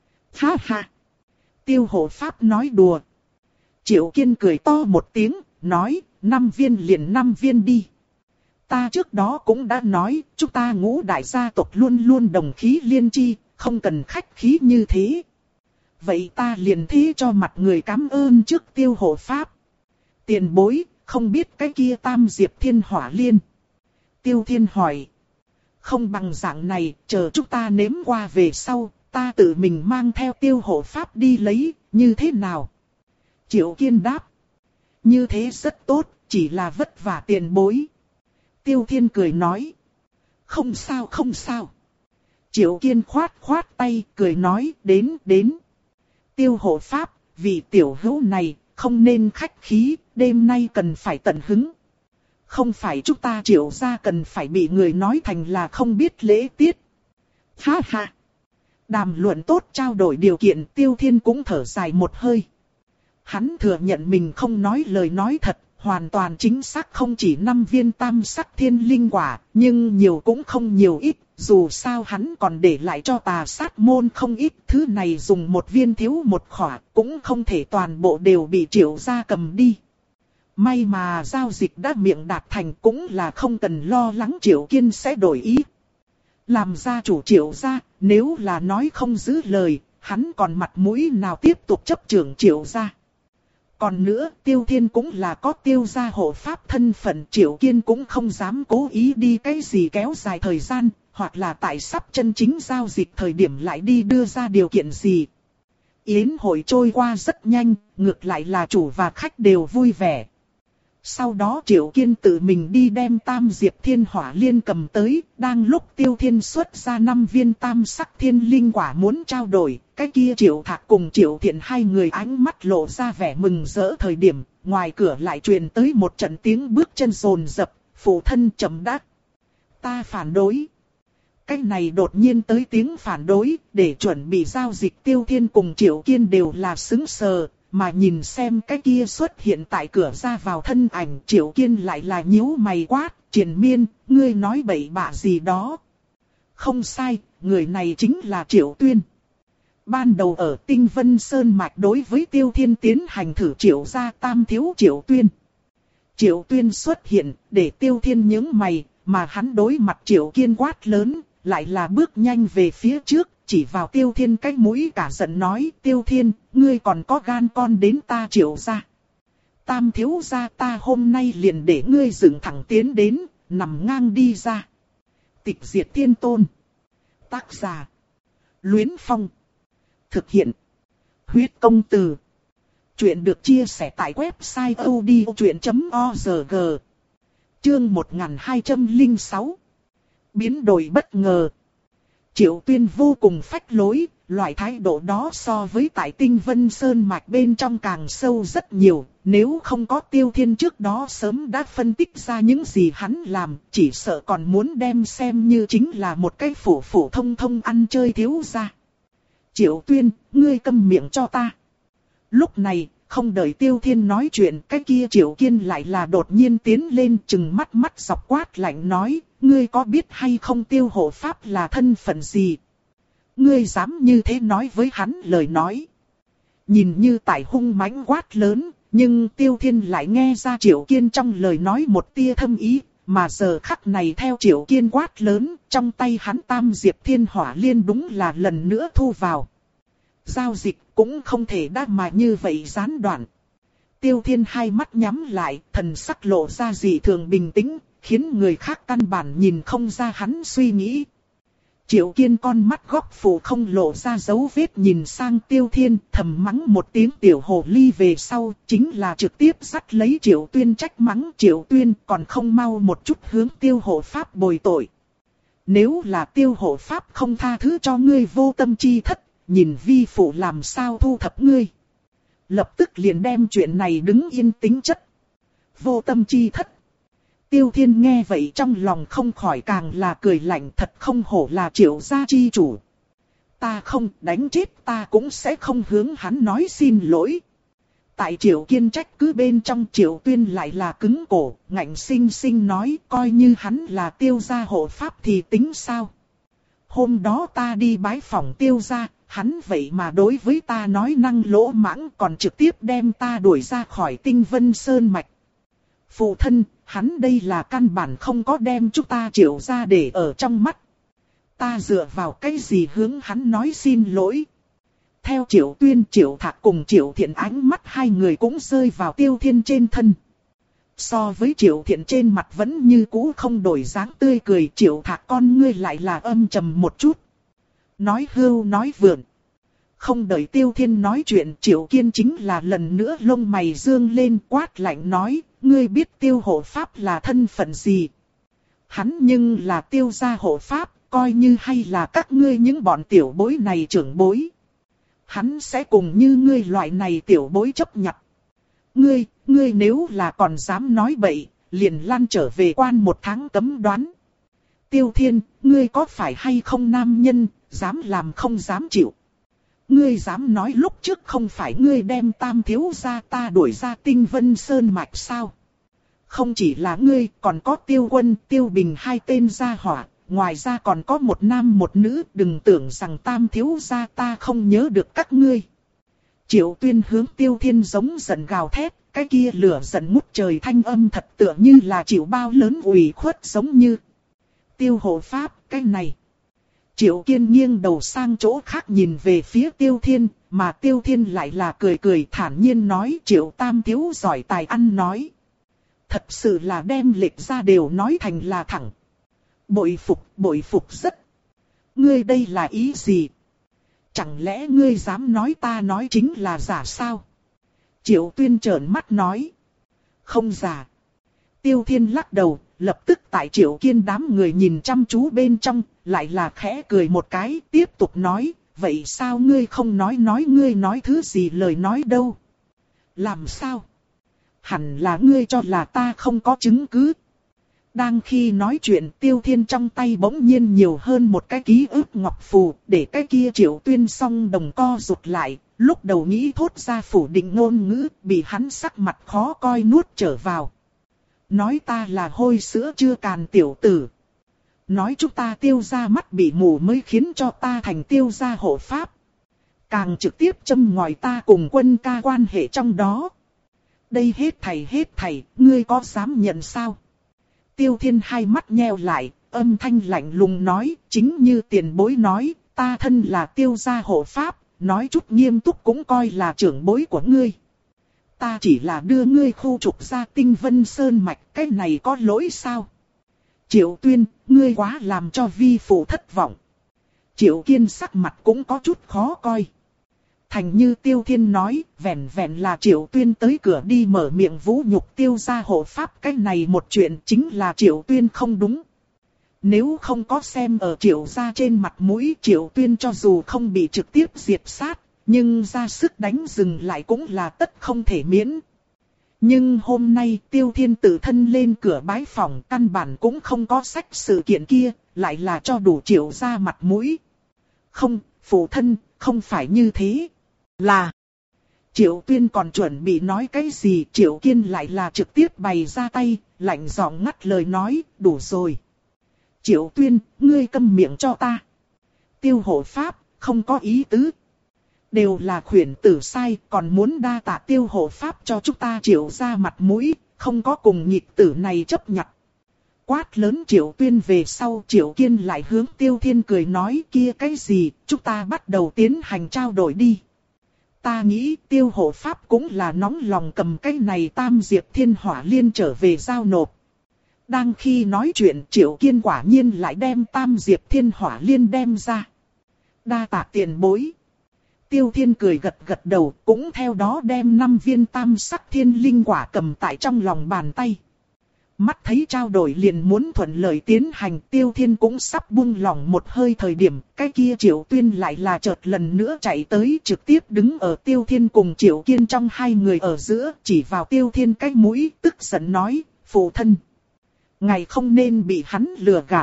Ha ha. Tiêu hộ pháp nói đùa. Triệu Kiên cười to một tiếng, nói, năm viên liền năm viên đi. Ta trước đó cũng đã nói, chúng ta ngũ đại gia tộc luôn luôn đồng khí liên chi, không cần khách khí như thế. Vậy ta liền thế cho mặt người cảm ơn trước tiêu hộ pháp. Tiền bối, không biết cái kia tam diệp thiên hỏa liên. Tiêu Thiên hỏi. Không bằng dạng này, chờ chúng ta nếm qua về sau, ta tự mình mang theo tiêu hộ pháp đi lấy, như thế nào? Triệu Kiên đáp. Như thế rất tốt, chỉ là vất vả tiền bối. Tiêu Thiên cười nói. Không sao không sao. Triệu Kiên khoát khoát tay, cười nói, đến đến. Tiêu hộ pháp, vì tiểu hữu này, không nên khách khí, đêm nay cần phải tận hứng. Không phải chúng ta Triệu gia cần phải bị người nói thành là không biết lễ tiết. Ha ha. Đàm luận tốt trao đổi điều kiện, Tiêu Thiên cũng thở dài một hơi. Hắn thừa nhận mình không nói lời nói thật, hoàn toàn chính xác không chỉ năm viên tam sắc thiên linh quả, nhưng nhiều cũng không nhiều ít, dù sao hắn còn để lại cho tà sát môn không ít, thứ này dùng một viên thiếu một khỏa, cũng không thể toàn bộ đều bị Triệu gia cầm đi. May mà giao dịch đã miệng đạt thành, cũng là không cần lo lắng Triệu Kiên sẽ đổi ý. Làm gia chủ Triệu gia, nếu là nói không giữ lời, hắn còn mặt mũi nào tiếp tục chấp trưởng Triệu gia. Còn nữa, Tiêu Thiên cũng là có tiêu gia hộ pháp thân phận, Triệu Kiên cũng không dám cố ý đi cái gì kéo dài thời gian, hoặc là tại sắp chân chính giao dịch thời điểm lại đi đưa ra điều kiện gì. Yến hội trôi qua rất nhanh, ngược lại là chủ và khách đều vui vẻ. Sau đó Triệu Kiên tự mình đi đem tam diệp thiên hỏa liên cầm tới, đang lúc Tiêu Thiên xuất ra năm viên tam sắc thiên linh quả muốn trao đổi, cái kia Triệu Thạc cùng Triệu Thiện hai người ánh mắt lộ ra vẻ mừng rỡ thời điểm, ngoài cửa lại truyền tới một trận tiếng bước chân rồn rập, phụ thân chậm đáp. Ta phản đối. Cái này đột nhiên tới tiếng phản đối, để chuẩn bị giao dịch Tiêu Thiên cùng Triệu Kiên đều là sững sờ. Mà nhìn xem cái kia xuất hiện tại cửa ra vào thân ảnh, Triệu Kiên lại là nhíu mày quát, Triền Miên, ngươi nói bậy bạ gì đó. Không sai, người này chính là Triệu Tuyên. Ban đầu ở Tinh Vân Sơn Mạch đối với Tiêu Thiên tiến hành thử Triệu gia tam thiếu Triệu Tuyên. Triệu Tuyên xuất hiện, để Tiêu Thiên nhướng mày, mà hắn đối mặt Triệu Kiên quát lớn, lại là bước nhanh về phía trước. Chỉ vào Tiêu Thiên cái mũi cả giận nói, Tiêu Thiên, ngươi còn có gan con đến ta Triệu gia. Tam thiếu gia ta hôm nay liền để ngươi dựng thẳng tiến đến, nằm ngang đi ra. Tịch diệt thiên tôn. Tác giả. Luyến Phong. Thực hiện. Huyết công từ. Chuyện được chia sẻ tại website o d o chuyện chấm org. Chương một nghìn hai trăm lẻ sáu. Biến đổi bất ngờ. Triệu Tuyên vô cùng phách lối, loại thái độ đó so với tại Tinh Vân Sơn Mạch bên trong càng sâu rất nhiều, nếu không có Tiêu Thiên trước đó sớm đã phân tích ra những gì hắn làm, chỉ sợ còn muốn đem xem như chính là một cái phổ phổ thông thông ăn chơi thiếu gia. Triệu Tuyên, ngươi câm miệng cho ta. Lúc này, không đợi Tiêu Thiên nói chuyện, cái kia Triệu Kiên lại là đột nhiên tiến lên chừng mắt mắt dọc quát lạnh nói, ngươi có biết hay không Tiêu hộ pháp là thân phận gì? Ngươi dám như thế nói với hắn lời nói. Nhìn như tại hung mãnh quát lớn, nhưng Tiêu Thiên lại nghe ra Triệu Kiên trong lời nói một tia thâm ý, mà giờ khắc này theo Triệu Kiên quát lớn, trong tay hắn tam diệp thiên hỏa liên đúng là lần nữa thu vào. Giao dịch cũng không thể đáp mà như vậy gián đoạn. Tiêu Thiên hai mắt nhắm lại, thần sắc lộ ra dị thường bình tĩnh, khiến người khác căn bản nhìn không ra hắn suy nghĩ. Triệu Kiên con mắt góc phủ không lộ ra dấu vết nhìn sang Tiêu Thiên, thầm mắng một tiếng tiểu hồ ly về sau, chính là trực tiếp dắt lấy Triệu Tuyên trách mắng Triệu Tuyên còn không mau một chút hướng Tiêu hộ pháp bồi tội. Nếu là Tiêu hộ pháp không tha thứ cho ngươi vô tâm chi thất, nhìn vi phụ làm sao thu thập ngươi. lập tức liền đem chuyện này đứng yên tính chất. Vô tâm chi thất. Tiêu Thiên nghe vậy trong lòng không khỏi càng là cười lạnh, thật không hổ là Triệu gia chi chủ. Ta không đánh chết ta cũng sẽ không hướng hắn nói xin lỗi. Tại Triệu Kiên trách cứ bên trong, Triệu Tuyên lại là cứng cổ, ngạnh sinh sinh nói coi như hắn là Tiêu gia hộ pháp thì tính sao. Hôm đó ta đi bái phỏng Tiêu gia, hắn vậy mà đối với ta nói năng lỗ mãng, còn trực tiếp đem ta đuổi ra khỏi Tinh Vân Sơn Mạch. Phụ thân, hắn đây là căn bản không có đem chúng ta Triệu gia để ở trong mắt. Ta dựa vào cái gì hướng hắn nói xin lỗi. Theo Triệu Tuyên, Triệu Thạc cùng Triệu Thiện ánh mắt hai người cũng rơi vào Tiêu Thiên trên thân. So với Triệu Thiện trên mặt vẫn như cũ không đổi dáng tươi cười, Triệu Thạc con ngươi lại là âm trầm một chút. Nói hưu nói vượn. Không đợi Tiêu Thiên nói chuyện, Triệu Kiên chính là lần nữa lông mày dương lên, quát lạnh nói, ngươi biết Tiêu hộ pháp là thân phận gì? Hắn nhưng là Tiêu gia hộ pháp, coi như hay là các ngươi những bọn tiểu bối này trưởng bối. Hắn sẽ cùng như ngươi loại này tiểu bối chấp nhận. Ngươi, ngươi nếu là còn dám nói bậy, liền lăn trở về quan một tháng cấm đoán. Tiêu Thiên, ngươi có phải hay không nam nhân, dám làm không dám chịu. Ngươi dám nói lúc trước không phải ngươi đem Tam thiếu gia ta đuổi ra Tinh Vân Sơn Mạch sao? Không chỉ là ngươi, còn có Tiêu Quân, Tiêu Bình hai tên gia hỏa, ngoài ra còn có một nam một nữ, đừng tưởng rằng Tam thiếu gia ta không nhớ được các ngươi. Triệu Tuyên hướng Tiêu Thiên giống giận gào thét, cái kia lửa giận ngút trời thanh âm thật tựa như là chịu bao lớn ủy khuất giống như. Tiêu hộ pháp, cái này. Triệu Kiên nghiêng đầu sang chỗ khác nhìn về phía Tiêu Thiên, mà Tiêu Thiên lại là cười cười thản nhiên nói Triệu Tam thiếu giỏi tài ăn nói. Thật sự là đem lệch ra đều nói thành là thẳng. Bội phục, bội phục rất. Ngươi đây là ý gì? Chẳng lẽ ngươi dám nói ta nói chính là giả sao? Triệu Tuyên trợn mắt nói. Không giả. Tiêu Thiên lắc đầu, lập tức tại Triệu Kiên đám người nhìn chăm chú bên trong, lại là khẽ cười một cái, tiếp tục nói, vậy sao ngươi không nói nói ngươi nói thứ gì lời nói đâu? Làm sao? Hẳn là ngươi cho là ta không có chứng cứ. Đang khi nói chuyện, Tiêu Thiên trong tay bỗng nhiên nhiều hơn một cái ký ức ngọc phù, để cái kia Triệu Tuyên song đồng co rụt lại, lúc đầu nghĩ thốt ra phủ định ngôn ngữ, bị hắn sắc mặt khó coi nuốt trở vào. Nói ta là hôi sữa chưa càn tiểu tử. Nói chúng ta Tiêu gia mắt bị mù mới khiến cho ta thành Tiêu gia hộ pháp. Càng trực tiếp châm ngòi ta cùng Quân ca quan hệ trong đó. Đây hết thảy hết thảy, ngươi có dám nhận sao? Tiêu Thiên hai mắt nheo lại, âm thanh lạnh lùng nói, chính như tiền bối nói, ta thân là Tiêu gia hộ pháp, nói chút nghiêm túc cũng coi là trưởng bối của ngươi. Ta chỉ là đưa ngươi khu trục ra Tinh Vân Sơn Mạch, cái này có lỗi sao? Triệu Tuyên, ngươi quá làm cho vi phụ thất vọng. Triệu Kiên sắc mặt cũng có chút khó coi. Thành như Tiêu Thiên nói, vẹn vẹn là Triệu Tuyên tới cửa đi mở miệng vũ nhục Tiêu gia hộ pháp, cái này một chuyện chính là Triệu Tuyên không đúng. Nếu không có xem ở Triệu gia trên mặt mũi, Triệu Tuyên cho dù không bị trực tiếp diệt sát, nhưng ra sức đánh dừng lại cũng là tất không thể miễn. Nhưng hôm nay Tiêu Thiên tự thân lên cửa bái phỏng, căn bản cũng không có sách sự kiện kia, lại là cho đủ Triệu gia mặt mũi. Không, phụ thân, không phải như thế. Là Triệu Tuyên còn chuẩn bị nói cái gì, Triệu Kiên lại là trực tiếp bày ra tay, lạnh giọng ngắt lời nói, đủ rồi. Triệu Tuyên, ngươi câm miệng cho ta. Tiêu hộ pháp, không có ý tứ. Đều là khuyển tử sai, còn muốn đa tạ Tiêu hộ pháp cho chúng ta Triệu ra mặt mũi, không có cùng nhịp tử này chấp nhận. Quát lớn Triệu Tuyên về sau, Triệu Kiên lại hướng Tiêu Thiên cười nói kia cái gì, chúng ta bắt đầu tiến hành trao đổi đi. Ta nghĩ Tiêu hộ pháp cũng là nóng lòng cầm cái này Tam Diệp Thiên Hỏa Liên trở về giao nộp. Đang khi nói chuyện Triệu Kiên quả nhiên lại đem Tam Diệp Thiên Hỏa Liên đem ra. Đa tạ tiền bối. Tiêu Thiên cười gật gật đầu, cũng theo đó đem năm viên tam sắc thiên linh quả cầm tại trong lòng bàn tay. mắt thấy trao đổi liền muốn thuận lợi tiến hành, Tiêu Thiên cũng sắp buông lỏng một hơi thời điểm, cái kia Triệu Tuyên lại là chợt lần nữa chạy tới, trực tiếp đứng ở Tiêu Thiên cùng Triệu Kiên trong hai người ở giữa, chỉ vào Tiêu Thiên cái mũi, tức giận nói, phụ thân, ngài không nên bị hắn lừa gạt.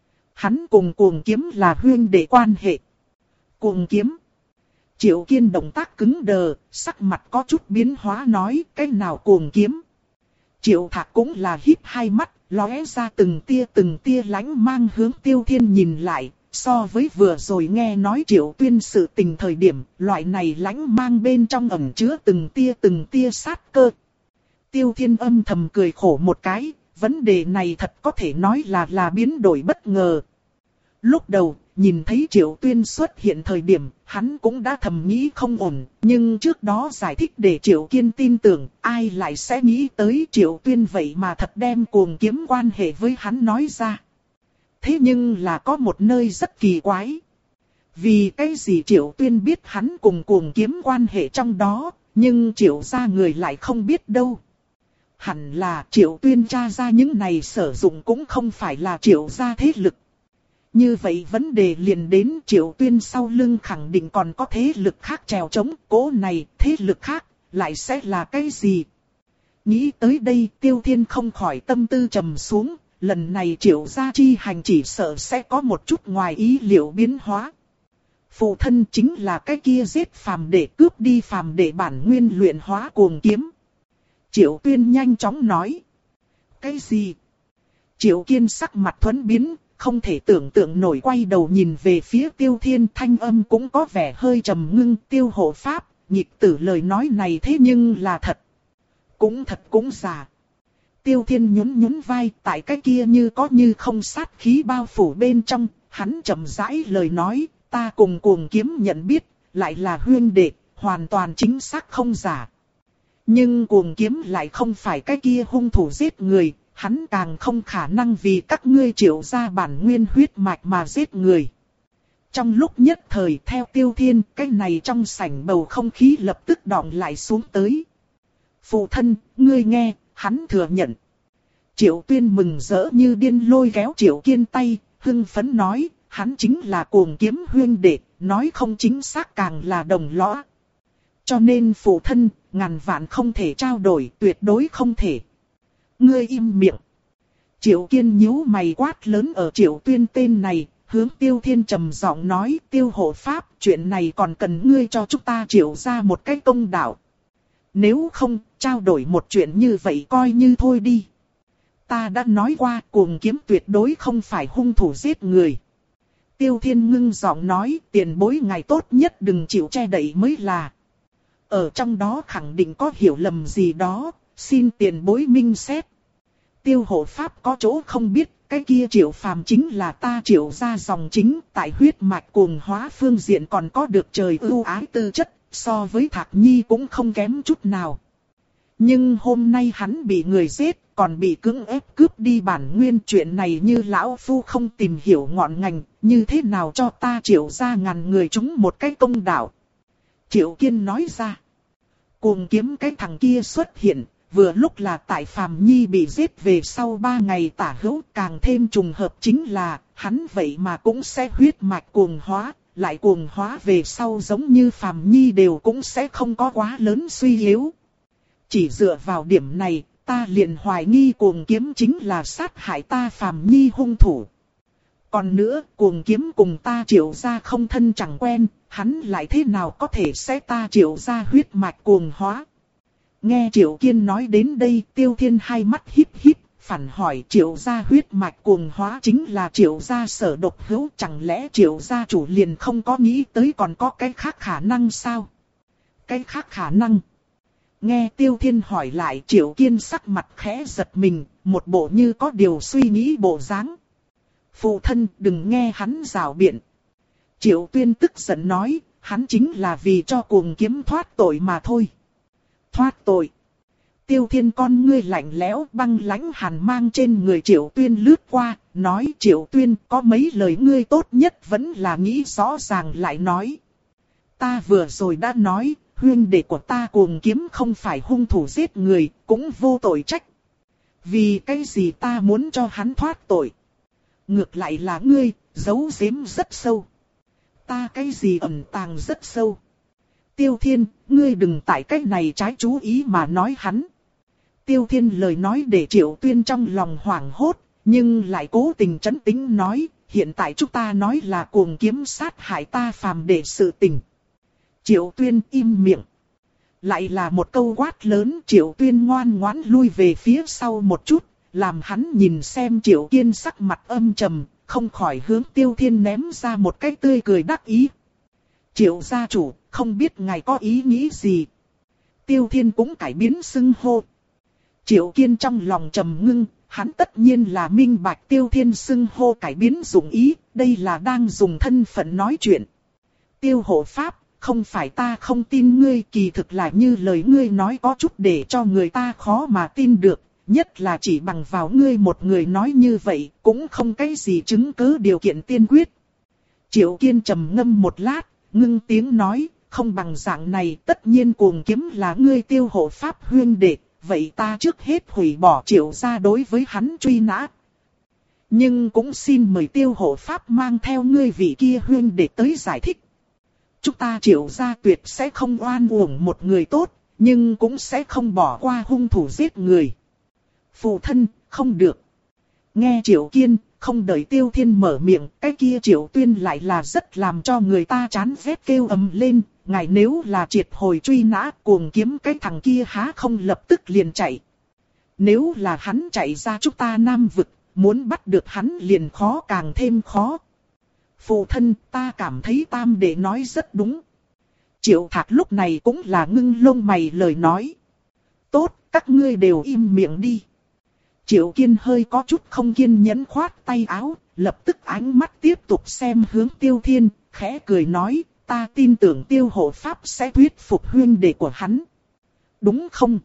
Hắn cùng Cuồng Kiếm là huynh đệ quan hệ. Cuồng Kiếm. Triệu Kiên động tác cứng đờ, sắc mặt có chút biến hóa nói, cái nào Cuồng Kiếm. Triệu Thạc cũng là híp hai mắt, lóe ra từng tia từng tia lánh mang hướng Tiêu Thiên nhìn lại, so với vừa rồi nghe nói Triệu Tuyên sự tình thời điểm, loại này lánh mang bên trong ẩn chứa từng tia từng tia sát cơ. Tiêu Thiên âm thầm cười khổ một cái, vấn đề này thật có thể nói là là biến đổi bất ngờ. Lúc đầu, nhìn thấy Triệu Tuyên xuất hiện thời điểm, hắn cũng đã thầm nghĩ không ổn, nhưng trước đó giải thích để Triệu Kiên tin tưởng, ai lại sẽ nghĩ tới Triệu Tuyên vậy mà thật đem Cuồng Kiếm quan hệ với hắn nói ra. Thế nhưng là có một nơi rất kỳ quái. Vì cái gì Triệu Tuyên biết hắn cùng Cuồng Kiếm quan hệ trong đó, nhưng Triệu gia người lại không biết đâu. Hẳn là Triệu Tuyên tra ra những này sử dụng cũng không phải là Triệu gia thế lực. Như vậy vấn đề liền đến Triệu Tuyên sau lưng khẳng định còn có thế lực khác trèo chống, cố này thế lực khác lại sẽ là cái gì? Nghĩ tới đây Tiêu Thiên không khỏi tâm tư trầm xuống, lần này Triệu gia chi hành chỉ sợ sẽ có một chút ngoài ý liệu biến hóa. Phụ thân chính là cái kia giết phàm để cướp đi phàm để bản nguyên luyện hóa Cuồng Kiếm. Triệu Tuyên nhanh chóng nói. Cái gì? Triệu Kiên sắc mặt thuẫn biến, không thể tưởng tượng nổi, quay đầu nhìn về phía Tiêu Thiên, thanh âm cũng có vẻ hơi trầm ngưng. Tiêu hộ pháp, nhịp tử lời nói này thế nhưng là thật. Cũng thật cũng giả. Tiêu Thiên nhún nhún vai, tại cái kia như có như không sát khí bao phủ bên trong, hắn chậm rãi lời nói, ta cùng Cuồng Kiếm nhận biết, lại là huynh đệ, hoàn toàn chính xác không giả. Nhưng Cuồng Kiếm lại không phải cái kia hung thủ giết người, hắn càng không khả năng vì các ngươi Triệu gia bản nguyên huyết mạch mà giết người. Trong lúc nhất thời theo Tiêu Thiên, cái này trong sảnh bầu không khí lập tức đọng lại xuống tới. Phụ thân, ngươi nghe, hắn thừa nhận. Triệu Tuyên mừng rỡ như điên lôi kéo Triệu Kiên tay, hưng phấn nói, hắn chính là Cuồng Kiếm huynh đệ, nói không chính xác càng là đồng lõa. Cho nên phụ thân, ngàn vạn không thể trao đổi, tuyệt đối không thể. Ngươi im miệng. Triệu Kiên nhíu mày quát lớn ở Triệu Tuyên tên này, hướng Tiêu Thiên trầm giọng nói, Tiêu hộ pháp, chuyện này còn cần ngươi cho chúng ta Triệu ra một cái công đạo. Nếu không, trao đổi một chuyện như vậy coi như thôi đi. Ta đã nói qua, Cuồng Kiếm tuyệt đối không phải hung thủ giết người. Tiêu Thiên ngưng giọng nói, tiền bối ngài tốt nhất đừng chịu che đậy mới là. Ở trong đó khẳng định có hiểu lầm gì đó, xin tiền bối minh xét. Tiêu hộ pháp có chỗ không biết, cái kia Triệu Phàm chính là ta Triệu gia dòng chính, tại huyết mạch cuồng hóa phương diện còn có được trời ưu ái tư chất, so với Thạc Nhi cũng không kém chút nào. Nhưng hôm nay hắn bị người giết, còn bị cưỡng ép cướp đi bản nguyên, chuyện này như lão phu không tìm hiểu ngọn ngành, như thế nào cho ta Triệu gia ngàn người chúng một cái công đạo. Triệu Kiên nói ra. Cuồng Kiếm cái thằng kia xuất hiện, vừa lúc là tại Phàm Nhi bị giết về sau ba ngày tả hữu, càng thêm trùng hợp chính là, hắn vậy mà cũng sẽ huyết mạch cuồng hóa, lại cuồng hóa về sau giống như Phàm Nhi đều cũng sẽ không có quá lớn suy yếu. Chỉ dựa vào điểm này, ta liền hoài nghi Cuồng Kiếm chính là sát hại ta Phàm Nhi hung thủ. Còn nữa, Cuồng Kiếm cùng ta Triệu gia không thân chẳng quen, hắn lại thế nào có thể sẽ ta Triệu gia huyết mạch cuồng hóa. Nghe Triệu Kiên nói đến đây, Tiêu Thiên hai mắt híp híp, phản hỏi Triệu gia huyết mạch cuồng hóa chính là Triệu gia sở độc hữu, chẳng lẽ Triệu gia chủ liền không có nghĩ tới còn có cái khác khả năng sao? Cái khác khả năng? Nghe Tiêu Thiên hỏi lại, Triệu Kiên sắc mặt khẽ giật mình, một bộ như có điều suy nghĩ bộ dáng. Phụ thân đừng nghe hắn rào biện. Triệu Tuyên tức giận nói, hắn chính là vì cho Cuồng Kiếm thoát tội mà thôi. Thoát tội. Tiêu Thiên con ngươi lạnh lẽo băng lãnh hàn mang trên người Triệu Tuyên lướt qua, nói Triệu Tuyên có mấy lời ngươi tốt nhất vẫn là nghĩ rõ ràng lại nói. Ta vừa rồi đã nói, huynh đệ của ta Cuồng Kiếm không phải hung thủ giết người, cũng vô tội trách. Vì cái gì ta muốn cho hắn thoát tội? Ngược lại là ngươi, giấu giếm rất sâu. Ta cái gì ẩn tàng rất sâu. Tiêu Thiên, ngươi đừng tại cái này trái chú ý mà nói hắn. Tiêu Thiên lời nói để Triệu Tuyên trong lòng hoảng hốt, nhưng lại cố tình trấn tĩnh nói, hiện tại chúng ta nói là cuồng kiếm sát hại ta phàm để sự tình. Triệu Tuyên im miệng. Lại là một câu quát lớn, Triệu Tuyên ngoan ngoãn lui về phía sau một chút, làm hắn nhìn xem Triệu Kiên sắc mặt âm trầm, không khỏi hướng Tiêu Thiên ném ra một cái tươi cười đắc ý. Triệu gia chủ, không biết ngài có ý nghĩ gì? Tiêu Thiên cũng cải biến xưng hô. Triệu Kiên trong lòng trầm ngưng, hắn tất nhiên là minh bạch Tiêu Thiên xưng hô cải biến dụng ý, đây là đang dùng thân phận nói chuyện. Tiêu hộ pháp, không phải ta không tin ngươi, kỳ thực là như lời ngươi nói có chút để cho người ta khó mà tin được, nhất là chỉ bằng vào ngươi một người nói như vậy, cũng không cái gì chứng cứ điều kiện tiên quyết. Triệu Kiên trầm ngâm một lát, ngưng tiếng nói, không bằng dạng này, tất nhiên cuồng kiếm là ngươi Tiêu hộ pháp huyên đệ, vậy ta trước hết hủy bỏ Triệu gia đối với hắn truy nã. Nhưng cũng xin mời Tiêu hộ pháp mang theo ngươi vị kia huyên đệ tới giải thích. Chúng ta Triệu gia tuyệt sẽ không oan uổng một người tốt, nhưng cũng sẽ không bỏ qua hung thủ giết người. Phụ thân, không được. Nghe Triệu Kiên, không đợi Tiêu Thiên mở miệng, cái kia Triệu Tuyên lại là rất làm cho người ta chán ghét kêu ầm lên. Ngài nếu là triệt hồi truy nã, cuồng kiếm cái thằng kia há không lập tức liền chạy. Nếu là hắn chạy ra chúng ta Nam vực, muốn bắt được hắn liền khó càng thêm khó. Phụ thân, ta cảm thấy tam đệ nói rất đúng. Triệu Thạc lúc này cũng là ngưng lông mày lời nói. Tốt, các ngươi đều im miệng đi. Triệu Kiên hơi có chút không kiên nhẫn khoát tay áo, lập tức ánh mắt tiếp tục xem hướng Tiêu Thiên, khẽ cười nói, ta tin tưởng Tiêu hộ pháp sẽ thuyết phục huynh đệ của hắn. Đúng không?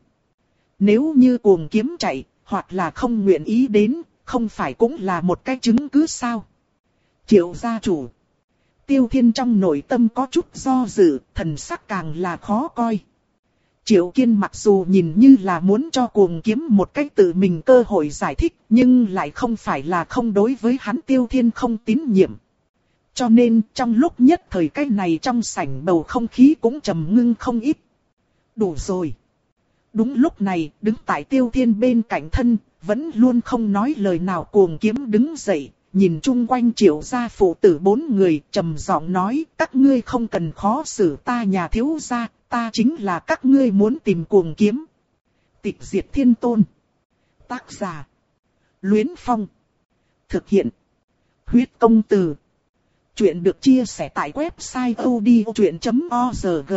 Nếu như cuồng kiếm chạy, hoặc là không nguyện ý đến, không phải cũng là một cái chứng cứ sao? Triệu gia chủ. Tiêu Thiên trong nội tâm có chút do dự, thần sắc càng là khó coi. Triệu Kiên mặc dù nhìn như là muốn cho cuồng kiếm một cách tự mình cơ hội giải thích, nhưng lại không phải là không đối với hắn Tiêu Thiên không tín nhiệm. Cho nên trong lúc nhất thời cái này trong sảnh bầu không khí cũng trầm ngưng không ít. Đủ rồi. Đúng lúc này, đứng tại Tiêu Thiên bên cạnh thân, vẫn luôn không nói lời nào cuồng kiếm đứng dậy, nhìn chung quanh Triệu gia phụ tử bốn người, trầm giọng nói, các ngươi không cần khó xử ta nhà thiếu gia, ta chính là các ngươi muốn tìm cuồng kiếm. Tịch diệt thiên tôn. Tác giả. Luyến Phong. Thực hiện. Huyết công từ. Chuyện được chia sẻ tại website odchuyện chấm org.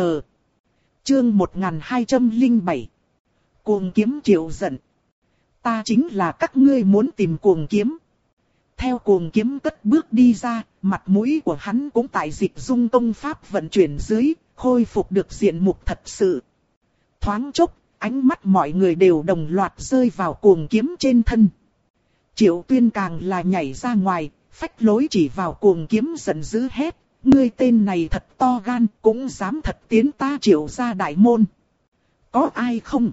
Chương một nghìn hai trăm lẻ bảy. Cuồng kiếm Triệu giận. Ta chính là các ngươi muốn tìm cuồng kiếm. Theo cuồng kiếm cất bước đi ra, mặt mũi của hắn cũng tại dịch dung công pháp vận chuyển dưới, khôi phục được diện mục thật sự. Thoáng chốc, ánh mắt mọi người đều đồng loạt rơi vào cuồng kiếm trên thân. Triệu Tuyên càng là nhảy ra ngoài, phách lối chỉ vào cuồng kiếm giận dữ hét, ngươi tên này thật to gan, cũng dám thật tiến ta Triệu gia đại môn. Có ai không?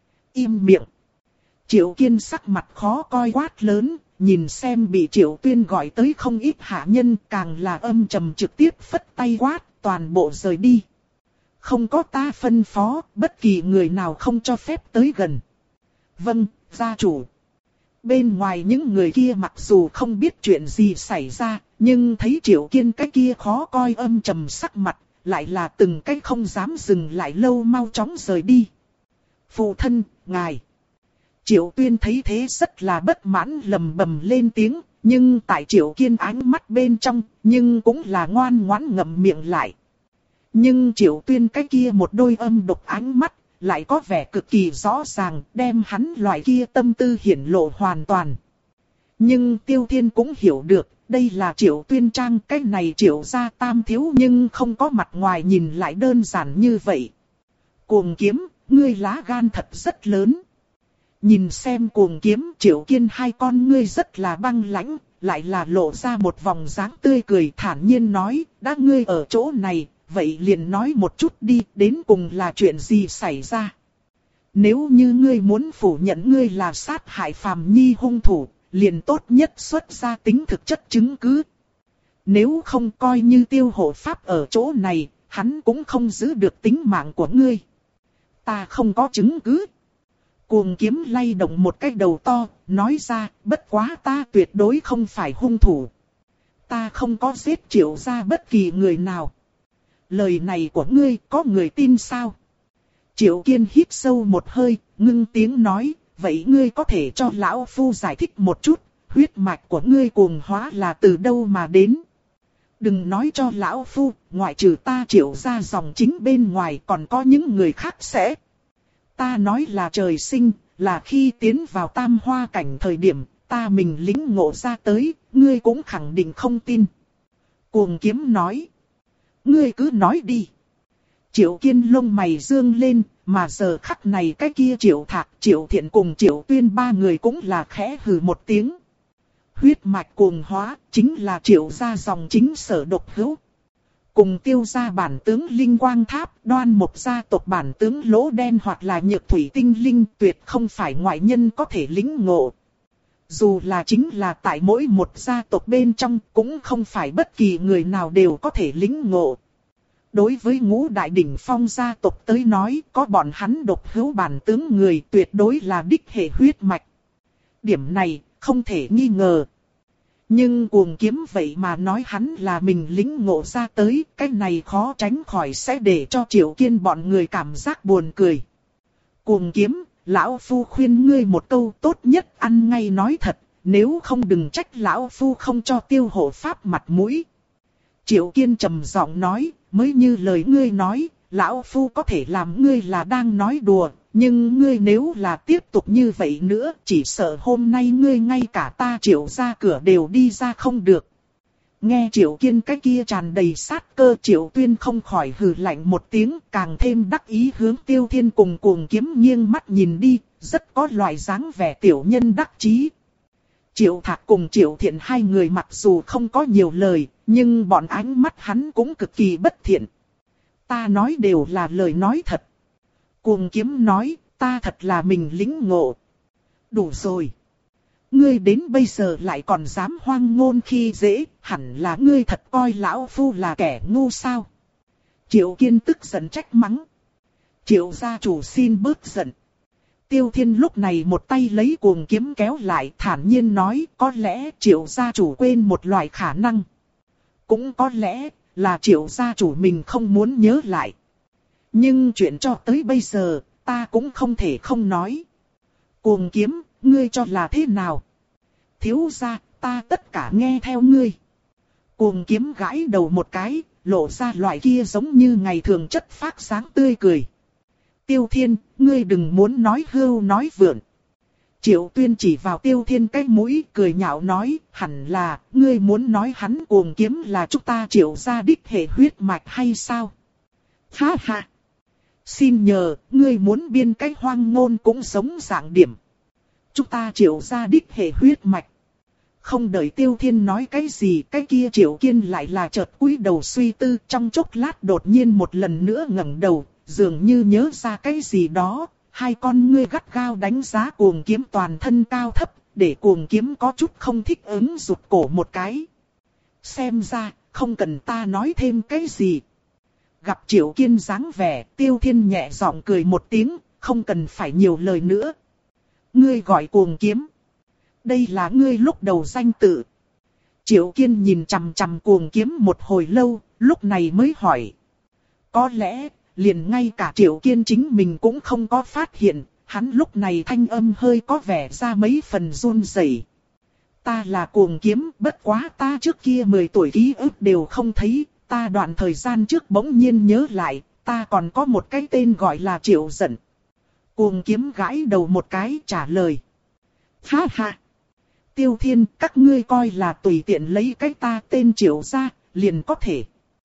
Im miệng. Triệu Kiên sắc mặt khó coi quát lớn, nhìn xem bị Triệu Tuyên gọi tới không ít hạ nhân, càng là âm trầm trực tiếp phất tay quát, toàn bộ rời đi. Không có ta phân phó, bất kỳ người nào không cho phép tới gần. Vâng, gia chủ. Bên ngoài những người kia mặc dù không biết chuyện gì xảy ra, nhưng thấy Triệu Kiên cái kia khó coi âm trầm sắc mặt, lại là từng cái không dám dừng lại lâu mau chóng rời đi. Phụ thân, ngài. Triệu Tuyên thấy thế rất là bất mãn lầm bầm lên tiếng, nhưng tại Triệu Kiên ánh mắt bên trong, nhưng cũng là ngoan ngoãn ngậm miệng lại. Nhưng Triệu Tuyên cái kia một đôi âm độc ánh mắt, lại có vẻ cực kỳ rõ ràng, đem hắn loại kia tâm tư hiển lộ hoàn toàn. Nhưng Tiêu Thiên cũng hiểu được, đây là Triệu Tuyên trang, cái này Triệu gia tam thiếu nhưng không có mặt ngoài nhìn lại đơn giản như vậy. Cuồng kiếm, ngươi lá gan thật rất lớn. Nhìn xem cuồng kiếm, Triệu Kiên hai con ngươi rất là băng lãnh, lại là lộ ra một vòng dáng tươi cười thản nhiên nói, đã ngươi ở chỗ này, vậy liền nói một chút đi, đến cùng là chuyện gì xảy ra. Nếu như ngươi muốn phủ nhận ngươi là sát hại Phàm Nhi hung thủ, liền tốt nhất xuất ra tính thực chất chứng cứ. Nếu không coi như Tiêu hộ pháp ở chỗ này, hắn cũng không giữ được tính mạng của ngươi. Ta không có chứng cứ. Cuồng kiếm lay động một cái đầu to, nói ra, bất quá ta tuyệt đối không phải hung thủ. Ta không có giết Triệu gia bất kỳ người nào. Lời này của ngươi có người tin sao? Triệu Kiên hít sâu một hơi, ngưng tiếng nói, vậy ngươi có thể cho lão phu giải thích một chút, huyết mạch của ngươi cuồng hóa là từ đâu mà đến? Đừng nói cho lão phu, ngoại trừ ta Triệu gia dòng chính bên ngoài còn có những người khác sẽ. Ta nói là trời sinh, là khi tiến vào tam hoa cảnh thời điểm, ta mình lĩnh ngộ ra tới, ngươi cũng khẳng định không tin. Cuồng kiếm nói. Ngươi cứ nói đi. Triệu Kiên lông mày dương lên, mà giờ khắc này cái kia Triệu Thạc, Triệu Thiện cùng Triệu Tuyên ba người cũng là khẽ hừ một tiếng. Huyết mạch cuồng hóa, chính là Triệu gia dòng chính sở độc hữu. Cùng Tiêu gia bản tướng Linh Quang Tháp, Đoan Mộc gia tộc bản tướng Lỗ Đen hoặc là Nhược Thủy Tinh Linh tuyệt không phải ngoại nhân có thể lĩnh ngộ. Dù là chính là tại mỗi một gia tộc bên trong cũng không phải bất kỳ người nào đều có thể lĩnh ngộ. Đối với ngũ đại đỉnh phong gia tộc tới nói, có bọn hắn độc hữu bản tướng người tuyệt đối là đích hệ huyết mạch. Điểm này không thể nghi ngờ. Nhưng cuồng kiếm vậy mà nói hắn là mình lĩnh ngộ ra tới, cái này khó tránh khỏi sẽ để cho Triệu Kiên bọn người cảm giác buồn cười. Cuồng kiếm, lão phu khuyên ngươi một câu tốt nhất ăn ngay nói thật, nếu không đừng trách lão phu không cho Tiêu hộ pháp mặt mũi. Triệu Kiên trầm giọng nói, mới như lời ngươi nói, lão phu có thể làm ngươi là đang nói đùa, nhưng ngươi nếu là tiếp tục như vậy nữa, chỉ sợ hôm nay ngươi ngay cả ta Triệu ra cửa đều đi ra không được. Nghe Triệu Kiên cái kia tràn đầy sát cơ, Triệu Tuyên không khỏi hừ lạnh một tiếng, càng thêm đắc ý hướng Tiêu Thiên cùng cuồng kiếm nghiêng mắt nhìn đi, rất có loại dáng vẻ tiểu nhân đắc chí. Triệu Thạc cùng Triệu Thiện hai người mặc dù không có nhiều lời, nhưng bọn ánh mắt hắn cũng cực kỳ bất thiện. Ta nói đều là lời nói thật. Cuồng kiếm nói, ta thật là mình lĩnh ngộ. Đủ rồi. Ngươi đến bây giờ lại còn dám hoang ngôn khi dễ, hẳn là ngươi thật coi lão phu là kẻ ngu sao. Triệu Kiên tức giận trách mắng. Triệu gia chủ xin bớt giận. Tiêu Thiên lúc này một tay lấy cuồng kiếm kéo lại, thản nhiên nói, có lẽ Triệu gia chủ quên một loại khả năng. Cũng có lẽ là Triệu gia chủ mình không muốn nhớ lại. Nhưng chuyện cho tới bây giờ, ta cũng không thể không nói. Cuồng kiếm, ngươi cho là thế nào? Thiếu gia, ta tất cả nghe theo ngươi. Cuồng kiếm gãi đầu một cái, lộ ra loại kia giống như ngày thường chất phác sáng tươi cười. Tiêu Thiên, ngươi đừng muốn nói hưu nói vượn. Triệu Tuyên chỉ vào Tiêu Thiên cái mũi, cười nhạo nói, hẳn là, ngươi muốn nói hắn cuồng kiếm là chúng ta Triệu gia đích hệ huyết mạch hay sao? Ha ha! Xin nhờ, ngươi muốn biên cái hoang ngôn cũng giống dạng điểm. Chúng ta Triệu gia đích hệ huyết mạch. Không đợi Tiêu Thiên nói cái gì, cái kia Triệu Kiên lại là chợt cúi đầu suy tư, trong chốc lát đột nhiên một lần nữa ngẩng đầu, dường như nhớ ra cái gì đó, hai con ngươi gắt gao đánh giá cuồng kiếm toàn thân cao thấp, để cuồng kiếm có chút không thích ứng rụt cổ một cái. Xem ra, không cần ta nói thêm cái gì. Gặp Triệu Kiên dáng vẻ, Tiêu Thiên nhẹ giọng cười một tiếng, không cần phải nhiều lời nữa. Ngươi gọi cuồng kiếm. Đây là ngươi lúc đầu danh tự. Triệu Kiên nhìn chằm chằm cuồng kiếm một hồi lâu, lúc này mới hỏi. Có lẽ, liền ngay cả Triệu Kiên chính mình cũng không có phát hiện, hắn lúc này thanh âm hơi có vẻ ra mấy phần run rẩy. Ta là cuồng kiếm, bất quá ta trước kia mười tuổi ký ức đều không thấy, ta đoạn thời gian trước bỗng nhiên nhớ lại, ta còn có một cái tên gọi là Triệu Giận. Cuồng kiếm gãi đầu một cái trả lời. Ha ha! Tiêu Thiên, các ngươi coi là tùy tiện lấy cái ta tên Triệu ra, liền có thể.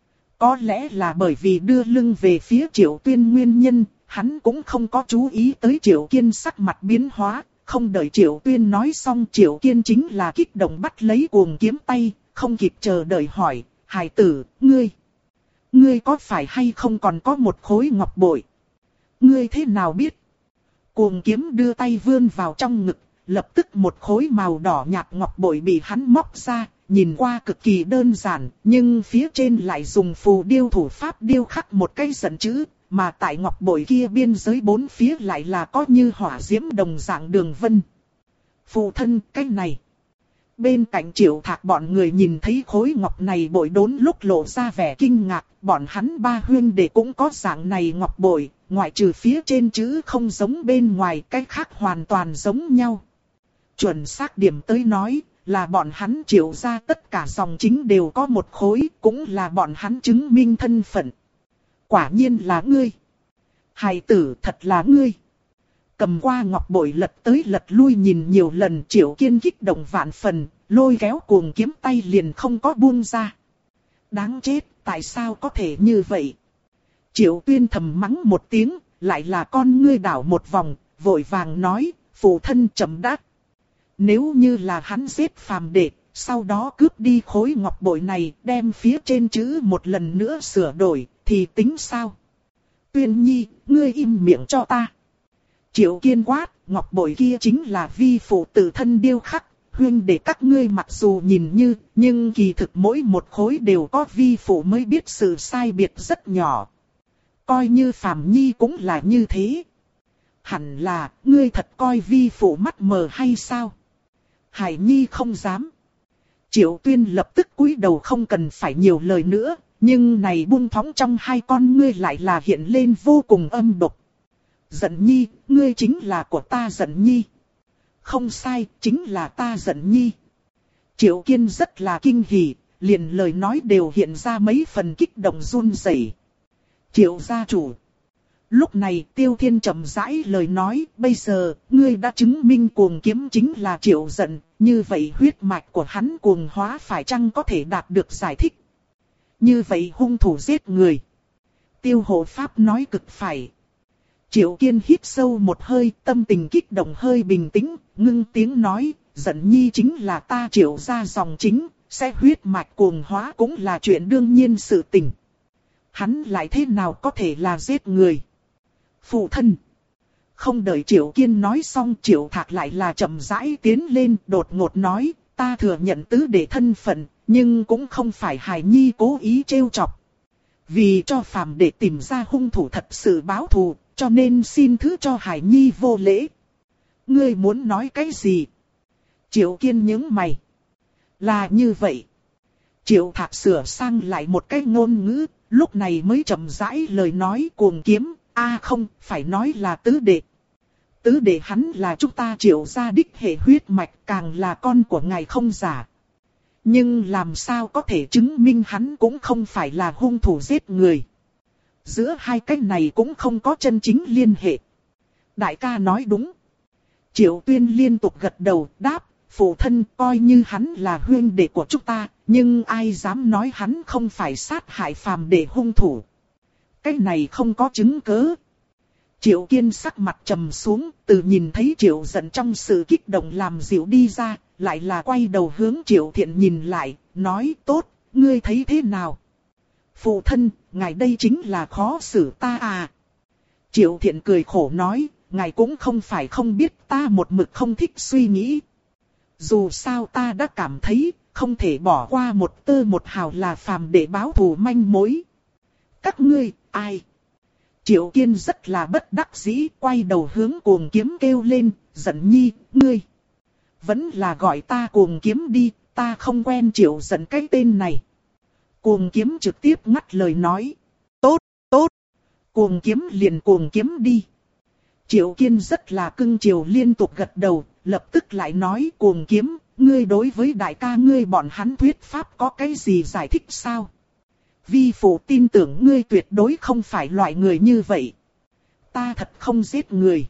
Có lẽ là bởi vì đưa lưng về phía Triệu Tuyên nguyên nhân, hắn cũng không có chú ý tới Triệu Kiên sắc mặt biến hóa, không đợi Triệu Tuyên nói xong Triệu Kiên chính là kích động bắt lấy cuồng kiếm tay, không kịp chờ đợi hỏi, hài tử, ngươi, ngươi có phải hay không còn có một khối ngọc bội? Ngươi thế nào biết? Cuồng kiếm đưa tay vươn vào trong ngực, lập tức một khối màu đỏ nhạt ngọc bội bị hắn móc ra, nhìn qua cực kỳ đơn giản, nhưng phía trên lại dùng phù điêu thủ pháp điêu khắc một cái dẫn chữ, mà tại ngọc bội kia biên giới bốn phía lại là có như hỏa diễm đồng dạng đường vân. Phụ thân, cái này. Bên cạnh Triệu Thạc bọn người nhìn thấy khối ngọc này bội đốn lúc lộ ra vẻ kinh ngạc, bọn hắn ba huynh đệ cũng có dạng này ngọc bội, ngoại trừ phía trên chữ không giống bên ngoài, cái khác hoàn toàn giống nhau. Chuẩn xác điểm tới nói, là bọn hắn Triệu ra tất cả dòng chính đều có một khối, cũng là bọn hắn chứng minh thân phận. Quả nhiên là ngươi. Hài tử, thật là ngươi. Cầm qua ngọc bội lật tới lật lui nhìn nhiều lần, Triệu Kiên kích động vạn phần, lôi kéo Cuồng kiếm tay liền không có buông ra. Đáng chết, tại sao có thể như vậy? Triệu Tuyên thầm mắng một tiếng, lại là con ngươi đảo một vòng, vội vàng nói, phụ thân chậm đã. Nếu như là hắn giết phàm đệ, sau đó cướp đi khối ngọc bội này, đem phía trên chữ một lần nữa sửa đổi, thì tính sao? Tuyên nhi, ngươi im miệng cho ta. Triệu Kiên quát, ngọc bội kia chính là vi phụ tự thân điêu khắc, huynh đệ các ngươi mặc dù nhìn như, nhưng kỳ thực mỗi một khối đều có vi phụ mới biết sự sai biệt rất nhỏ. Coi như phàm nhi cũng là như thế. Hẳn là, ngươi thật coi vi phụ mắt mờ hay sao? Hải nhi không dám. Triệu Tuyên lập tức cúi đầu không cần phải nhiều lời nữa, nhưng này buông thõng trong hai con ngươi lại là hiện lên vô cùng âm độc. Giận nhi, ngươi chính là của ta Giận nhi. Không sai, chính là ta Giận nhi. Triệu Kiên rất là kinh hỉ, liền lời nói đều hiện ra mấy phần kích động run rẩy. Triệu gia chủ. Lúc này Tiêu Thiên chậm rãi lời nói, bây giờ, ngươi đã chứng minh Cuồng kiếm chính là Triệu Giận, như vậy huyết mạch của hắn cuồng hóa phải chăng có thể đạt được giải thích? Như vậy hung thủ giết người. Tiêu hộ pháp nói cực phải. Triệu Kiên hít sâu một hơi, tâm tình kích động hơi bình tĩnh, ngưng tiếng nói, Giận nhi chính là ta Triệu gia dòng chính, sẽ huyết mạch cuồng hóa cũng là chuyện đương nhiên sự tình. Hắn lại thế nào có thể là giết người? Phụ thân. Không đợi Triệu Kiên nói xong, Triệu Thạc lại là chậm rãi tiến lên, đột ngột nói, ta thừa nhận tứ đệ thân phận, nhưng cũng không phải Hải nhi cố ý trêu chọc. Vì cho phàm đệ tìm ra hung thủ thật sự báo thù, cho nên xin thứ cho Hải nhi vô lễ. Ngươi muốn nói cái gì? Triệu Kiên nhướng mày. Là như vậy. Triệu Thạc sửa sang lại một cái ngôn ngữ, lúc này mới chậm rãi lời nói Cuồng kiếm, a à không, phải nói là tứ đệ. Tứ đệ hắn là chúng ta Triệu gia đích hệ huyết mạch, càng là con của ngài không giả. Nhưng làm sao có thể chứng minh hắn cũng không phải là hung thủ giết người. Giữa hai cái này cũng không có chân chính liên hệ. Đại ca nói đúng. Triệu Tuyên liên tục gật đầu đáp, phụ thân coi như hắn là huynh đệ của chúng ta, nhưng ai dám nói hắn không phải sát hại phàm đệ hung thủ. Cái này không có chứng cứ. Triệu Kiên sắc mặt trầm xuống, từ nhìn thấy Triệu Giận trong sự kích động làm dịu đi ra, lại là quay đầu hướng Triệu Thiện nhìn lại, nói tốt, ngươi thấy thế nào? Phụ thân, ngài đây chính là khó xử ta à? Triệu Thiện cười khổ nói, ngài cũng không phải không biết ta một mực không thích suy nghĩ. Dù sao ta đã cảm thấy, không thể bỏ qua một tơ một hào là phàm để báo thù manh mối. Các ngươi, ai? Triệu Kiên rất là bất đắc dĩ, quay đầu hướng Cuồng kiếm kêu lên, Giận nhi, ngươi. Vẫn là gọi ta Cuồng kiếm đi, ta không quen Triệu Giận cái tên này. Cuồng kiếm trực tiếp ngắt lời nói, tốt, tốt. Cuồng kiếm liền Cuồng kiếm đi. Triệu Kiên rất là cưng chiều liên tục gật đầu, lập tức lại nói Cuồng kiếm, ngươi đối với đại ca ngươi bọn hắn thuyết pháp có cái gì giải thích sao? Vi phụ tin tưởng ngươi tuyệt đối không phải loại người như vậy. Ta thật không giết người.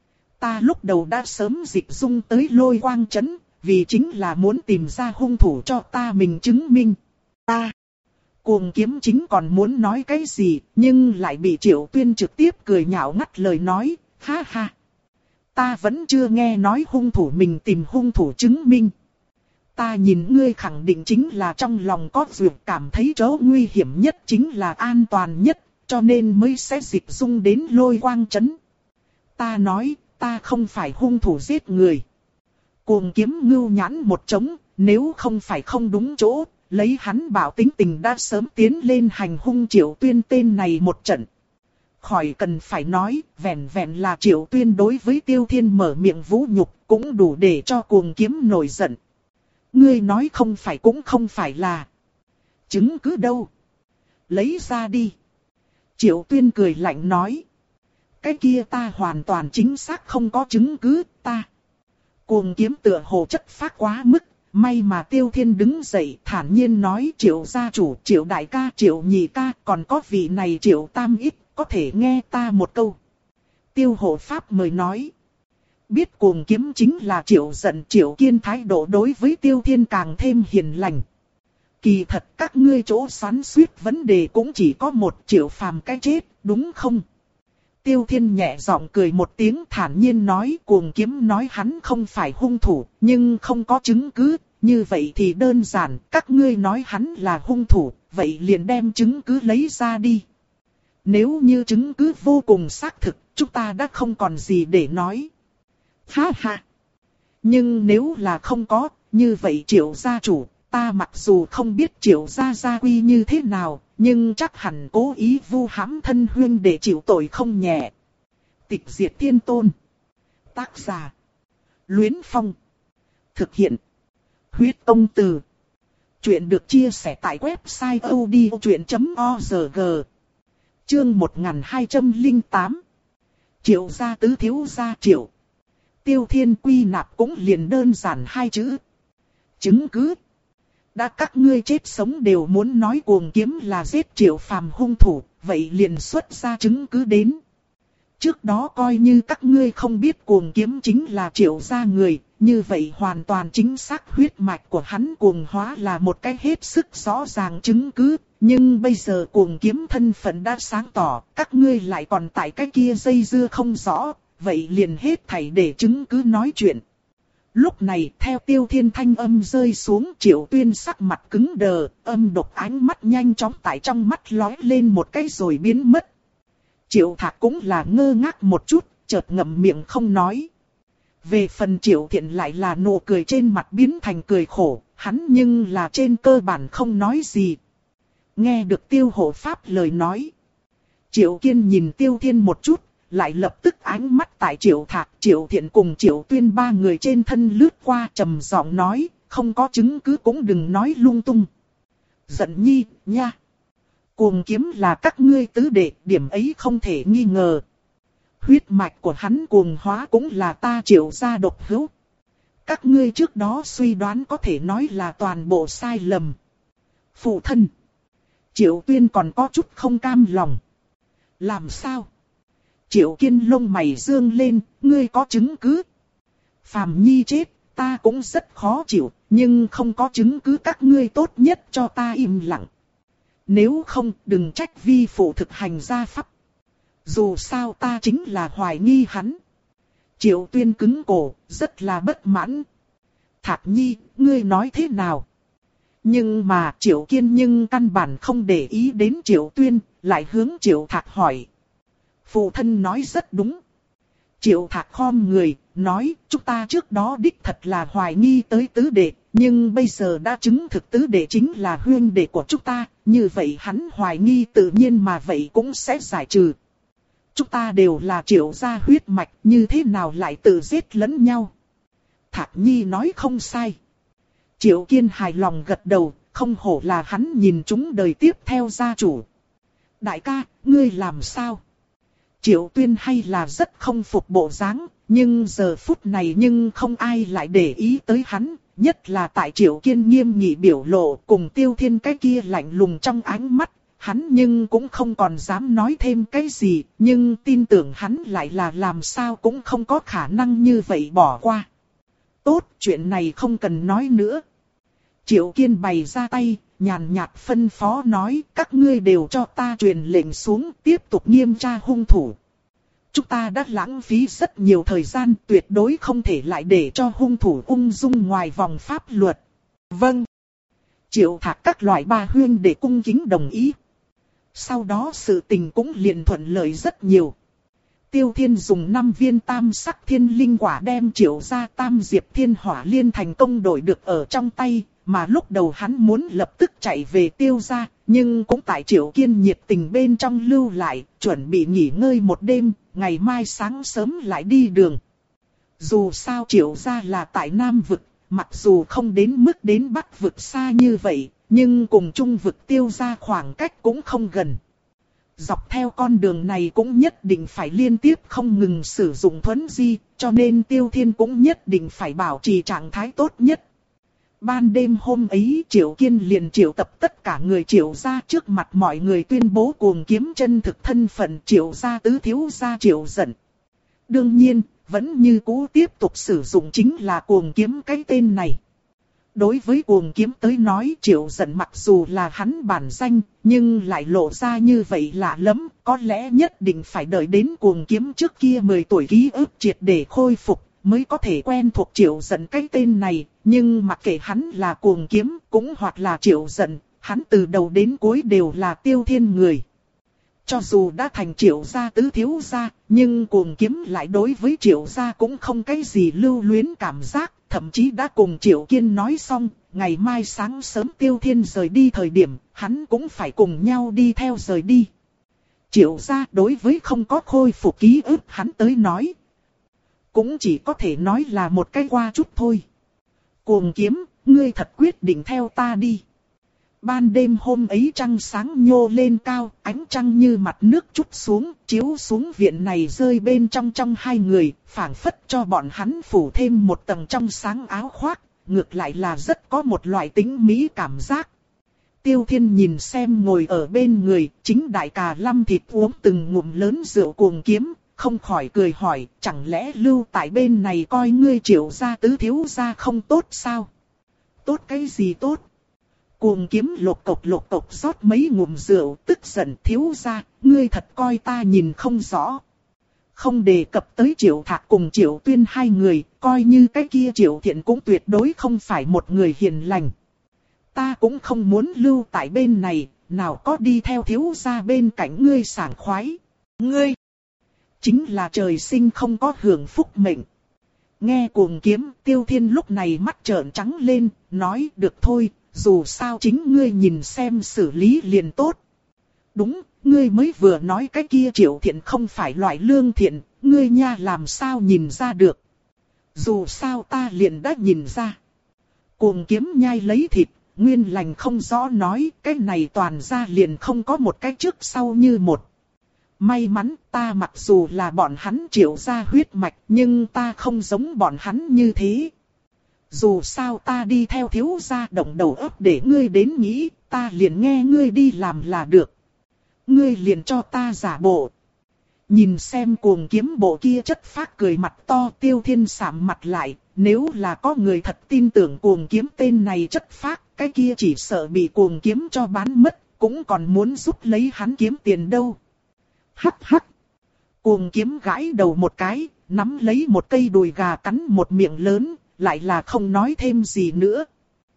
Ta lúc đầu đã sớm dịch dung tới Lôi Quang Trấn, vì chính là muốn tìm ra hung thủ cho ta mình chứng minh. Ta, Cuồng kiếm chính còn muốn nói cái gì, nhưng lại bị Triệu Tuyên trực tiếp cười nhạo ngắt lời nói, ha ha. Ta vẫn chưa nghe nói hung thủ mình tìm hung thủ chứng minh. Ta nhìn ngươi khẳng định chính là trong lòng có duyệt, cảm thấy chỗ nguy hiểm nhất chính là an toàn nhất, cho nên mới sẽ dịch dung đến Lôi Quang Trấn. Ta nói, ta không phải hung thủ giết người. Cuồng kiếm ngưu nhãn một trống, nếu không phải không đúng chỗ, lấy hắn bảo tính tình đã sớm tiến lên hành hung Triệu Tuyên tên này một trận. Khỏi cần phải nói, vẹn vẹn là Triệu Tuyên đối với Tiêu Thiên mở miệng vũ nhục cũng đủ để cho cuồng kiếm nổi giận. Ngươi nói không phải cũng không phải là. Chứng cứ đâu? Lấy ra đi. Triệu Tuyên cười lạnh nói. Cái kia ta hoàn toàn chính xác không có chứng cứ, ta. Cuồng kiếm tựa hồ chất phác quá mức, may mà Tiêu Thiên đứng dậy thản nhiên nói Triệu gia chủ, Triệu đại ca, Triệu nhị ca, còn có vị này Triệu tam ít, có thể nghe ta một câu. Tiêu hộ pháp mời nói. Biết cuồng kiếm chính là Triệu giận, Triệu Kiên thái độ đối với Tiêu Thiên càng thêm hiền lành. Kỳ thật các ngươi chỗ xoắn xuýt vấn đề cũng chỉ có một, Triệu Phàm cái chết, đúng không? Tiêu Thiên nhẹ giọng cười một tiếng thản nhiên nói cuồng kiếm nói hắn không phải hung thủ, nhưng không có chứng cứ, như vậy thì đơn giản, các ngươi nói hắn là hung thủ, vậy liền đem chứng cứ lấy ra đi. Nếu như chứng cứ vô cùng xác thực, chúng ta đã không còn gì để nói. Ha ha! Nhưng nếu là không có, như vậy Triệu gia chủ, ta mặc dù không biết Triệu gia gia quy như thế nào, nhưng chắc hẳn cố ý vu hãm thân huynh để chịu tội không nhẹ. Tịch diệt thiên tôn. Tác giả. Luyến Phong. Thực hiện. Huyết Công Từ. Chuyện được chia sẻ tại website odchuyện chấm org. Chương một nghìn hai trăm lẻ tám. Triệu gia tứ thiếu gia Triệu. Tiêu Thiên quy nạp cũng liền đơn giản hai chữ. Chứng cứ. Đã các ngươi chết sống đều muốn nói cuồng kiếm là giết Triệu Phàm hung thủ, vậy liền xuất ra chứng cứ đến. Trước đó coi như các ngươi không biết cuồng kiếm chính là Triệu gia người, như vậy hoàn toàn chính xác huyết mạch của hắn cuồng hóa là một cái hết sức rõ ràng chứng cứ. Nhưng bây giờ cuồng kiếm thân phận đã sáng tỏ, các ngươi lại còn tại cái kia dây dưa không rõ, vậy liền hết thảy để chứng cứ nói chuyện. Lúc này theo Tiêu Thiên thanh âm rơi xuống, Triệu Tuyên sắc mặt cứng đờ, âm độc ánh mắt nhanh chóng tại trong mắt lóe lên một cái rồi biến mất. Triệu Thạc cũng là ngơ ngác một chút, chợt ngậm miệng không nói. Về phần Triệu Thiện lại là nụ cười trên mặt biến thành cười khổ, hắn nhưng là trên cơ bản không nói gì. Nghe được Tiêu hộ pháp lời nói. Triệu Kiên nhìn Tiêu Thiên một chút, lại lập tức ánh mắt tại Triệu Thạc, Triệu Thiện cùng Triệu Tuyên ba người trên thân lướt qua trầm giọng nói, không có chứng cứ cũng đừng nói lung tung. Giận nhi, nha. Cuồng kiếm là các ngươi tứ đệ, điểm ấy không thể nghi ngờ. Huyết mạch của hắn cuồng hóa cũng là ta Triệu gia độc hữu. Các ngươi trước đó suy đoán có thể nói là toàn bộ sai lầm. Phụ thân. Triệu Tuyên còn có chút không cam lòng. Làm sao? Triệu Kiên lông mày dương lên, ngươi có chứng cứ? Phàm Nhi chết, ta cũng rất khó chịu, nhưng không có chứng cứ các ngươi tốt nhất cho ta im lặng. Nếu không, đừng trách vi phụ thực hành gia pháp. Dù sao ta chính là hoài nghi hắn. Triệu Tuyên cứng cổ, rất là bất mãn. Thạc Nhi, ngươi nói thế nào? Nhưng mà Triệu Kiên nhưng căn bản không để ý đến Triệu Tuyên, lại hướng Triệu Thạc hỏi. Phụ thân nói rất đúng. Triệu Thạc khom người, nói, chúng ta trước đó đích thật là hoài nghi tới tứ đệ, nhưng bây giờ đã chứng thực tứ đệ chính là huynh đệ của chúng ta, như vậy hắn hoài nghi tự nhiên mà vậy cũng sẽ giải trừ. Chúng ta đều là Triệu gia huyết mạch, như thế nào lại tự giết lẫn nhau? Thạc Nhi nói không sai. Triệu Kiên hài lòng gật đầu, không hổ là hắn nhìn chúng đời tiếp theo gia chủ. Đại ca, ngươi làm sao? Triệu Tuyên hay là rất không phục bộ dáng, nhưng giờ phút này nhưng không ai lại để ý tới hắn, nhất là tại Triệu Kiên nghiêm nghị biểu lộ cùng Tiêu Thiên cái kia lạnh lùng trong ánh mắt, hắn nhưng cũng không còn dám nói thêm cái gì, nhưng tin tưởng hắn lại là làm sao cũng không có khả năng như vậy bỏ qua. Tốt, chuyện này không cần nói nữa. Triệu Kiên bày ra tay, nhàn nhạt phân phó nói, các ngươi đều cho ta truyền lệnh xuống, tiếp tục nghiêm tra hung thủ. Chúng ta đã lãng phí rất nhiều thời gian, tuyệt đối không thể lại để cho hung thủ ung dung ngoài vòng pháp luật. Vâng. Triệu Thạc các loại ba huyên để cung kính đồng ý. Sau đó sự tình cũng liền thuận lợi rất nhiều. Tiêu Thiên dùng năm viên tam sắc thiên linh quả đem Triệu gia tam diệp thiên hỏa liên thành công đổi được ở trong tay, mà lúc đầu hắn muốn lập tức chạy về Tiêu gia, nhưng cũng tại Triệu Kiên nhiệt tình bên trong lưu lại, chuẩn bị nghỉ ngơi một đêm, ngày mai sáng sớm lại đi đường. Dù sao Triệu gia là tại Nam vực, mặc dù không đến mức đến Bắc vực xa như vậy, nhưng cùng Trung vực Tiêu gia khoảng cách cũng không gần. Dọc theo con đường này cũng nhất định phải liên tiếp không ngừng sử dụng thuấn di, cho nên Tiêu Thiên cũng nhất định phải bảo trì trạng thái tốt nhất. Ban đêm hôm ấy Triệu Kiên liền triệu tập tất cả người Triệu gia trước mặt mọi người tuyên bố Cuồng Kiếm chân thực thân phận Triệu gia tứ thiếu gia Triệu Dận. Đương nhiên, vẫn như cũ tiếp tục sử dụng chính là Cuồng Kiếm cái tên này. Đối với Cuồng Kiếm tới nói Triệu Dận mặc dù là hắn bản danh, nhưng lại lộ ra như vậy lạ lắm, có lẽ nhất định phải đợi đến Cuồng Kiếm trước kia mười tuổi ký ức triệt để khôi phục, mới có thể quen thuộc Triệu Dận cái tên này, nhưng mặc kệ hắn là Cuồng Kiếm cũng hoặc là Triệu Dận, hắn từ đầu đến cuối đều là Tiêu Thiên người. Cho dù đã thành Triệu gia tứ thiếu gia, nhưng Cuồng Kiếm lại đối với Triệu gia cũng không cái gì lưu luyến cảm giác, thậm chí đã cùng Triệu Kiên nói xong, ngày mai sáng sớm Tiêu Thiên rời đi thời điểm, hắn cũng phải cùng nhau đi theo rời đi. Triệu gia đối với không có khôi phục ký ức hắn tới nói, cũng chỉ có thể nói là một cái qua chút thôi. Cuồng Kiếm, ngươi thật quyết định theo ta đi. Ban đêm hôm ấy trăng sáng nhô lên cao, ánh trăng như mặt nước trút xuống, chiếu xuống viện này rơi bên trong trong hai người, phảng phất cho bọn hắn phủ thêm một tầng trong sáng áo khoác, ngược lại là rất có một loại tính mỹ cảm giác. Tiêu Thiên nhìn xem ngồi ở bên người, chính đại cà lâm thịt uống từng ngụm lớn rượu Cuồng Kiếm, không khỏi cười hỏi, chẳng lẽ lưu tại bên này coi ngươi Triệu gia tứ thiếu gia không tốt sao? Tốt cái gì tốt? Cuồng Kiếm lột cộc lột cộc rót mấy ngụm rượu, tức giận thiếu gia, ngươi thật coi ta nhìn không rõ. Không đề cập tới Triệu Thạc cùng Triệu Tuyên hai người, coi như cái kia Triệu Thiện cũng tuyệt đối không phải một người hiền lành. Ta cũng không muốn lưu tại bên này, nào có đi theo thiếu gia bên cạnh ngươi sảng khoái. Ngươi, chính là trời sinh không có hưởng phúc mệnh. Nghe Cuồng Kiếm, Tiêu Thiên lúc này mắt trợn trắng lên, nói được thôi, dù sao chính ngươi nhìn xem xử lý liền tốt. Đúng, ngươi mới vừa nói cái kia Triệu Thiện không phải loại lương thiện, ngươi nha làm sao nhìn ra được. Dù sao ta liền đã nhìn ra. Cuồng Kiếm nhai lấy thịt, nguyên lành không rõ nói, cái này toàn ra liền không có một cái trước sau như một. May mắn ta mặc dù là bọn hắn Triệu gia huyết mạch, nhưng ta không giống bọn hắn như thế. Dù sao ta đi theo thiếu gia động đầu óc để ngươi đến nghĩ, ta liền nghe ngươi đi làm là được. Ngươi liền cho ta giả bộ. Nhìn xem Cuồng Kiếm bộ kia chất phác cười mặt to, Tiêu Thiên sạm mặt lại, nếu là có người thật tin tưởng Cuồng Kiếm tên này chất phác, cái kia chỉ sợ bị Cuồng Kiếm cho bán mất, cũng còn muốn giúp lấy hắn kiếm tiền đâu. Hắc hắc. Cuồng Kiếm gãi đầu một cái, nắm lấy một cây đùi gà cắn một miệng lớn, lại là không nói thêm gì nữa.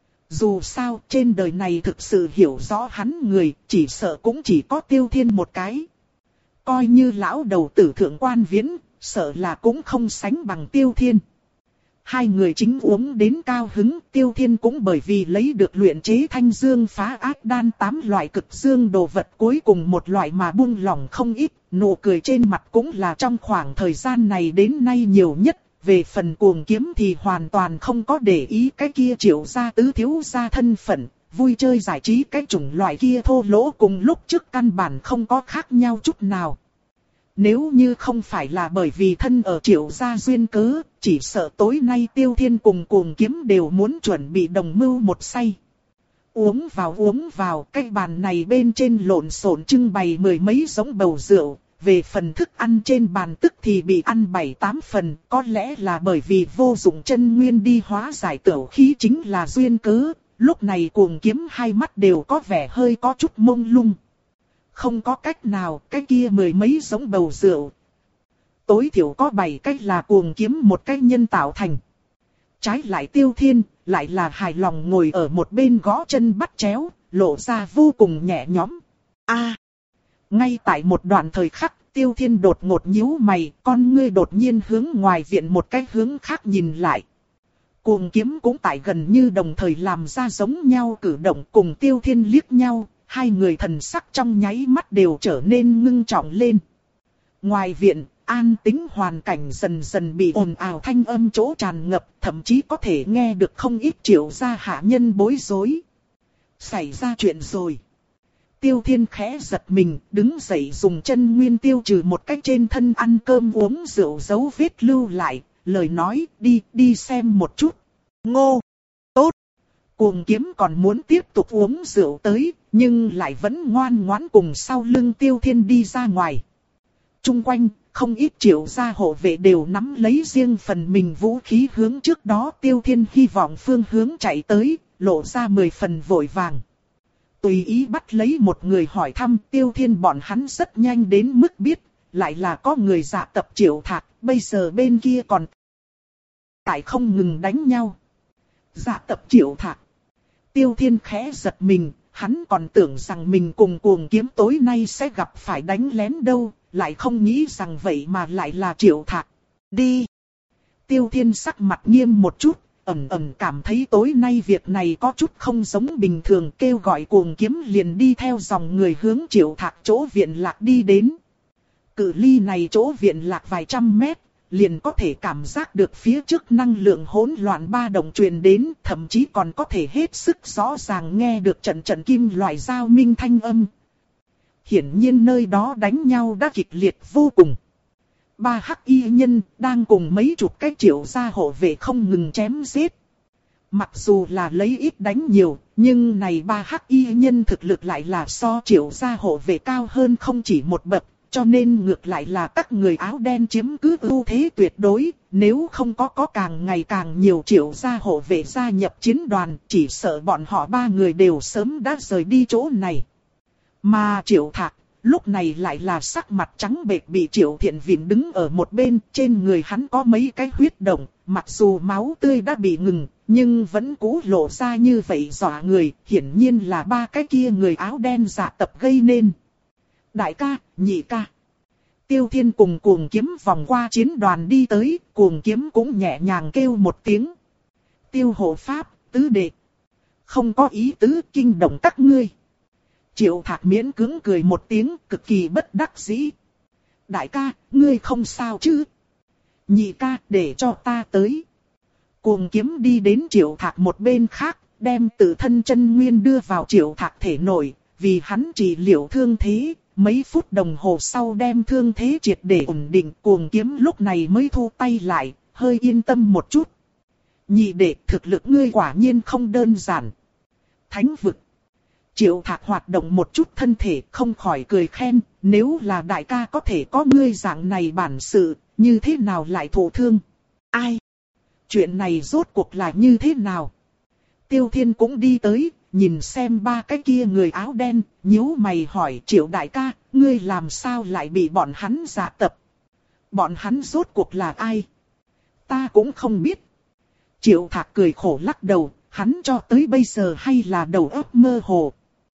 Dù sao trên đời này thực sự hiểu rõ hắn người, chỉ sợ cũng chỉ có Tiêu Thiên một cái. Coi như lão đầu tử thượng quan Viễn, sợ là cũng không sánh bằng Tiêu Thiên. Hai người chính uống đến cao hứng, Tiêu Thiên cũng bởi vì lấy được luyện chế thanh dương phá ác đan tám loại cực dương đồ vật cuối cùng một loại mà buông lỏng không ít, nụ cười trên mặt cũng là trong khoảng thời gian này đến nay nhiều nhất. Về phần Cuồng Kiếm thì hoàn toàn không có để ý cái kia Triệu gia tứ thiếu gia thân phận, vui chơi giải trí cái chủng loại kia thô lỗ cùng lúc trước căn bản không có khác nhau chút nào. Nếu như không phải là bởi vì thân ở Triệu gia duyên cớ, chỉ sợ tối nay Tiêu Thiên cùng Cuồng Kiếm đều muốn chuẩn bị đồng mưu một say. Uống vào uống vào, cái bàn này bên trên lộn xộn trưng bày mười mấy giống bầu rượu. Về phần thức ăn trên bàn tức thì bị ăn bảy tám phần, có lẽ là bởi vì vô dụng chân nguyên đi hóa giải tửu khí chính là duyên cớ, lúc này Cuồng Kiếm hai mắt đều có vẻ hơi có chút mông lung. Không có cách nào, cái kia mười mấy giống bầu rượu. Tối thiểu có bảy cách là Cuồng Kiếm một cách nhân tạo thành. Trái lại Tiêu Thiên, lại là hài lòng ngồi ở một bên gõ chân bắt chéo, lộ ra vô cùng nhẹ nhõm. A. Ngay tại một đoạn thời khắc, Tiêu Thiên đột ngột nhíu mày, con ngươi đột nhiên hướng ngoài viện một cái hướng khác nhìn lại. Cuồng Kiếm cũng tại gần như đồng thời làm ra giống nhau cử động, cùng Tiêu Thiên liếc nhau, hai người thần sắc trong nháy mắt đều trở nên ngưng trọng lên. Ngoài viện, an tĩnh hoàn cảnh dần dần bị ồn ào thanh âm chỗ tràn ngập, thậm chí có thể nghe được không ít Triệu gia hạ nhân bối rối. Xảy ra chuyện rồi. Tiêu Thiên khẽ giật mình, đứng dậy dùng chân nguyên tiêu trừ một cách trên thân ăn cơm uống rượu dấu vết lưu lại, lời nói đi, đi xem một chút. Ngô! Tốt! Cuồng Kiếm còn muốn tiếp tục uống rượu tới, nhưng lại vẫn ngoan ngoãn cùng sau lưng Tiêu Thiên đi ra ngoài. Trung quanh, không ít Triệu gia hộ vệ đều nắm lấy riêng phần mình vũ khí hướng trước đó Tiêu Thiên hy vọng phương hướng chạy tới, lộ ra mười phần vội vàng. Tùy ý bắt lấy một người hỏi thăm, Tiêu Thiên bọn hắn rất nhanh đến mức biết, lại là có người dạ tập Triệu Thạc, bây giờ bên kia còn tại không ngừng đánh nhau. Dạ tập Triệu Thạc. Tiêu Thiên khẽ giật mình, hắn còn tưởng rằng mình cùng Cuồng Kiếm tối nay sẽ gặp phải đánh lén đâu, lại không nghĩ rằng vậy mà lại là Triệu Thạc. Đi! Tiêu Thiên sắc mặt nghiêm một chút, ẩn ẩn cảm thấy tối nay việc này có chút không giống bình thường, kêu gọi Cuồng Kiếm liền đi theo dòng người hướng Triệu Thạc chỗ viện lạc đi đến. Cự ly này chỗ viện lạc vài trăm mét, liền có thể cảm giác được phía trước năng lượng hỗn loạn ba động truyền đến, thậm chí còn có thể hết sức rõ ràng nghe được trận trận kim loại giao minh thanh âm. Hiển nhiên nơi đó đánh nhau đã kịch liệt vô cùng. Ba hắc y nhân đang cùng mấy chục cái Triệu gia hộ vệ không ngừng chém giết. Mặc dù là lấy ít đánh nhiều, nhưng này ba hắc y nhân thực lực lại là so Triệu gia hộ vệ cao hơn không chỉ một bậc, cho nên ngược lại là các người áo đen chiếm cứ ưu thế tuyệt đối. Nếu không có có càng ngày càng nhiều Triệu gia hộ vệ gia nhập chiến đoàn, chỉ sợ bọn họ ba người đều sớm đã rời đi chỗ này. Mà Triệu Thạc lúc này lại là sắc mặt trắng bệch bị Triệu Thiện Viễn đứng ở một bên, trên người hắn có mấy cái huyết động, mặc dù máu tươi đã bị ngừng, nhưng vẫn cũ lộ ra như vậy dọa người, hiển nhiên là ba cái kia người áo đen dạ tập gây nên. Đại ca, nhị ca. Tiêu Thiên cùng Cuồng Kiếm vòng qua chiến đoàn đi tới, Cuồng Kiếm cũng nhẹ nhàng kêu một tiếng. Tiêu hộ pháp, tứ đệ. Không có ý tứ kinh động các ngươi. Triệu Thạc miễn cưỡng cười một tiếng, cực kỳ bất đắc dĩ. Đại ca, ngươi không sao chứ? Nhị ca, để cho ta tới. Cuồng Kiếm đi đến Triệu Thạc một bên khác, đem tự thân chân nguyên đưa vào Triệu Thạc thể nội, vì hắn trị liệu thương thế. Mấy phút đồng hồ sau đem thương thế triệt để ổn định, Cuồng Kiếm lúc này mới thu tay lại, hơi yên tâm một chút. Nhị đệ, thực lực ngươi quả nhiên không đơn giản. Thánh vực. Triệu Thạc hoạt động một chút thân thể, không khỏi cười khen, nếu là đại ca có thể có ngươi dạng này bản sự, như thế nào lại thụ thương? Ai? Chuyện này rốt cuộc là như thế nào? Tiêu Thiên cũng đi tới, nhìn xem ba cái kia người áo đen, nhíu mày hỏi Triệu đại ca, ngươi làm sao lại bị bọn hắn dạ tập? Bọn hắn rốt cuộc là ai? Ta cũng không biết. Triệu Thạc cười khổ lắc đầu, hắn cho tới bây giờ hay là đầu óc mơ hồ.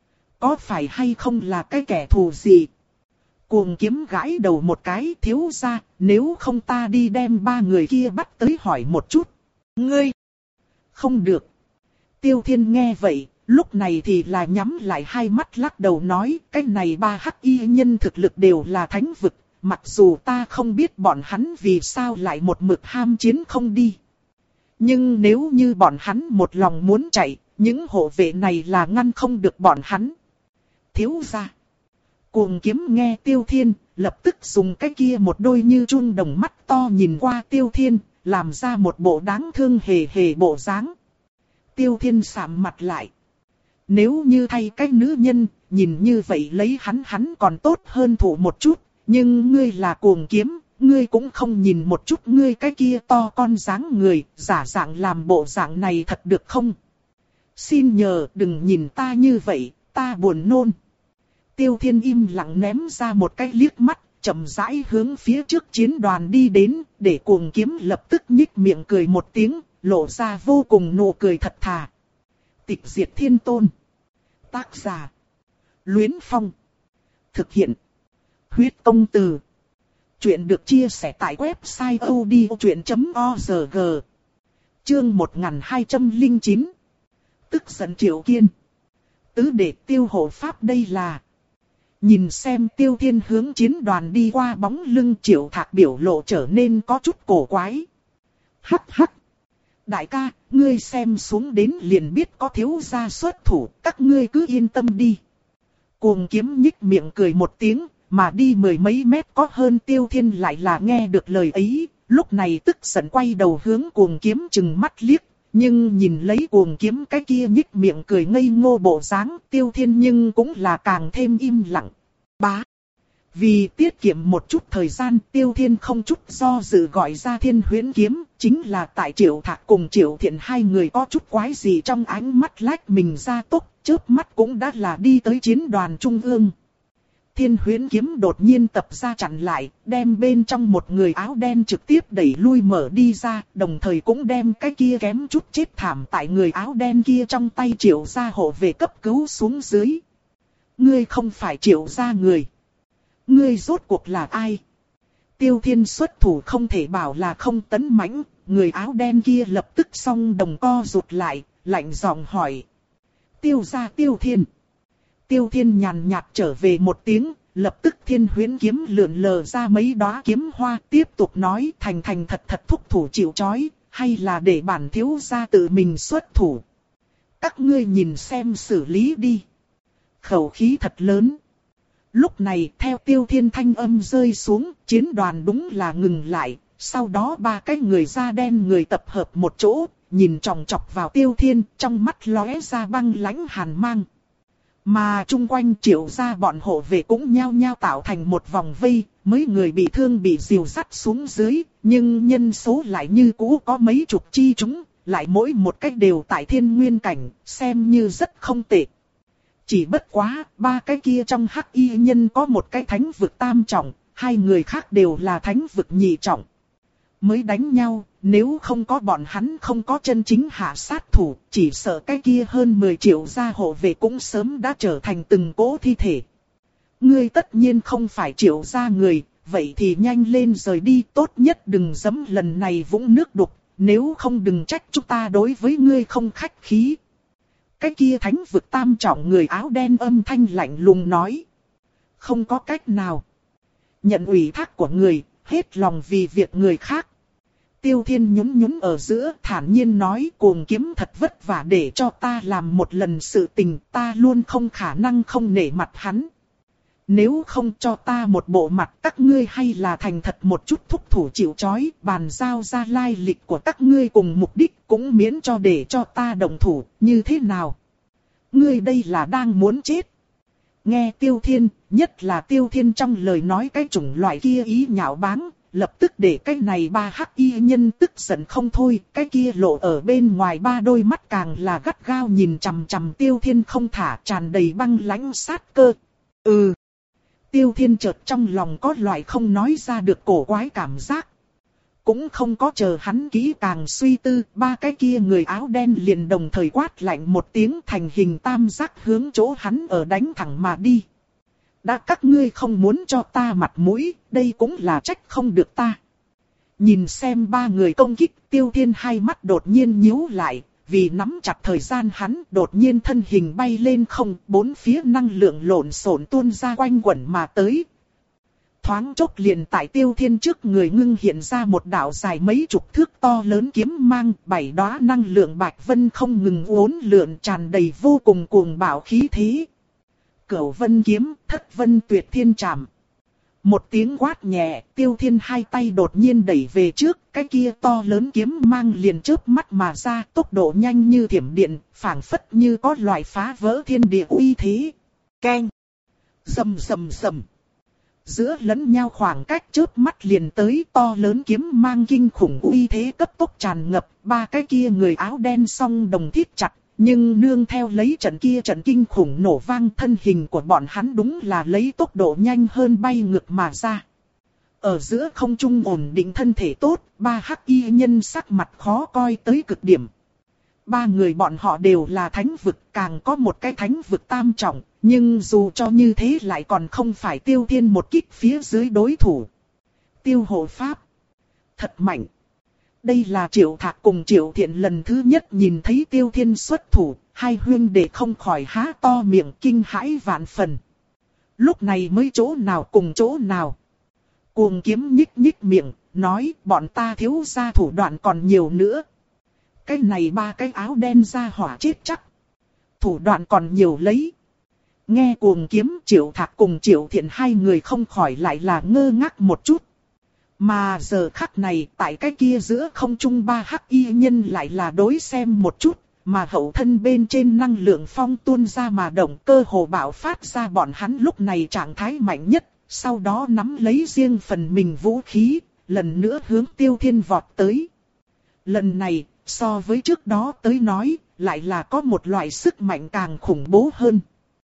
Có phải hay không là cái kẻ thù gì? Cuồng Kiếm gãi đầu một cái, thiếu ra, nếu không ta đi đem ba người kia bắt tới hỏi một chút. Ngươi! Không được. Tiêu Thiên nghe vậy, lúc này thì là nhắm lại hai mắt lắc đầu nói, cái này ba hắc y nhân thực lực đều là thánh vực, mặc dù ta không biết bọn hắn vì sao lại một mực ham chiến không đi. Nhưng nếu như bọn hắn một lòng muốn chạy, những hộ vệ này là ngăn không được bọn hắn. Thiếu ra. Cuồng Kiếm nghe Tiêu Thiên, lập tức dùng cái kia một đôi như chun đồng mắt to nhìn qua Tiêu Thiên, làm ra một bộ đáng thương hề hề bộ dáng. Tiêu Thiên sạm mặt lại. Nếu như thay cái nữ nhân, nhìn như vậy lấy hắn hắn còn tốt hơn thủ một chút, nhưng ngươi là Cuồng Kiếm, ngươi cũng không nhìn một chút ngươi cái kia to con dáng người, giả dạng làm bộ dạng này thật được không? Xin nhờ đừng nhìn ta như vậy, ta buồn nôn. Tiêu Thiên im lặng ném ra một cái liếc mắt, chậm rãi hướng phía trước chiến đoàn đi đến, để Cuồng Kiếm lập tức nhích miệng cười một tiếng, lộ ra vô cùng nụ cười thật thà. Tịch diệt thiên tôn. Tác giả. Luyến Phong. Thực hiện. Huyết công từ. Chuyện được chia sẻ tại website o d o chuyện chấm org. Chương một nghìn hai trăm lẻ chín. Tức giận Triệu Kiên. Tứ đệ Tiêu hộ pháp đây là. Nhìn xem Tiêu Thiên hướng chiến đoàn đi qua bóng lưng Triệu Thạc biểu lộ trở nên có chút cổ quái. Hắc hắc. Đại ca, ngươi xem xuống đến liền biết có thiếu gia xuất thủ, các ngươi cứ yên tâm đi. Cuồng Kiếm nhích miệng cười một tiếng, mà đi mười mấy mét có hơn Tiêu Thiên lại là nghe được lời ấy, lúc này tức giận quay đầu hướng Cuồng Kiếm chừng mắt liếc, nhưng nhìn lấy Cuồng Kiếm cái kia nhích miệng cười ngây ngô bộ dáng, Tiêu Thiên nhưng cũng là càng thêm im lặng. Bá. Vì tiết kiệm một chút thời gian, Tiêu Thiên không chút do dự gọi ra Thiên Huyễn Kiếm, chính là tại Triệu Thạc cùng Triệu Thiện hai người có chút quái gì trong ánh mắt lách mình ra tốc, chớp mắt cũng đã là đi tới chiến đoàn trung ương. Thiên Huyễn Kiếm đột nhiên tập ra chặn lại, đem bên trong một người áo đen trực tiếp đẩy lui mở đi ra, đồng thời cũng đem cái kia kém chút chết thảm tại người áo đen kia trong tay Triệu gia hộ về cấp cứu xuống dưới. Ngươi không phải Triệu gia người. Ngươi rốt cuộc là ai? Tiêu Thiên xuất thủ không thể bảo là không tấn mãnh, người áo đen kia lập tức song đồng co rụt lại, lạnh giọng hỏi. Tiêu gia Tiêu Thiên. Tiêu Thiên nhàn nhạt trở về một tiếng, lập tức Thiên Huyễn Kiếm lượn lờ ra mấy đóa kiếm hoa, tiếp tục nói thành thành thật thật thúc thủ chịu trói, hay là để bản thiếu gia tự mình xuất thủ. Các ngươi nhìn xem xử lý đi. Khẩu khí thật lớn. Lúc này theo Tiêu Thiên thanh âm rơi xuống, chiến đoàn đúng là ngừng lại, sau đó ba cái người da đen người tập hợp một chỗ, nhìn chòng chọc vào Tiêu Thiên, trong mắt lóe ra băng lãnh hàn mang. Mà chung quanh Triệu gia bọn hộ vệ cũng nhao nhao tạo thành một vòng vây, mấy người bị thương bị dìu dắt xuống dưới, nhưng nhân số lại như cũ có mấy chục chi chúng, lại mỗi một cách đều tại thiên nguyên cảnh, xem như rất không tệ. Chỉ bất quá, ba cái kia trong hắc y nhân có một cái thánh vực tam trọng, hai người khác đều là thánh vực nhị trọng. Mới đánh nhau, nếu không có bọn hắn không có chân chính hạ sát thủ, chỉ sợ cái kia hơn mười triệu gia hộ vệ cũng sớm đã trở thành từng cỗ thi thể. Ngươi tất nhiên không phải Triệu gia người, vậy thì nhanh lên rời đi, tốt nhất đừng dẫm lần này vũng nước đục, nếu không đừng trách chúng ta đối với ngươi không khách khí. Cái kia thánh vực tam trọng người áo đen âm thanh lạnh lùng nói. Không có cách nào. Nhận ủy thác của người, hết lòng vì việc người khác. Tiêu Thiên nhún nhún ở giữa thản nhiên nói Cuồng Kiếm thật vất vả để cho ta làm một lần sự tình, ta luôn không khả năng không nể mặt hắn. Nếu không cho ta một bộ mặt, các ngươi hay là thành thật một chút thúc thủ chịu trói, bàn giao ra lai lịch của các ngươi cùng mục đích, cũng miễn cho để cho ta động thủ, như thế nào? Ngươi đây là đang muốn chết. Nghe Tiêu Thiên, nhất là Tiêu Thiên trong lời nói cái chủng loại kia ý nhạo báng, lập tức để cái này ba hắc y nhân tức giận không thôi, cái kia lộ ở bên ngoài ba đôi mắt càng là gắt gao nhìn chằm chằm Tiêu Thiên không thả, tràn đầy băng lãnh sát cơ. Ừ. Tiêu Thiên chợt trong lòng có loại không nói ra được cổ quái cảm giác. Cũng không có chờ hắn kỹ càng suy tư, ba cái kia người áo đen liền đồng thời quát lạnh một tiếng thành hình tam giác hướng chỗ hắn ở đánh thẳng mà đi. Đã các ngươi không muốn cho ta mặt mũi, đây cũng là trách không được ta. Nhìn xem ba người công kích, Tiêu Thiên hai mắt đột nhiên nhíu lại, vì nắm chặt thời gian hắn đột nhiên thân hình bay lên không, bốn phía năng lượng lộn xộn tuôn ra quanh quẩn mà tới. Thoáng chốc liền tại Tiêu Thiên trước người ngưng hiện ra một đạo dài mấy chục thước to lớn kiếm mang, bảy đóa năng lượng bạch vân không ngừng uốn lượn tràn đầy vô cùng cuồng bạo khí thế. Cửu vân kiếm, thất vân tuyệt thiên trảm. Một tiếng quát nhẹ, Tiêu Thiên hai tay đột nhiên đẩy về trước, cái kia to lớn kiếm mang liền chớp mắt mà ra, tốc độ nhanh như thiểm điện, phảng phất như có loại phá vỡ thiên địa uy thế. Keng! Rầm rầm rầm! Giữa lẫn nhau khoảng cách chớp mắt liền tới, to lớn kiếm mang kinh khủng uy thế cấp tốc tràn ngập, ba cái kia người áo đen song đồng thiết chặt, nhưng nương theo lấy trận kia trận kinh khủng nổ vang, thân hình của bọn hắn đúng là lấy tốc độ nhanh hơn bay ngược mà ra. Ở giữa không trung ổn định thân thể tốt, ba hắc y nhân sắc mặt khó coi tới cực điểm. Ba người bọn họ đều là thánh vực, càng có một cái thánh vực tam trọng, nhưng dù cho như thế lại còn không phải Tiêu Thiên một kích phía dưới đối thủ. Tiêu hộ pháp. Thật mạnh. Đây là Triệu Thạc cùng Triệu Thiện lần thứ nhất nhìn thấy Tiêu Thiên xuất thủ, hai huynh đệ không khỏi há to miệng kinh hãi vạn phần. Lúc này mới chỗ nào cùng chỗ nào. Cuồng kiếm nhích nhích miệng, nói bọn ta thiếu gia thủ đoạn còn nhiều nữa. Cái này ba cái áo đen ra hỏa chết chắc. Thủ đoạn còn nhiều lấy. Nghe cuồng kiếm Triệu Thạc cùng Triệu Thiện hai người không khỏi lại là ngơ ngác một chút. Mà giờ khắc này tại cái kia giữa không trung ba hắc y nhân lại là đối xem một chút. Mà hậu thân bên trên năng lượng phong tuôn ra mà động cơ hồ bạo phát ra bọn hắn lúc này trạng thái mạnh nhất. Sau đó nắm lấy riêng phần mình vũ khí, lần nữa hướng Tiêu Thiên vọt tới. Lần này, so với trước đó tới nói, lại là có một loại sức mạnh càng khủng bố hơn.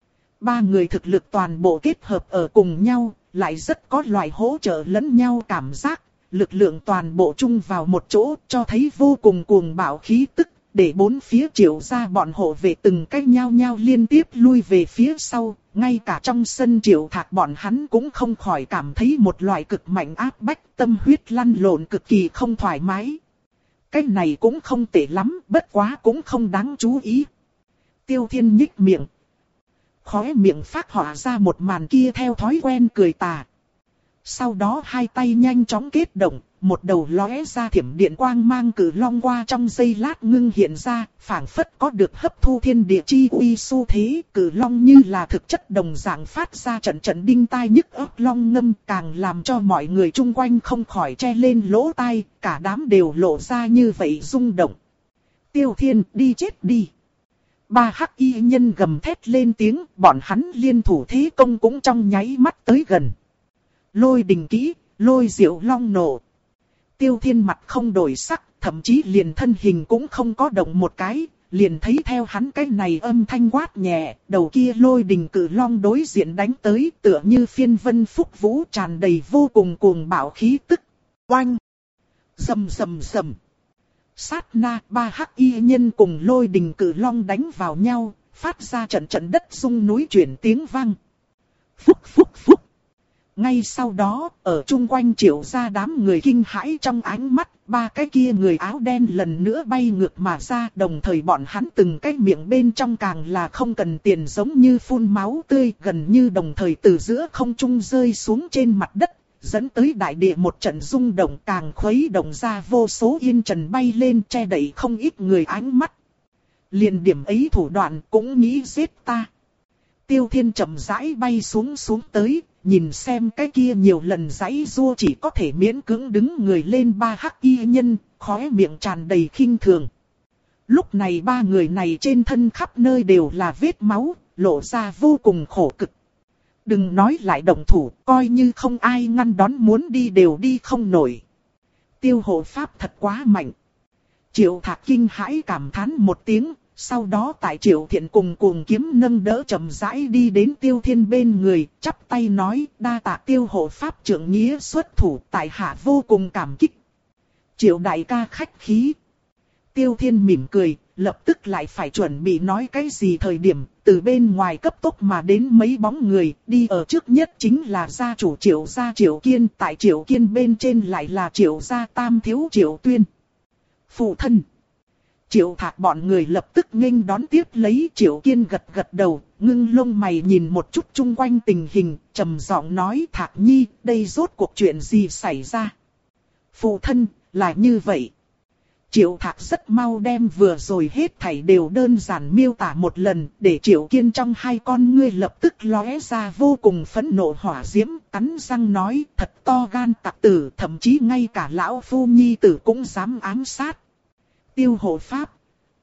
Ba người thực lực toàn bộ kết hợp ở cùng nhau, lại rất có loại hỗ trợ lẫn nhau cảm giác. Lực lượng toàn bộ chung vào một chỗ cho thấy vô cùng cuồng bạo khí tức. Để bốn phía Triệu gia bọn hộ vệ từng cách nhau nhau liên tiếp lui về phía sau, ngay cả trong sân Triệu Thạc bọn hắn cũng không khỏi cảm thấy một loại cực mạnh áp bách, tâm huyết lăn lộn cực kỳ không thoải mái. Cái này cũng không tệ lắm, bất quá cũng không đáng chú ý. Tiêu Thiên nhích miệng. Khóe miệng phát họa ra một màn kia theo thói quen cười tà. Sau đó hai tay nhanh chóng kết động. Một đầu lóe ra thiểm điện quang mang cử long qua trong giây lát ngưng hiện ra, phảng phất có được hấp thu thiên địa chi uy xu thế, cử long như là thực chất đồng dạng phát ra trận trận đinh tai nhức óc long ngâm, càng làm cho mọi người chung quanh không khỏi che lên lỗ tai, cả đám đều lộ ra như vậy rung động. Tiêu Thiên, đi chết đi. Ba hắc y nhân gầm thét lên tiếng, bọn hắn liên thủ thế công cũng trong nháy mắt tới gần. Lôi đình kỹ, lôi diệu long nổ. Tiêu Thiên mặt không đổi sắc, thậm chí liền thân hình cũng không có động một cái, liền thấy theo hắn cái này âm thanh quát nhẹ, đầu kia lôi đình cử long đối diện đánh tới tựa như phiên vân phúc vũ tràn đầy vô cùng cuồng bạo khí tức. Oanh! Rầm rầm rầm! Sát na ba hắc y nhân cùng lôi đình cử long đánh vào nhau, phát ra trận trận đất rung núi chuyển tiếng vang. Phúc phúc phúc! Ngay sau đó, ở chung quanh Triệu gia đám người kinh hãi trong ánh mắt, ba cái kia người áo đen lần nữa bay ngược mà ra, đồng thời bọn hắn từng cái miệng bên trong càng là không cần tiền giống như phun máu tươi, gần như đồng thời từ giữa không trung rơi xuống trên mặt đất, dẫn tới đại địa một trận rung động càng khuấy động ra vô số yên trần bay lên che đậy không ít người ánh mắt. Liền điểm ấy thủ đoạn cũng nghĩ giết ta. Tiêu Thiên chậm rãi bay xuống xuống tới. Nhìn xem cái kia nhiều lần giãy giụa chỉ có thể miễn cưỡng đứng người lên ba hắc y nhân, khóe miệng tràn đầy khinh thường. Lúc này ba người này trên thân khắp nơi đều là vết máu, lộ ra vô cùng khổ cực. Đừng nói lại động thủ, coi như không ai ngăn đón muốn đi đều đi không nổi. Tiêu hộ pháp thật quá mạnh. Triệu Thạc kinh hãi cảm thán một tiếng. Sau đó tại Triệu Thiện cùng cuồng kiếm nâng đỡ chậm rãi đi đến Tiêu Thiên bên người, chắp tay nói đa tạ Tiêu hộ pháp trưởng nghĩa xuất thủ, tại hạ vô cùng cảm kích. Triệu đại ca khách khí. Tiêu Thiên mỉm cười, lập tức lại phải chuẩn bị nói cái gì thời điểm, từ bên ngoài cấp tốc mà đến mấy bóng người, đi ở trước nhất chính là gia chủ Triệu gia Triệu Kiên, tại Triệu Kiên bên trên lại là Triệu gia tam thiếu Triệu Tuyên. Phụ thân. Triệu Thạc bọn người lập tức nghênh đón tiếp lấy Triệu Kiên gật gật đầu, ngưng lông mày nhìn một chút chung quanh tình hình, trầm giọng nói Thạc Nhi, đây rốt cuộc chuyện gì xảy ra? Phụ thân, là như vậy. Triệu Thạc rất mau đem vừa rồi hết thảy đều đơn giản miêu tả một lần, để Triệu Kiên trong hai con ngươi lập tức lóe ra vô cùng phẫn nộ hỏa diễm, cắn răng nói thật to gan tặc tử, thậm chí ngay cả lão phu nhi tử cũng dám ám sát. Tiêu hộ pháp.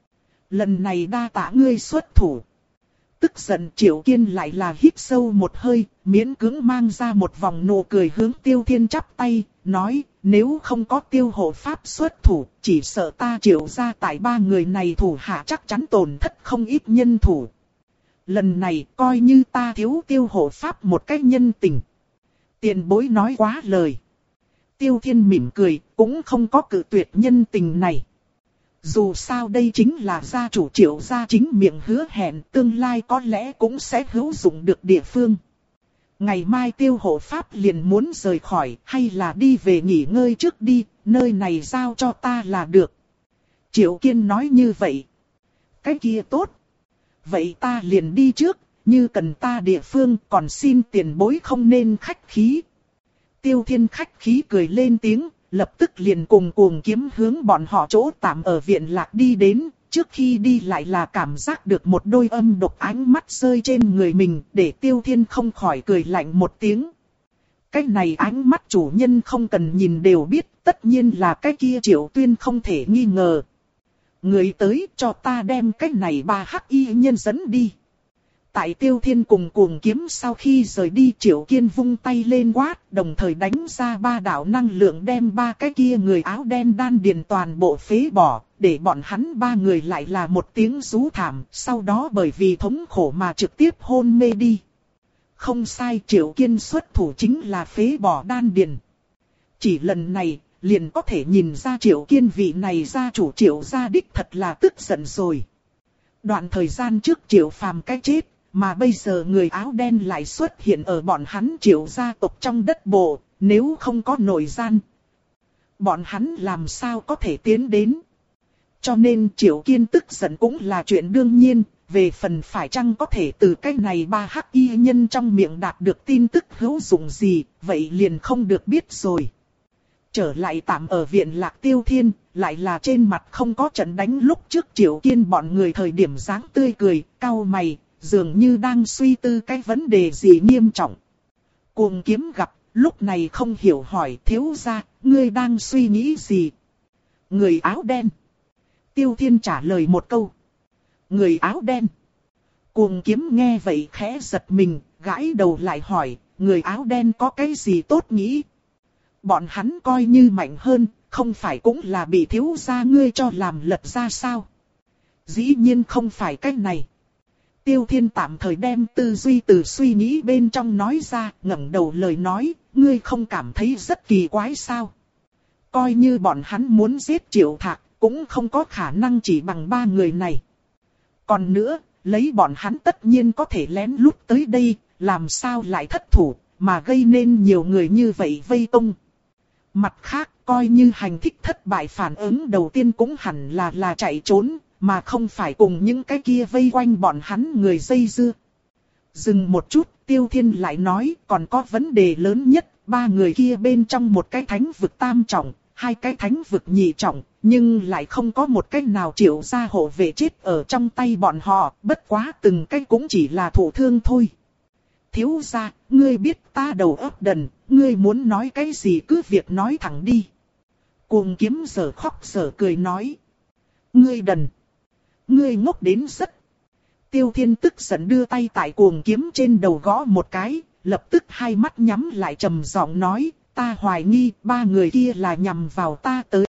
Lần này đa tạ ngươi xuất thủ. Tức giận Triệu Kiên lại là hít sâu một hơi, miễn cưỡng mang ra một vòng nụ cười hướng Tiêu Thiên chắp tay, nói nếu không có Tiêu hộ pháp xuất thủ, chỉ sợ ta Triệu gia tại ba người này thủ hạ chắc chắn tổn thất không ít nhân thủ. Lần này coi như ta thiếu Tiêu hộ pháp một cách nhân tình. Tiền bối nói quá lời. Tiêu Thiên mỉm cười, cũng không có cự tuyệt nhân tình này. Dù sao đây chính là gia chủ Triệu gia chính miệng hứa hẹn, tương lai có lẽ cũng sẽ hữu dụng được địa phương. Ngày mai Tiêu hộ pháp liền muốn rời khỏi, hay là đi về nghỉ ngơi trước đi, nơi này giao cho ta là được. Triệu Kiên nói như vậy. Cái kia tốt. Vậy ta liền đi trước, như cần ta địa phương còn xin tiền bối không nên khách khí. Tiêu Thiên khách khí cười lên tiếng, lập tức liền cùng cuồng kiếm hướng bọn họ chỗ tạm ở viện lạc đi đến. Trước khi đi lại là cảm giác được một đôi âm độc ánh mắt rơi trên người mình, để Tiêu Thiên không khỏi cười lạnh một tiếng. Cái này ánh mắt chủ nhân không cần nhìn đều biết, tất nhiên là cái kia Triệu Tuyên không thể nghi ngờ. Người tới cho ta đem cái này ba hắc y nhân dẫn đi. Tại Tiêu Thiên cùng cuồng kiếm sau khi rời đi, Triệu Kiên vung tay lên quát, đồng thời đánh ra ba đạo năng lượng đem ba cái kia người áo đen đan điền toàn bộ phế bỏ, để bọn hắn ba người lại là một tiếng rú thảm, sau đó bởi vì thống khổ mà trực tiếp hôn mê đi. Không sai, Triệu Kiên xuất thủ chính là phế bỏ đan điền. Chỉ lần này, liền có thể nhìn ra Triệu Kiên vị này gia chủ Triệu gia đích thật là tức giận rồi. Đoạn thời gian trước Triệu Phàm cái chết, mà bây giờ người áo đen lại xuất hiện ở bọn hắn Triệu gia tộc trong đất bộ, nếu không có nội gian, bọn hắn làm sao có thể tiến đến. Cho nên Triệu Kiên tức giận cũng là chuyện đương nhiên, về phần phải chăng có thể từ cái này ba hắc y nhân trong miệng đạt được tin tức hữu dụng gì, vậy liền không được biết rồi. Trở lại tạm ở viện lạc Tiêu Thiên, lại là trên mặt không có trận đánh lúc trước Triệu Kiên bọn người thời điểm dáng tươi cười, cau mày, dường như đang suy tư cái vấn đề gì nghiêm trọng. Cuồng kiếm gặp, lúc này không hiểu hỏi thiếu gia, ngươi đang suy nghĩ gì? Người áo đen. Tiêu Thiên trả lời một câu. Người áo đen. Cuồng kiếm nghe vậy khẽ giật mình, gãi đầu lại hỏi, người áo đen có cái gì tốt nghĩ? Bọn hắn coi như mạnh hơn, không phải cũng là bị thiếu gia ngươi cho làm lật ra sao? Dĩ nhiên không phải cái này. Tiêu Thiên tạm thời đem tư duy từ suy nghĩ bên trong nói ra, ngẩng đầu lời nói, ngươi không cảm thấy rất kỳ quái sao? Coi như bọn hắn muốn giết Triệu Thạc, cũng không có khả năng chỉ bằng ba người này. Còn nữa, lấy bọn hắn tất nhiên có thể lén lút tới đây, làm sao lại thất thủ, mà gây nên nhiều người như vậy vây công. Mặt khác, coi như hành thích thất bại, phản ứng đầu tiên cũng hẳn là là chạy trốn, mà không phải cùng những cái kia vây quanh bọn hắn người dây dưa. Dừng một chút, Tiêu Thiên lại nói, còn có vấn đề lớn nhất, ba người kia bên trong một cái thánh vực tam trọng, hai cái thánh vực nhị trọng, nhưng lại không có một cái nào Triệu gia hộ vệ chết ở trong tay bọn họ, bất quá từng cái cũng chỉ là thụ thương thôi. Thiếu gia, ngươi biết ta đầu óc đần, ngươi muốn nói cái gì cứ việc nói thẳng đi. Cuồng kiếm giờ khóc giờ cười nói. Ngươi đần. Ngươi ngốc đến rất. Tiêu Thiên tức giận đưa tay tại cuồng kiếm trên đầu gõ một cái, lập tức hai mắt nhắm lại trầm giọng nói, ta hoài nghi ba người kia là nhằm vào ta tới.